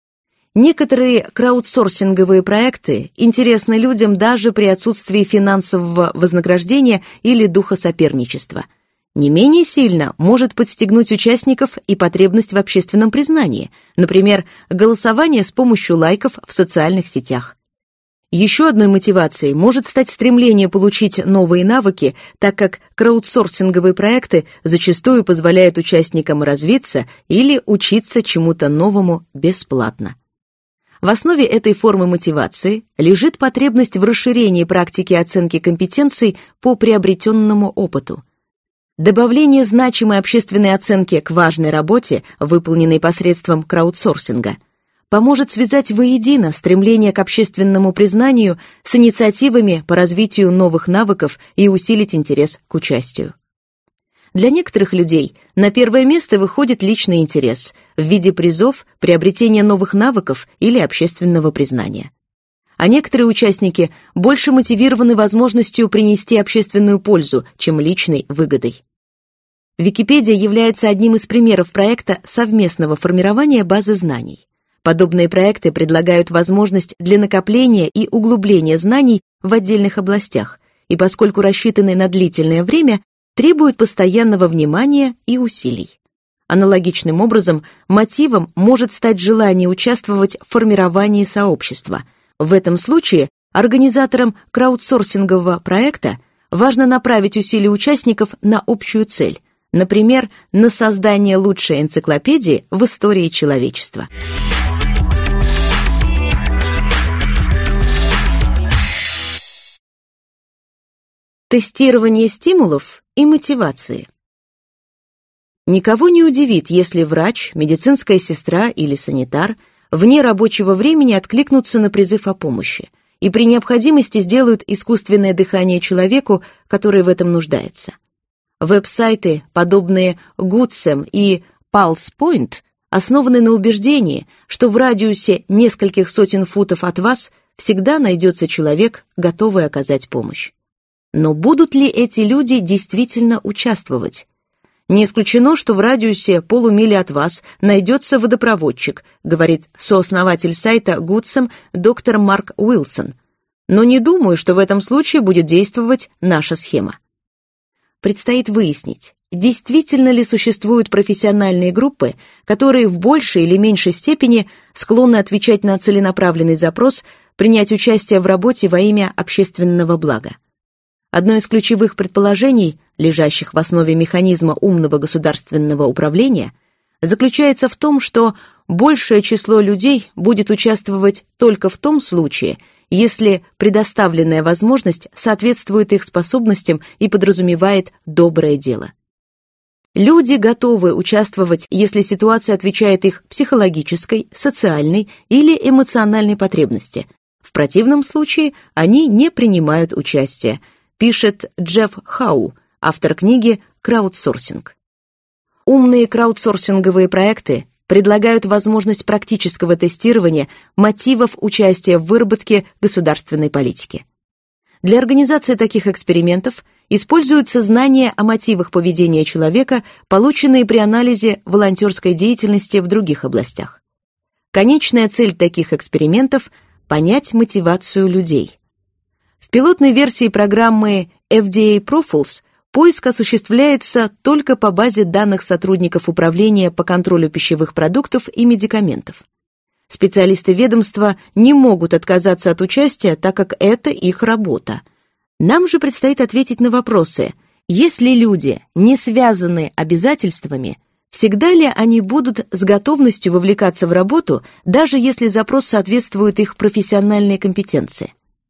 Некоторые краудсорсинговые проекты интересны людям даже при отсутствии финансового вознаграждения или духа соперничества. Не менее сильно может подстегнуть участников и потребность в общественном признании, например, голосование с помощью лайков в социальных сетях. Еще одной мотивацией может стать стремление получить новые навыки, так как краудсорсинговые проекты зачастую позволяют участникам развиться или учиться чему-то новому бесплатно. В основе этой формы мотивации лежит потребность в расширении практики оценки компетенций по приобретенному опыту. Добавление значимой общественной оценки к важной работе, выполненной посредством краудсорсинга, поможет связать воедино стремление к общественному признанию с инициативами по развитию новых навыков и усилить интерес к участию. Для некоторых людей на первое место выходит личный интерес в виде призов, приобретения новых навыков или общественного признания. А некоторые участники больше мотивированы возможностью принести общественную пользу, чем личной выгодой. Википедия является одним из примеров проекта совместного формирования базы знаний. Подобные проекты предлагают возможность для накопления и углубления знаний в отдельных областях, и поскольку рассчитаны на длительное время, требуют постоянного внимания и усилий. Аналогичным образом, мотивом может стать желание участвовать в формировании сообщества. В этом случае организаторам краудсорсингового проекта важно направить усилия участников на общую цель, например, на создание лучшей энциклопедии в истории человечества. Тестирование стимулов и мотивации. Никого не удивит, если врач, медицинская сестра или санитар вне рабочего времени откликнутся на призыв о помощи и при необходимости сделают искусственное дыхание человеку, который в этом нуждается. Веб-сайты, подобные Goodsam и PulsePoint, основаны на убеждении, что в радиусе нескольких сотен футов от вас всегда найдется человек, готовый оказать помощь. Но будут ли эти люди действительно участвовать? Не исключено, что в радиусе полумили от вас найдется водопроводчик, говорит сооснователь сайта Goodsam доктор Марк Уилсон. Но не думаю, что в этом случае будет действовать наша схема. предстоит выяснить, действительно ли существуют профессиональные группы, которые в большей или меньшей степени склонны отвечать на целенаправленный запрос принять участие в работе во имя общественного блага. Одно из ключевых предположений, лежащих в основе механизма умного государственного управления, заключается в том, что большее число людей будет участвовать только в том случае, если предоставленная возможность соответствует их способностям и подразумевает доброе дело. Люди готовы участвовать, если ситуация отвечает их психологической, социальной или эмоциональной потребности. В противном случае они не принимают участие, пишет Джефф Хау, автор книги «Краудсорсинг». Умные краудсорсинговые проекты предлагают возможность практического тестирования мотивов участия в выработке государственной политики. Для организации таких экспериментов используются знания о мотивах поведения человека, полученные при анализе волонтерской деятельности в других областях. Конечная цель таких экспериментов – понять мотивацию людей. В пилотной версии программы эф ди эй Profiles поиск осуществляется только по базе данных сотрудников Управления по контролю пищевых продуктов и медикаментов. Специалисты ведомства не могут отказаться от участия, так как это их работа. Нам же предстоит ответить на вопросы: если люди не связаны обязательствами, всегда ли они будут с готовностью вовлекаться в работу, даже если запрос соответствует их профессиональной компетенции?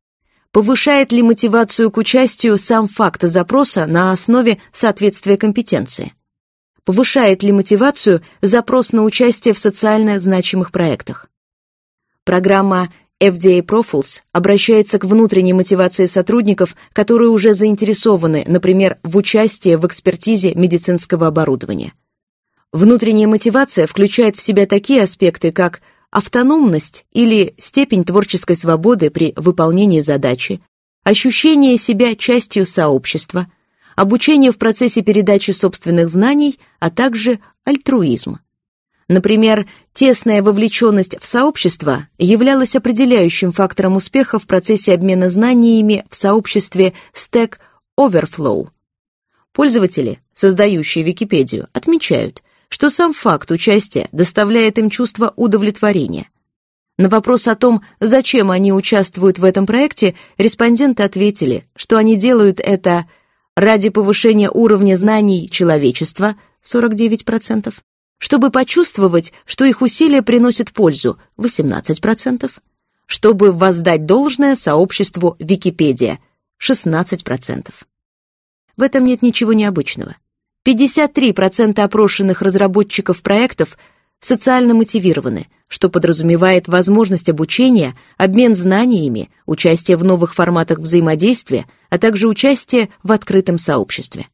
Повышает ли мотивацию к участию сам факт запроса на основе соответствия компетенции? Повышает ли мотивацию запрос на участие в социально значимых проектах? Программа эф ди эй Profiles обращается к внутренней мотивации сотрудников, которые уже заинтересованы, например, в участии в экспертизе медицинского оборудования. Внутренняя мотивация включает в себя такие аспекты, как автономность или степень творческой свободы при выполнении задачи, ощущение себя частью сообщества, обучение в процессе передачи собственных знаний, а также альтруизм. Например, тесная вовлеченность в сообщество являлась определяющим фактором успеха в процессе обмена знаниями в сообществе Stack Overflow. Пользователи, создающие Википедию, отмечают, что сам факт участия доставляет им чувство удовлетворения. На вопрос о том, зачем они участвуют в этом проекте, респонденты ответили, что они делают это ради повышения уровня знаний человечества сорок девять процентов, чтобы почувствовать, что их усилия приносят пользу восемнадцать процентов, чтобы воздать должное сообществу Википедия шестнадцать процентов. В этом нет ничего необычного. пятьдесят три процента опрошенных разработчиков проектов социально мотивированы, что подразумевает возможность обучения, обмен знаниями, участие в новых форматах взаимодействия, а также участие в открытом сообществе.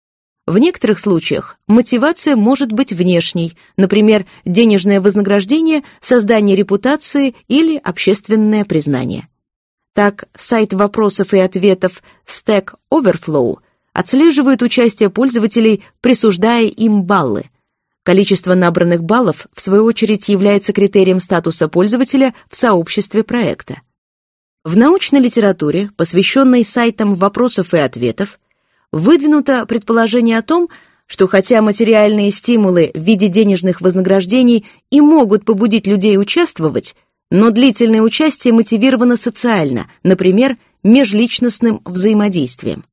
В некоторых случаях мотивация может быть внешней, например, денежное вознаграждение, создание репутации или общественное признание. Так, сайт вопросов и ответов Stack Overflow отслеживает участие пользователей, присуждая им баллы. Количество набранных баллов, в свою очередь, является критерием статуса пользователя в сообществе проекта. В научной литературе, посвященной сайтам вопросов и ответов, выдвинуто предположение о том, что хотя материальные стимулы в виде денежных вознаграждений и могут побудить людей участвовать, но длительное участие мотивировано социально, например, межличностным взаимодействием.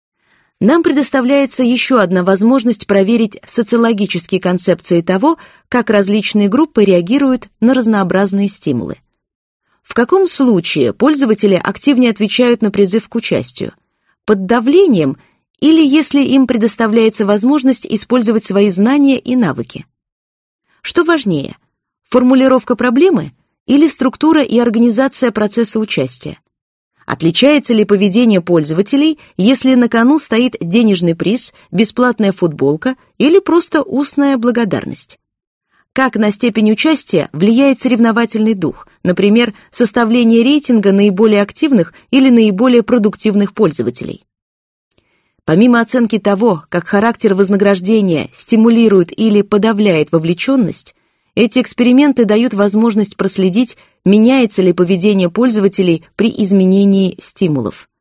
Нам предоставляется еще одна возможность проверить социологические концепции того, как различные группы реагируют на разнообразные стимулы. В каком случае пользователи активнее отвечают на призыв к участию? Под давлением или если им предоставляется возможность использовать свои знания и навыки? Что важнее, формулировка проблемы или структура и организация процесса участия? Отличается ли поведение пользователей, если на кону стоит денежный приз, бесплатная футболка или просто устная благодарность? Как на степень участия влияет соревновательный дух, например, составление рейтинга наиболее активных или наиболее продуктивных пользователей? Помимо оценки того, как характер вознаграждения стимулирует или подавляет вовлеченность, эти эксперименты дают возможность проследить, меняется ли поведение пользователей при изменении стимулов.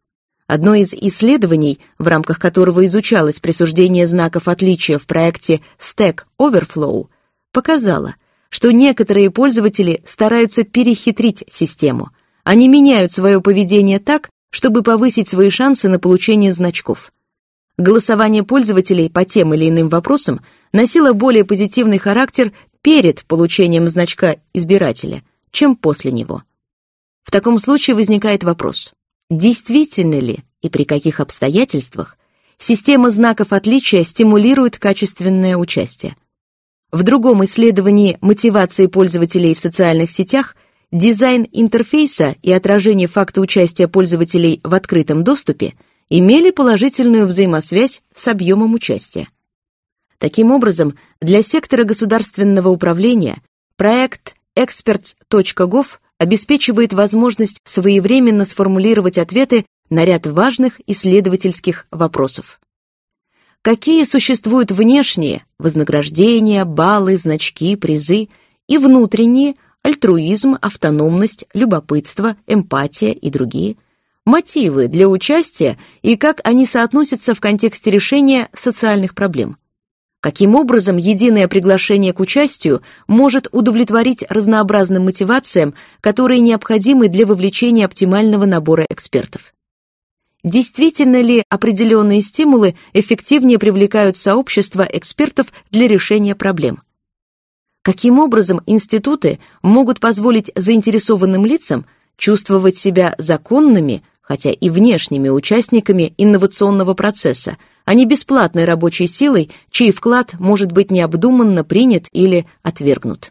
Одно из исследований, в рамках которого изучалось присуждение знаков отличия в проекте Stack Overflow, показало, что некоторые пользователи стараются перехитрить систему. Они меняют свое поведение так, чтобы повысить свои шансы на получение значков. Голосование пользователей по тем или иным вопросам носило более позитивный характер перед получением значка избирателя, чем после него. В таком случае возникает вопрос: действительно ли и при каких обстоятельствах система знаков отличия стимулирует качественное участие? В другом исследовании мотивации пользователей в социальных сетях дизайн интерфейса и отражение факта участия пользователей в открытом доступе имели положительную взаимосвязь с объемом участия. Таким образом, для сектора государственного управления проект экспертс точка гов обеспечивает возможность своевременно сформулировать ответы на ряд важных исследовательских вопросов. Какие существуют внешние – вознаграждения, баллы, значки, призы, и внутренние – альтруизм, автономность, любопытство, эмпатия и другие – мотивы для участия и как они соотносятся в контексте решения социальных проблем? Каким образом единое приглашение к участию может удовлетворить разнообразным мотивациям, которые необходимы для вовлечения оптимального набора экспертов? Действительно ли определенные стимулы эффективнее привлекают сообщество экспертов для решения проблем? Каким образом институты могут позволить заинтересованным лицам чувствовать себя законными, хотя и внешними участниками инновационного процесса, а не бесплатной рабочей силой, чей вклад может быть необдуманно принят или отвергнут?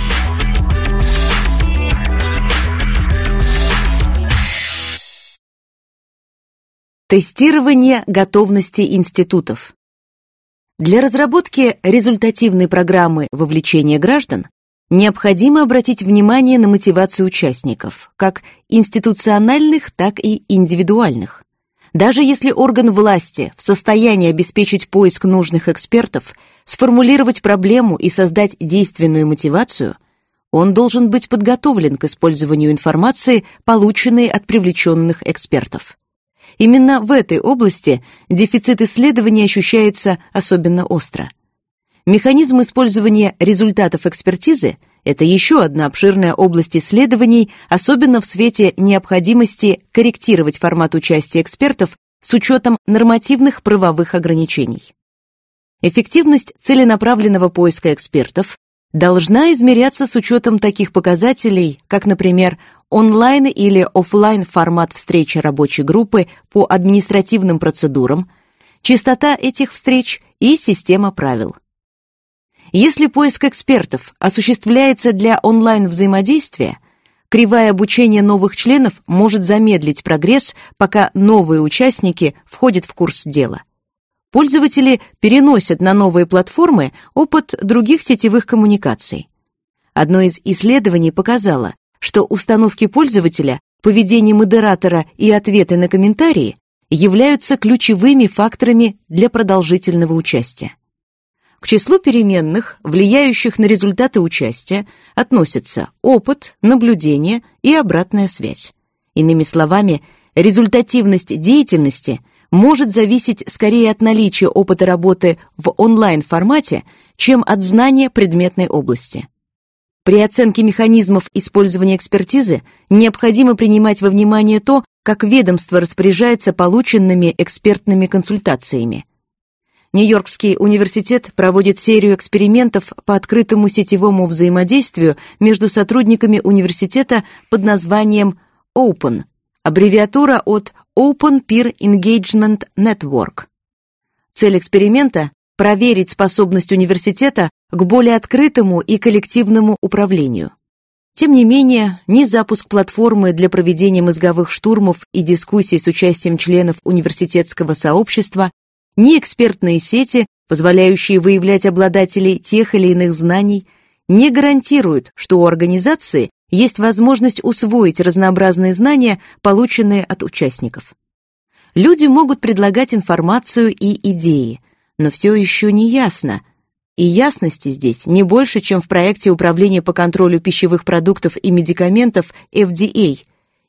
Тестирование готовности институтов. Для разработки результативной программы вовлечения граждан необходимо обратить внимание на мотивацию участников, как институциональных, так и индивидуальных. Даже если орган власти в состоянии обеспечить поиск нужных экспертов, сформулировать проблему и создать действенную мотивацию, он должен быть подготовлен к использованию информации, полученной от привлеченных экспертов. Именно в этой области дефицит исследований ощущается особенно остро. Механизм использования результатов экспертизы – это еще одна обширная область исследований, особенно в свете необходимости корректировать формат участия экспертов с учетом нормативных правовых ограничений. Эффективность целенаправленного поиска экспертов должна измеряться с учетом таких показателей, как, например, онлайн или офлайн формат встречи рабочей группы по административным процедурам, частота этих встреч и система правил. Если поиск экспертов осуществляется для онлайн-взаимодействия, кривая обучения новых членов может замедлить прогресс, пока новые участники входят в курс дела. Пользователи переносят на новые платформы опыт других сетевых коммуникаций. Одно из исследований показало, что установки пользователя, поведение модератора и ответы на комментарии являются ключевыми факторами для продолжительного участия. К числу переменных, влияющих на результаты участия, относятся опыт, наблюдение и обратная связь. Иными словами, результативность деятельности может зависеть скорее от наличия опыта работы в онлайн-формате, чем от знания предметной области. При оценке механизмов использования экспертизы необходимо принимать во внимание то, как ведомство распоряжается полученными экспертными консультациями. Нью-Йоркский университет проводит серию экспериментов по открытому сетевому взаимодействию между сотрудниками университета под названием OPEN, аббревиатура от Open Peer Engagement Network. Цель эксперимента – проверить способность университета к более открытому и коллективному управлению. Тем не менее, ни запуск платформы для проведения мозговых штурмов и дискуссий с участием членов университетского сообщества, ни экспертные сети, позволяющие выявлять обладателей тех или иных знаний, не гарантируют, что у организации есть возможность усвоить разнообразные знания, полученные от участников. Люди могут предлагать информацию и идеи, но все еще не ясно, и ясности здесь не больше, чем в проекте Управления по контролю пищевых продуктов и медикаментов эф ди эй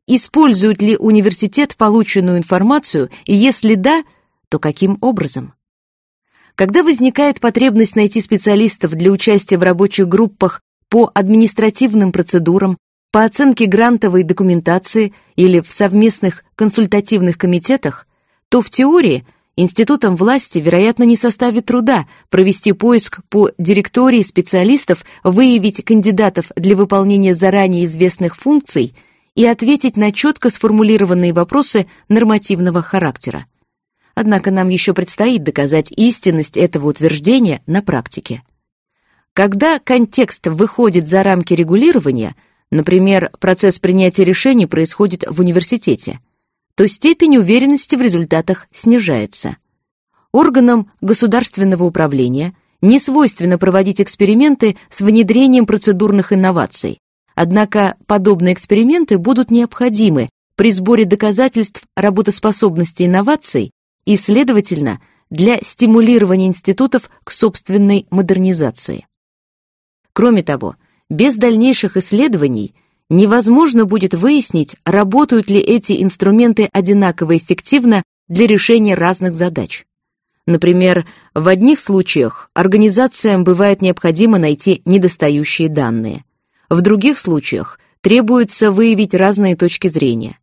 использует ли университет полученную информацию, и если да, то каким образом? Когда возникает потребность найти специалистов для участия в рабочих группах по административным процедурам, по оценке грантовой документации или в совместных консультативных комитетах, то в теории институтам власти, вероятно, не составит труда провести поиск по директории специалистов, выявить кандидатов для выполнения заранее известных функций и ответить на четко сформулированные вопросы нормативного характера. Однако нам еще предстоит доказать истинность этого утверждения на практике. Когда контекст выходит за рамки регулирования, например, процесс принятия решений происходит в университете, то степень уверенности в результатах снижается. Органам государственного управления не свойственно проводить эксперименты с внедрением процедурных инноваций, однако подобные эксперименты будут необходимы при сборе доказательств работоспособности инноваций и, следовательно, для стимулирования институтов к собственной модернизации. Кроме того, без дальнейших исследований невозможно будет выяснить, работают ли эти инструменты одинаково эффективно для решения разных задач. Например, в одних случаях организациям бывает необходимо найти недостающие данные. В других случаях требуется выявить разные точки зрения.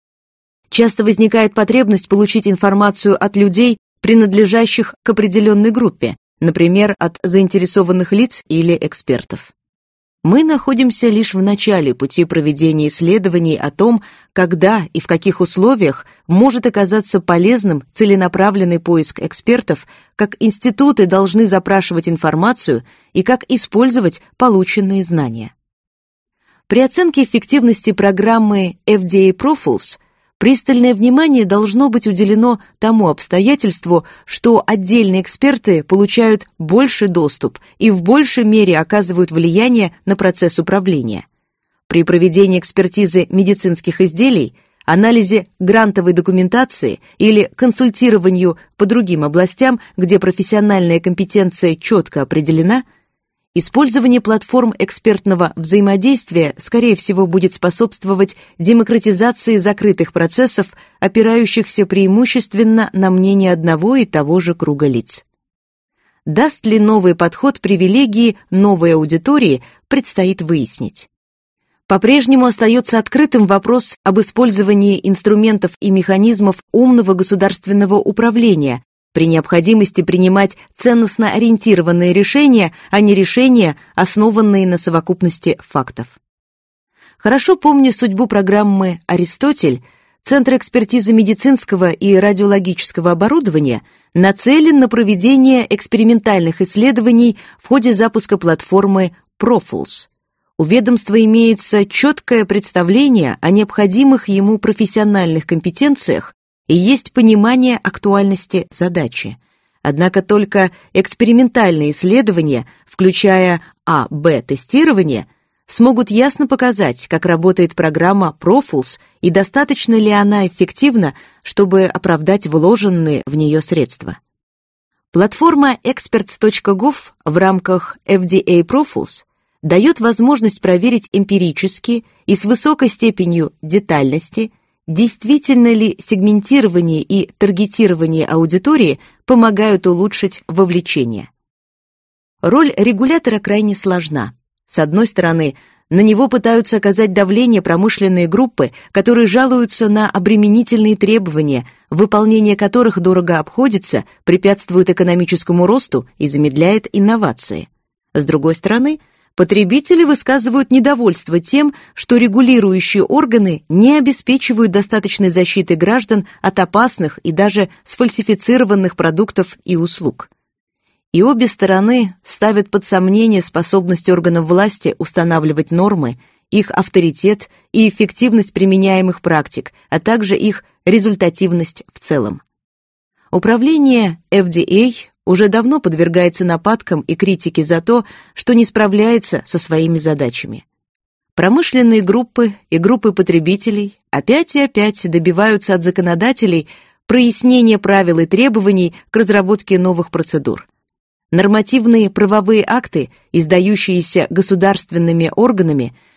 Часто возникает потребность получить информацию от людей, принадлежащих к определенной группе, например, от заинтересованных лиц или экспертов. Мы находимся лишь в начале пути проведения исследований о том, когда и в каких условиях может оказаться полезным целенаправленный поиск экспертов, как институты должны запрашивать информацию и как использовать полученные знания. При оценке эффективности программы эф ди эй Profuls пристальное внимание должно быть уделено тому обстоятельству, что отдельные эксперты получают больший доступ и в большей мере оказывают влияние на процесс управления. При проведении экспертизы медицинских изделий, анализе грантовой документации или консультированию по другим областям, где профессиональная компетенция четко определена, использование платформ экспертного взаимодействия, скорее всего, будет способствовать демократизации закрытых процессов, опирающихся преимущественно на мнение одного и того же круга лиц. Даст ли новый подход привилегии новой аудитории, предстоит выяснить. По-прежнему остается открытым вопрос об использовании инструментов и механизмов умного государственного управления, при необходимости принимать ценностно ориентированные решения, а не решения, основанные на совокупности фактов. Хорошо помню судьбу программы «Аристотель», Центр экспертизы медицинского и радиологического оборудования нацелен на проведение экспериментальных исследований в ходе запуска платформы Profuls. У ведомства имеется четкое представление о необходимых ему профессиональных компетенциях и есть понимание актуальности задачи. Однако только экспериментальные исследования, включая А-Б-тестирование, смогут ясно показать, как работает программа Profuls и достаточно ли она эффективна, чтобы оправдать вложенные в нее средства. Платформа экспертс точка gov в рамках эф ди эй Profuls дает возможность проверить эмпирически и с высокой степенью детальности, действительно ли сегментирование и таргетирование аудитории помогают улучшить вовлечение. Роль регулятора крайне сложна. С одной стороны, на него пытаются оказать давление промышленные группы, которые жалуются на обременительные требования, выполнение которых дорого обходится, препятствует экономическому росту и замедляет инновации. С другой стороны, потребители высказывают недовольство тем, что регулирующие органы не обеспечивают достаточной защиты граждан от опасных и даже сфальсифицированных продуктов и услуг. И обе стороны ставят под сомнение способность органов власти устанавливать нормы, их авторитет и эффективность применяемых практик, а также их результативность в целом. Управление эф ди эй уже давно подвергается нападкам и критике за то, что не справляется со своими задачами. Промышленные группы и группы потребителей опять и опять добиваются от законодателей прояснения правил и требований к разработке новых процедур. Нормативные правовые акты, издающиеся государственными органами,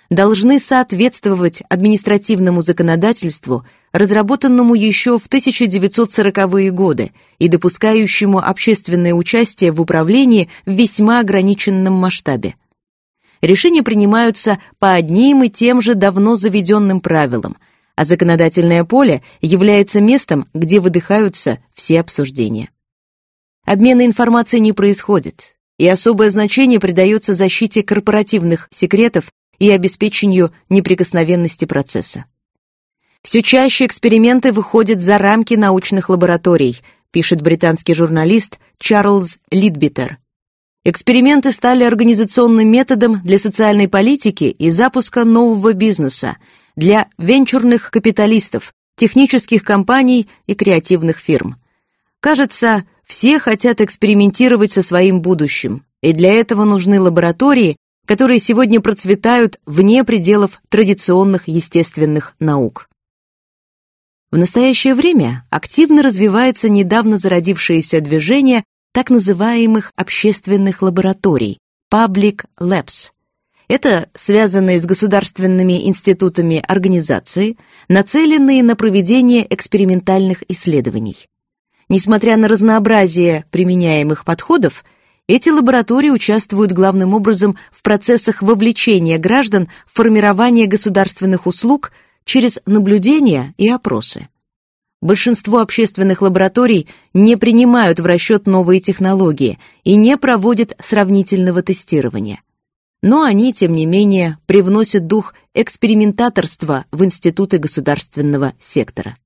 должны соответствовать административному законодательству, разработанному еще в тысяча девятьсот сороковые годы и допускающему общественное участие в управлении в весьма ограниченном масштабе. Решения принимаются по одним и тем же давно заведенным правилам, а законодательное поле является местом, где выдыхаются все обсуждения. Обмена информацией не происходит, и особое значение придается защите корпоративных секретов и обеспечению неприкосновенности процесса. Все чаще эксперименты выходят за рамки научных лабораторий, пишет британский журналист Чарльз Лидбитер. Эксперименты стали организационным методом для социальной политики и запуска нового бизнеса, для венчурных капиталистов, технических компаний и креативных фирм. Кажется, все хотят экспериментировать со своим будущим, и для этого нужны лаборатории, которые сегодня процветают вне пределов традиционных естественных наук. В настоящее время активно развивается недавно зародившееся движение так называемых общественных лабораторий – Public Labs. Это связанные с государственными институтами организации, нацеленные на проведение экспериментальных исследований. Несмотря на разнообразие применяемых подходов, эти лаборатории участвуют главным образом в процессах вовлечения граждан в формирование государственных услуг через наблюдения и опросы. Большинство общественных лабораторий не принимают в расчет новые технологии и не проводят сравнительного тестирования. Но они, тем не менее, привносят дух экспериментаторства в институты государственного сектора.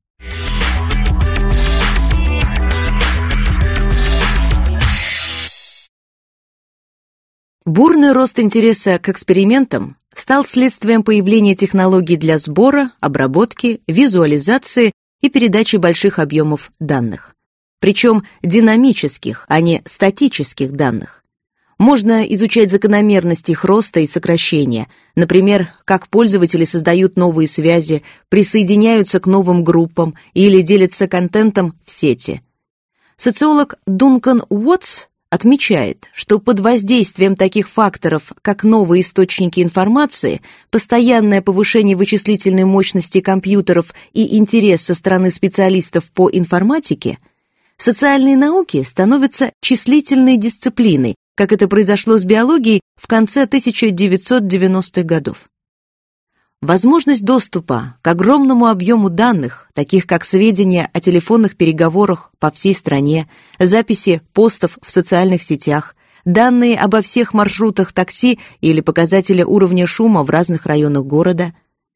Бурный рост интереса к экспериментам стал следствием появления технологий для сбора, обработки, визуализации и передачи больших объемов данных. Причем динамических, а не статических данных. Можно изучать закономерности их роста и сокращения, например, как пользователи создают новые связи, присоединяются к новым группам или делятся контентом в сети. Социолог Дункан Уотс отмечает, что под воздействием таких факторов, как новые источники информации, постоянное повышение вычислительной мощности компьютеров и интерес со стороны специалистов по информатике, социальные науки становятся числительной дисциплиной, как это произошло с биологией в конце тысяча девятьсот девяностых годов. Возможность доступа к огромному объему данных, таких как сведения о телефонных переговорах по всей стране, записи постов в социальных сетях, данные обо всех маршрутах такси или показатели уровня шума в разных районах города,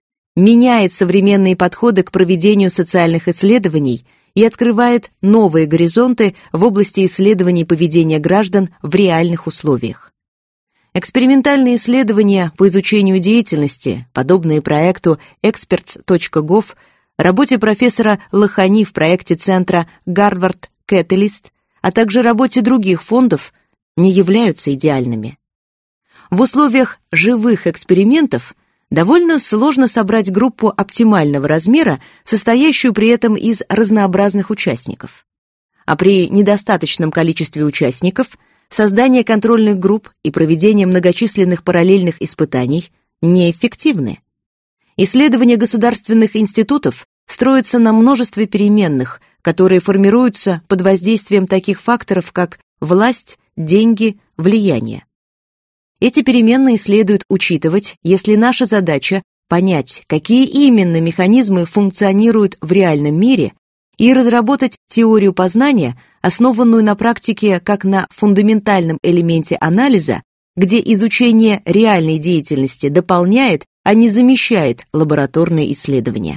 меняет современные подходы к проведению социальных исследований и открывает новые горизонты в области исследований поведения граждан в реальных условиях. Экспериментальные исследования по изучению деятельности, подобные проекту экспертс точка гов, работе профессора Лохани в проекте центра Гарвард Catalyst, а также работе других фондов, не являются идеальными. В условиях живых экспериментов довольно сложно собрать группу оптимального размера, состоящую при этом из разнообразных участников. А при недостаточном количестве участников создание контрольных групп и проведение многочисленных параллельных испытаний неэффективны. Исследования государственных институтов строятся на множестве переменных, которые формируются под воздействием таких факторов, как власть, деньги, влияние. Эти переменные следует учитывать, если наша задача понять, какие именно механизмы функционируют в реальном мире, и разработать теорию познания, основанную на практике как на фундаментальном элементе анализа, где изучение реальной деятельности дополняет, а не замещает лабораторные исследования.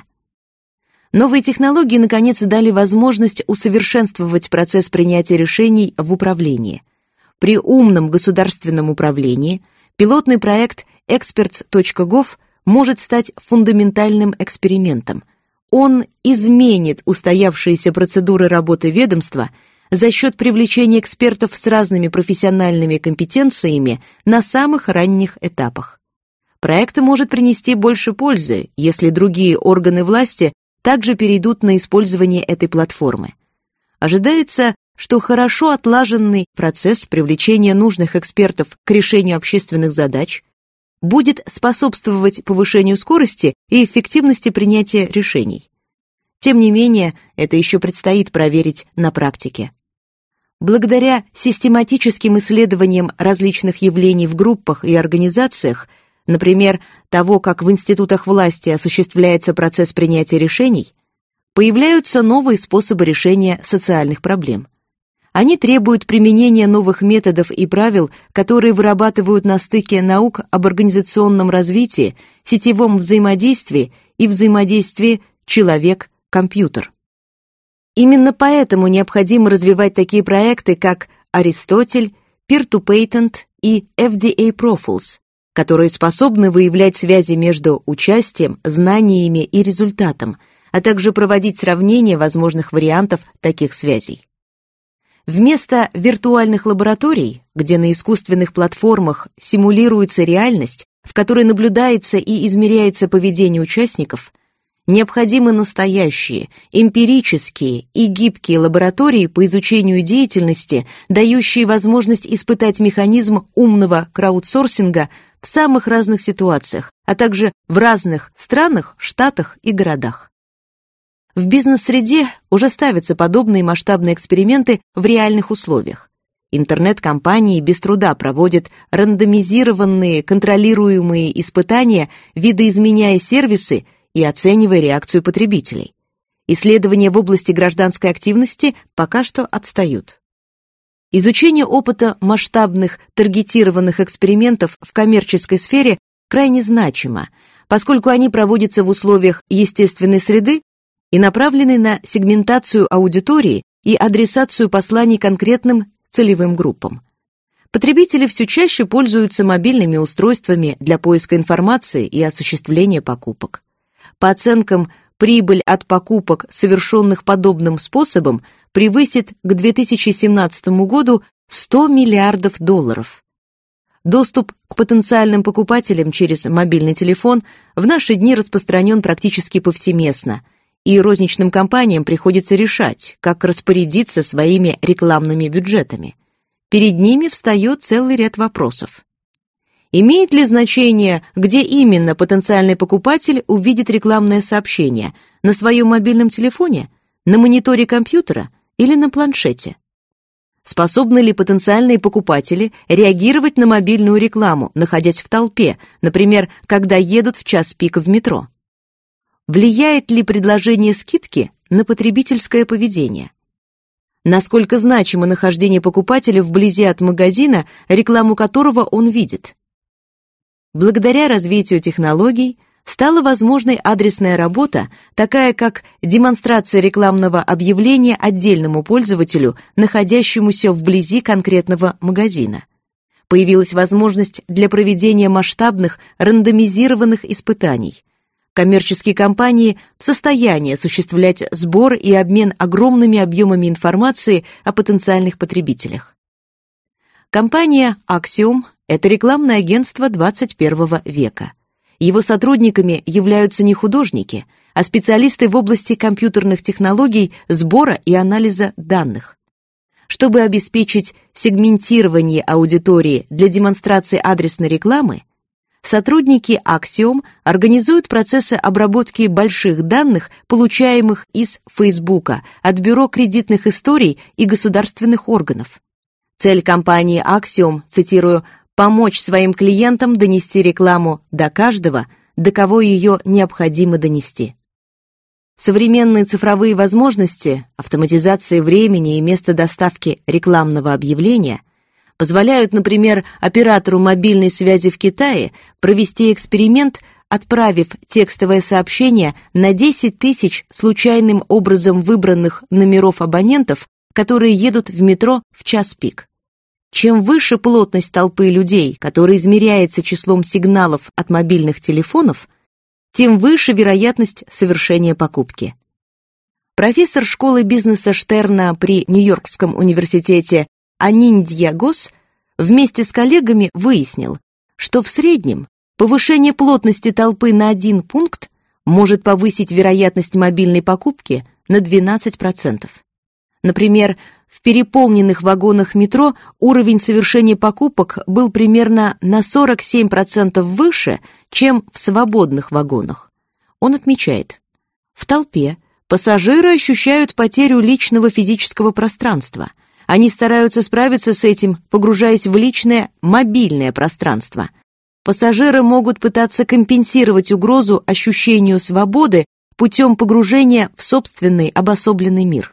Новые технологии, наконец, дали возможность усовершенствовать процесс принятия решений в управлении. При умном государственном управлении пилотный проект экспертс точка гов может стать фундаментальным экспериментом. Он изменит устоявшиеся процедуры работы ведомства за счет привлечения экспертов с разными профессиональными компетенциями на самых ранних этапах. Проект может принести больше пользы, если другие органы власти также перейдут на использование этой платформы. Ожидается, что хорошо отлаженный процесс привлечения нужных экспертов к решению общественных задач будет способствовать повышению скорости и эффективности принятия решений. Тем не менее, это еще предстоит проверить на практике. Благодаря систематическим исследованиям различных явлений в группах и организациях, например, того, как в институтах власти осуществляется процесс принятия решений, появляются новые способы решения социальных проблем. Они требуют применения новых методов и правил, которые вырабатывают на стыке наук об организационном развитии, сетевом взаимодействии и взаимодействии человек-компьютер. Именно поэтому необходимо развивать такие проекты, как Аристотель, Peer-to-Patent и эф ди эй Profiles, которые способны выявлять связи между участием, знаниями и результатом, а также проводить сравнение возможных вариантов таких связей. Вместо виртуальных лабораторий, где на искусственных платформах симулируется реальность, в которой наблюдается и измеряется поведение участников, необходимы настоящие, эмпирические и гибкие лаборатории по изучению деятельности, дающие возможность испытать механизм умного краудсорсинга в самых разных ситуациях, а также в разных странах, штатах и городах. В бизнес-среде уже ставятся подобные масштабные эксперименты в реальных условиях. Интернет-компании без труда проводят рандомизированные, контролируемые испытания, видоизменяя сервисы и оценивая реакцию потребителей. Исследования в области гражданской активности пока что отстают. Изучение опыта масштабных таргетированных экспериментов в коммерческой сфере крайне значимо, поскольку они проводятся в условиях естественной среды и направлены на сегментацию аудитории и адресацию посланий конкретным целевым группам. Потребители все чаще пользуются мобильными устройствами для поиска информации и осуществления покупок. По оценкам, прибыль от покупок, совершенных подобным способом, превысит к две тысячи семнадцатому году сто миллиардов долларов. Доступ к потенциальным покупателям через мобильный телефон в наши дни распространен практически повсеместно, и розничным компаниям приходится решать, как распорядиться своими рекламными бюджетами. Перед ними встает целый ряд вопросов. Имеет ли значение, где именно потенциальный покупатель увидит рекламное сообщение – на своем мобильном телефоне, на мониторе компьютера или на планшете? Способны ли потенциальные покупатели реагировать на мобильную рекламу, находясь в толпе, например, когда едут в час пик в метро? Влияет ли предложение скидки на потребительское поведение? Насколько значимо нахождение покупателя вблизи от магазина, рекламу которого он видит? Благодаря развитию технологий стала возможной адресная работа, такая как демонстрация рекламного объявления отдельному пользователю, находящемуся вблизи конкретного магазина. Появилась возможность для проведения масштабных рандомизированных испытаний. Коммерческие компании в состоянии осуществлять сбор и обмен огромными объемами информации о потенциальных потребителях. Компания Axiom – это рекламное агентство двадцать первого века. Его сотрудниками являются не художники, а специалисты в области компьютерных технологий, сбора и анализа данных. Чтобы обеспечить сегментирование аудитории для демонстрации адресной рекламы, сотрудники Axiom организуют процессы обработки больших данных, получаемых из Фейсбука, от Бюро кредитных историй и государственных органов. Цель компании Axiom, цитирую, «помочь своим клиентам донести рекламу до каждого, до кого ее необходимо донести». Современные цифровые возможности, автоматизация времени и места доставки рекламного объявления позволяют, например, оператору мобильной связи в Китае провести эксперимент, отправив текстовое сообщение на десять тысяч случайным образом выбранных номеров абонентов, которые едут в метро в час пик. Чем выше плотность толпы людей, которая измеряется числом сигналов от мобильных телефонов, тем выше вероятность совершения покупки. Профессор школы бизнеса Штерна при Нью-Йоркском университете Аниндья Гос вместе с коллегами выяснил, что в среднем повышение плотности толпы на один пункт может повысить вероятность мобильной покупки на двенадцать процентов. Например, в переполненных вагонах метро уровень совершения покупок был примерно на сорок семь процентов выше, чем в свободных вагонах. Он отмечает: в толпе пассажиры ощущают потерю личного физического пространства. Они стараются справиться с этим, погружаясь в личное мобильное пространство. Пассажиры могут пытаться компенсировать угрозу ощущению свободы путем погружения в собственный обособленный мир.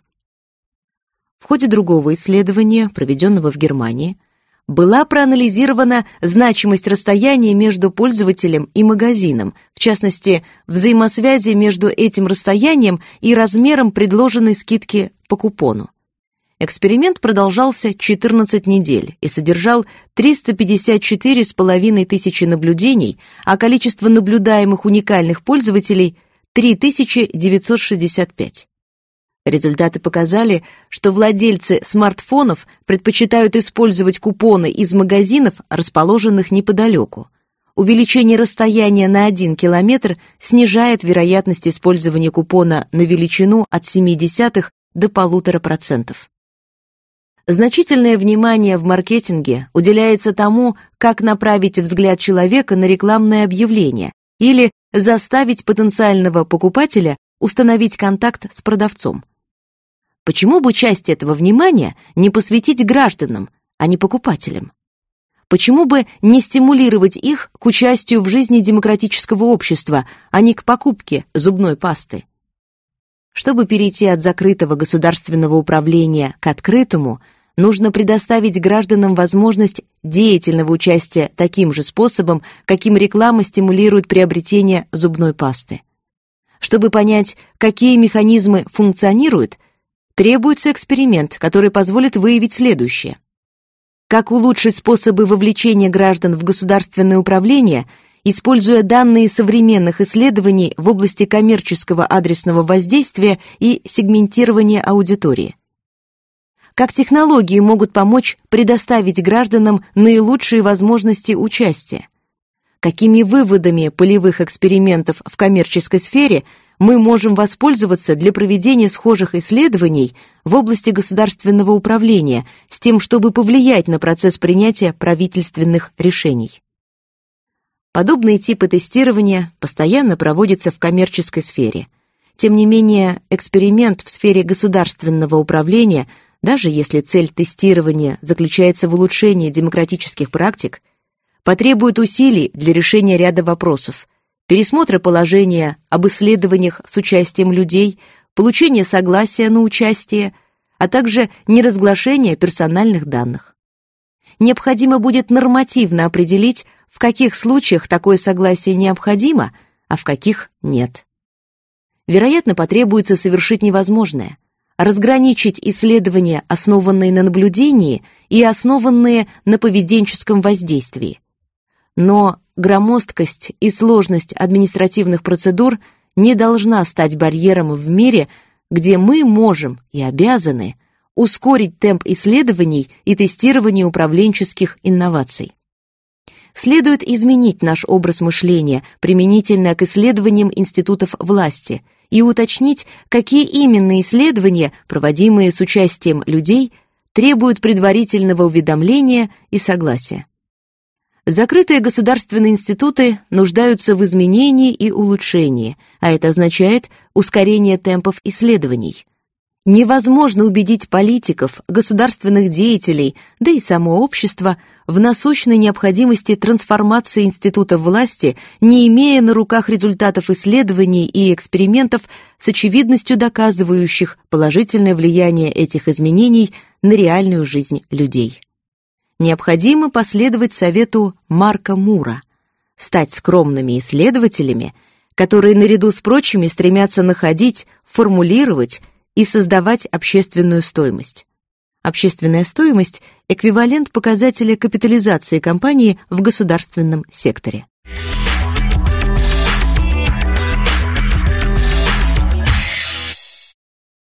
В ходе другого исследования, проведенного в Германии, была проанализирована значимость расстояния между пользователем и магазином, в частности, взаимосвязи между этим расстоянием и размером предложенной скидки по купону. Эксперимент продолжался четырнадцать недель и содержал триста пятьдесят четыре с половиной тысячи наблюдений, а количество наблюдаемых уникальных пользователей – три тысячи девятьсот шестьдесят пять. Результаты показали, что владельцы смартфонов предпочитают использовать купоны из магазинов, расположенных неподалеку. Увеличение расстояния на один километр снижает вероятность использования купона на величину от семи десятых до полутора процентов. Значительное внимание в маркетинге уделяется тому, как направить взгляд человека на рекламное объявление или заставить потенциального покупателя установить контакт с продавцом. Почему бы часть этого внимания не посвятить гражданам, а не покупателям? Почему бы не стимулировать их к участию в жизни демократического общества, а не к покупке зубной пасты? Чтобы перейти от закрытого государственного управления к открытому, нужно предоставить гражданам возможность деятельного участия таким же способом, каким реклама стимулирует приобретение зубной пасты. Чтобы понять, какие механизмы функционируют, требуется эксперимент, который позволит выявить следующее. Как улучшить способы вовлечения граждан в государственное управление, используя данные современных исследований в области коммерческого адресного воздействия и сегментирования аудитории? Как технологии могут помочь предоставить гражданам наилучшие возможности участия? Какими выводами полевых экспериментов в коммерческой сфере мы можем воспользоваться для проведения схожих исследований в области государственного управления с тем, чтобы повлиять на процесс принятия правительственных решений? Подобные типы тестирования постоянно проводятся в коммерческой сфере. Тем не менее, эксперимент в сфере государственного управления, даже если цель тестирования заключается в улучшении демократических практик, потребует усилий для решения ряда вопросов: пересмотра положения об исследованиях с участием людей, получения согласия на участие, а также неразглашения персональных данных. Необходимо будет нормативно определить, в каких случаях такое согласие необходимо, а в каких нет. Вероятно, потребуется совершить невозможное – разграничить исследования, основанные на наблюдении, и основанные на поведенческом воздействии. Но громоздкость и сложность административных процедур не должна стать барьером в мире, где мы можем и обязаны ускорить темп исследований и тестирования управленческих инноваций. Следует изменить наш образ мышления применительно к исследованиям институтов власти и уточнить, какие именно исследования, проводимые с участием людей, требуют предварительного уведомления и согласия. Закрытые государственные институты нуждаются в изменении и улучшении, а это означает ускорение темпов исследований. Невозможно убедить политиков, государственных деятелей, да и само общество в насущной необходимости трансформации институтов власти, не имея на руках результатов исследований и экспериментов с очевидностью доказывающих положительное влияние этих изменений на реальную жизнь людей. Необходимо последовать совету Марка Мура – стать скромными исследователями, которые наряду с прочими стремятся находить, формулировать и создавать общественную стоимость. Общественная стоимость – эквивалент показателя капитализации компании в государственном секторе.